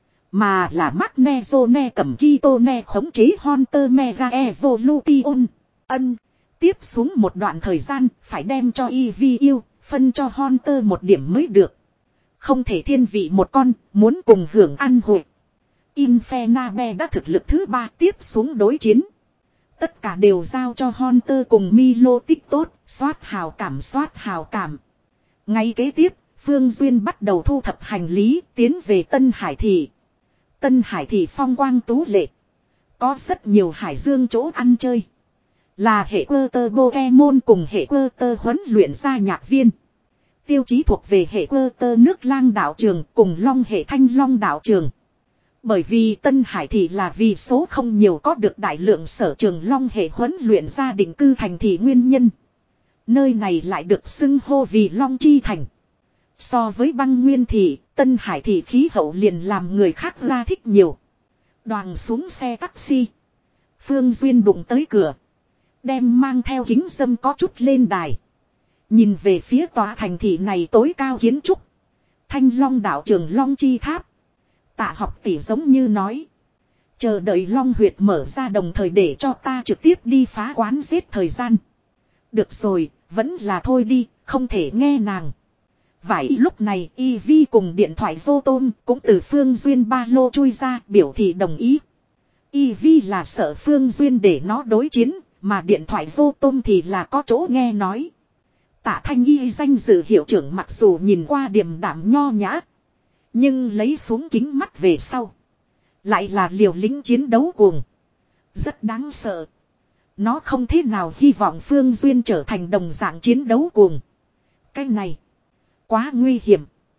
Mà là Magnezone cầm Kitone khống chế Hunter Mega Evolution. Ân. Tiếp xuống một đoạn thời gian phải đem cho Eevee yêu, phân cho Hunter một điểm mới được. Không thể thiên vị một con, muốn cùng hưởng ăn hội. Infernabe đã thực lực thứ ba tiếp xuống đối chiến. Tất cả đều giao cho Hunter cùng Milo tích tốt, soát hào cảm soát hào cảm. Ngay kế tiếp, Phương Duyên bắt đầu thu thập hành lý, tiến về Tân Hải Thị. Tân Hải Thị phong quang tú lệ. Có rất nhiều hải dương chỗ ăn chơi. Là hệ quơ tơ Pokemon cùng hệ quơ tơ huấn luyện ra nhạc viên. Tiêu chí thuộc về hệ quơ tơ nước lang đạo trường cùng long hệ thanh long đạo trường. Bởi vì Tân Hải Thị là vì số không nhiều có được đại lượng sở trường long hệ huấn luyện ra định cư thành thị nguyên nhân. Nơi này lại được xưng hô vì Long Chi Thành. So với băng nguyên thị, Tân Hải Thị khí hậu liền làm người khác ra thích nhiều. Đoàn xuống xe taxi. Phương Duyên đụng tới cửa. Đem mang theo kính dâm có chút lên đài. Nhìn về phía tòa thành thị này tối cao kiến trúc. Thanh Long đạo trường Long Chi Tháp. Tạ học tỷ giống như nói. Chờ đợi Long huyệt mở ra đồng thời để cho ta trực tiếp đi phá quán giết thời gian. Được rồi, vẫn là thôi đi, không thể nghe nàng. Vậy lúc này Eevee cùng điện thoại Zotom cũng từ Phương Duyên ba lô chui ra biểu thị đồng ý. Eevee là sợ Phương Duyên để nó đối chiến, mà điện thoại Zotom thì là có chỗ nghe nói. Tạ Thanh Y danh dự hiệu trưởng mặc dù nhìn qua điềm đạm nho nhã. Nhưng lấy xuống kính mắt về sau. Lại là liều lĩnh chiến đấu cuồng. Rất đáng sợ. Nó không thế nào hy vọng Phương Duyên trở thành đồng dạng chiến đấu cuồng. Cái này. Quá nguy hiểm.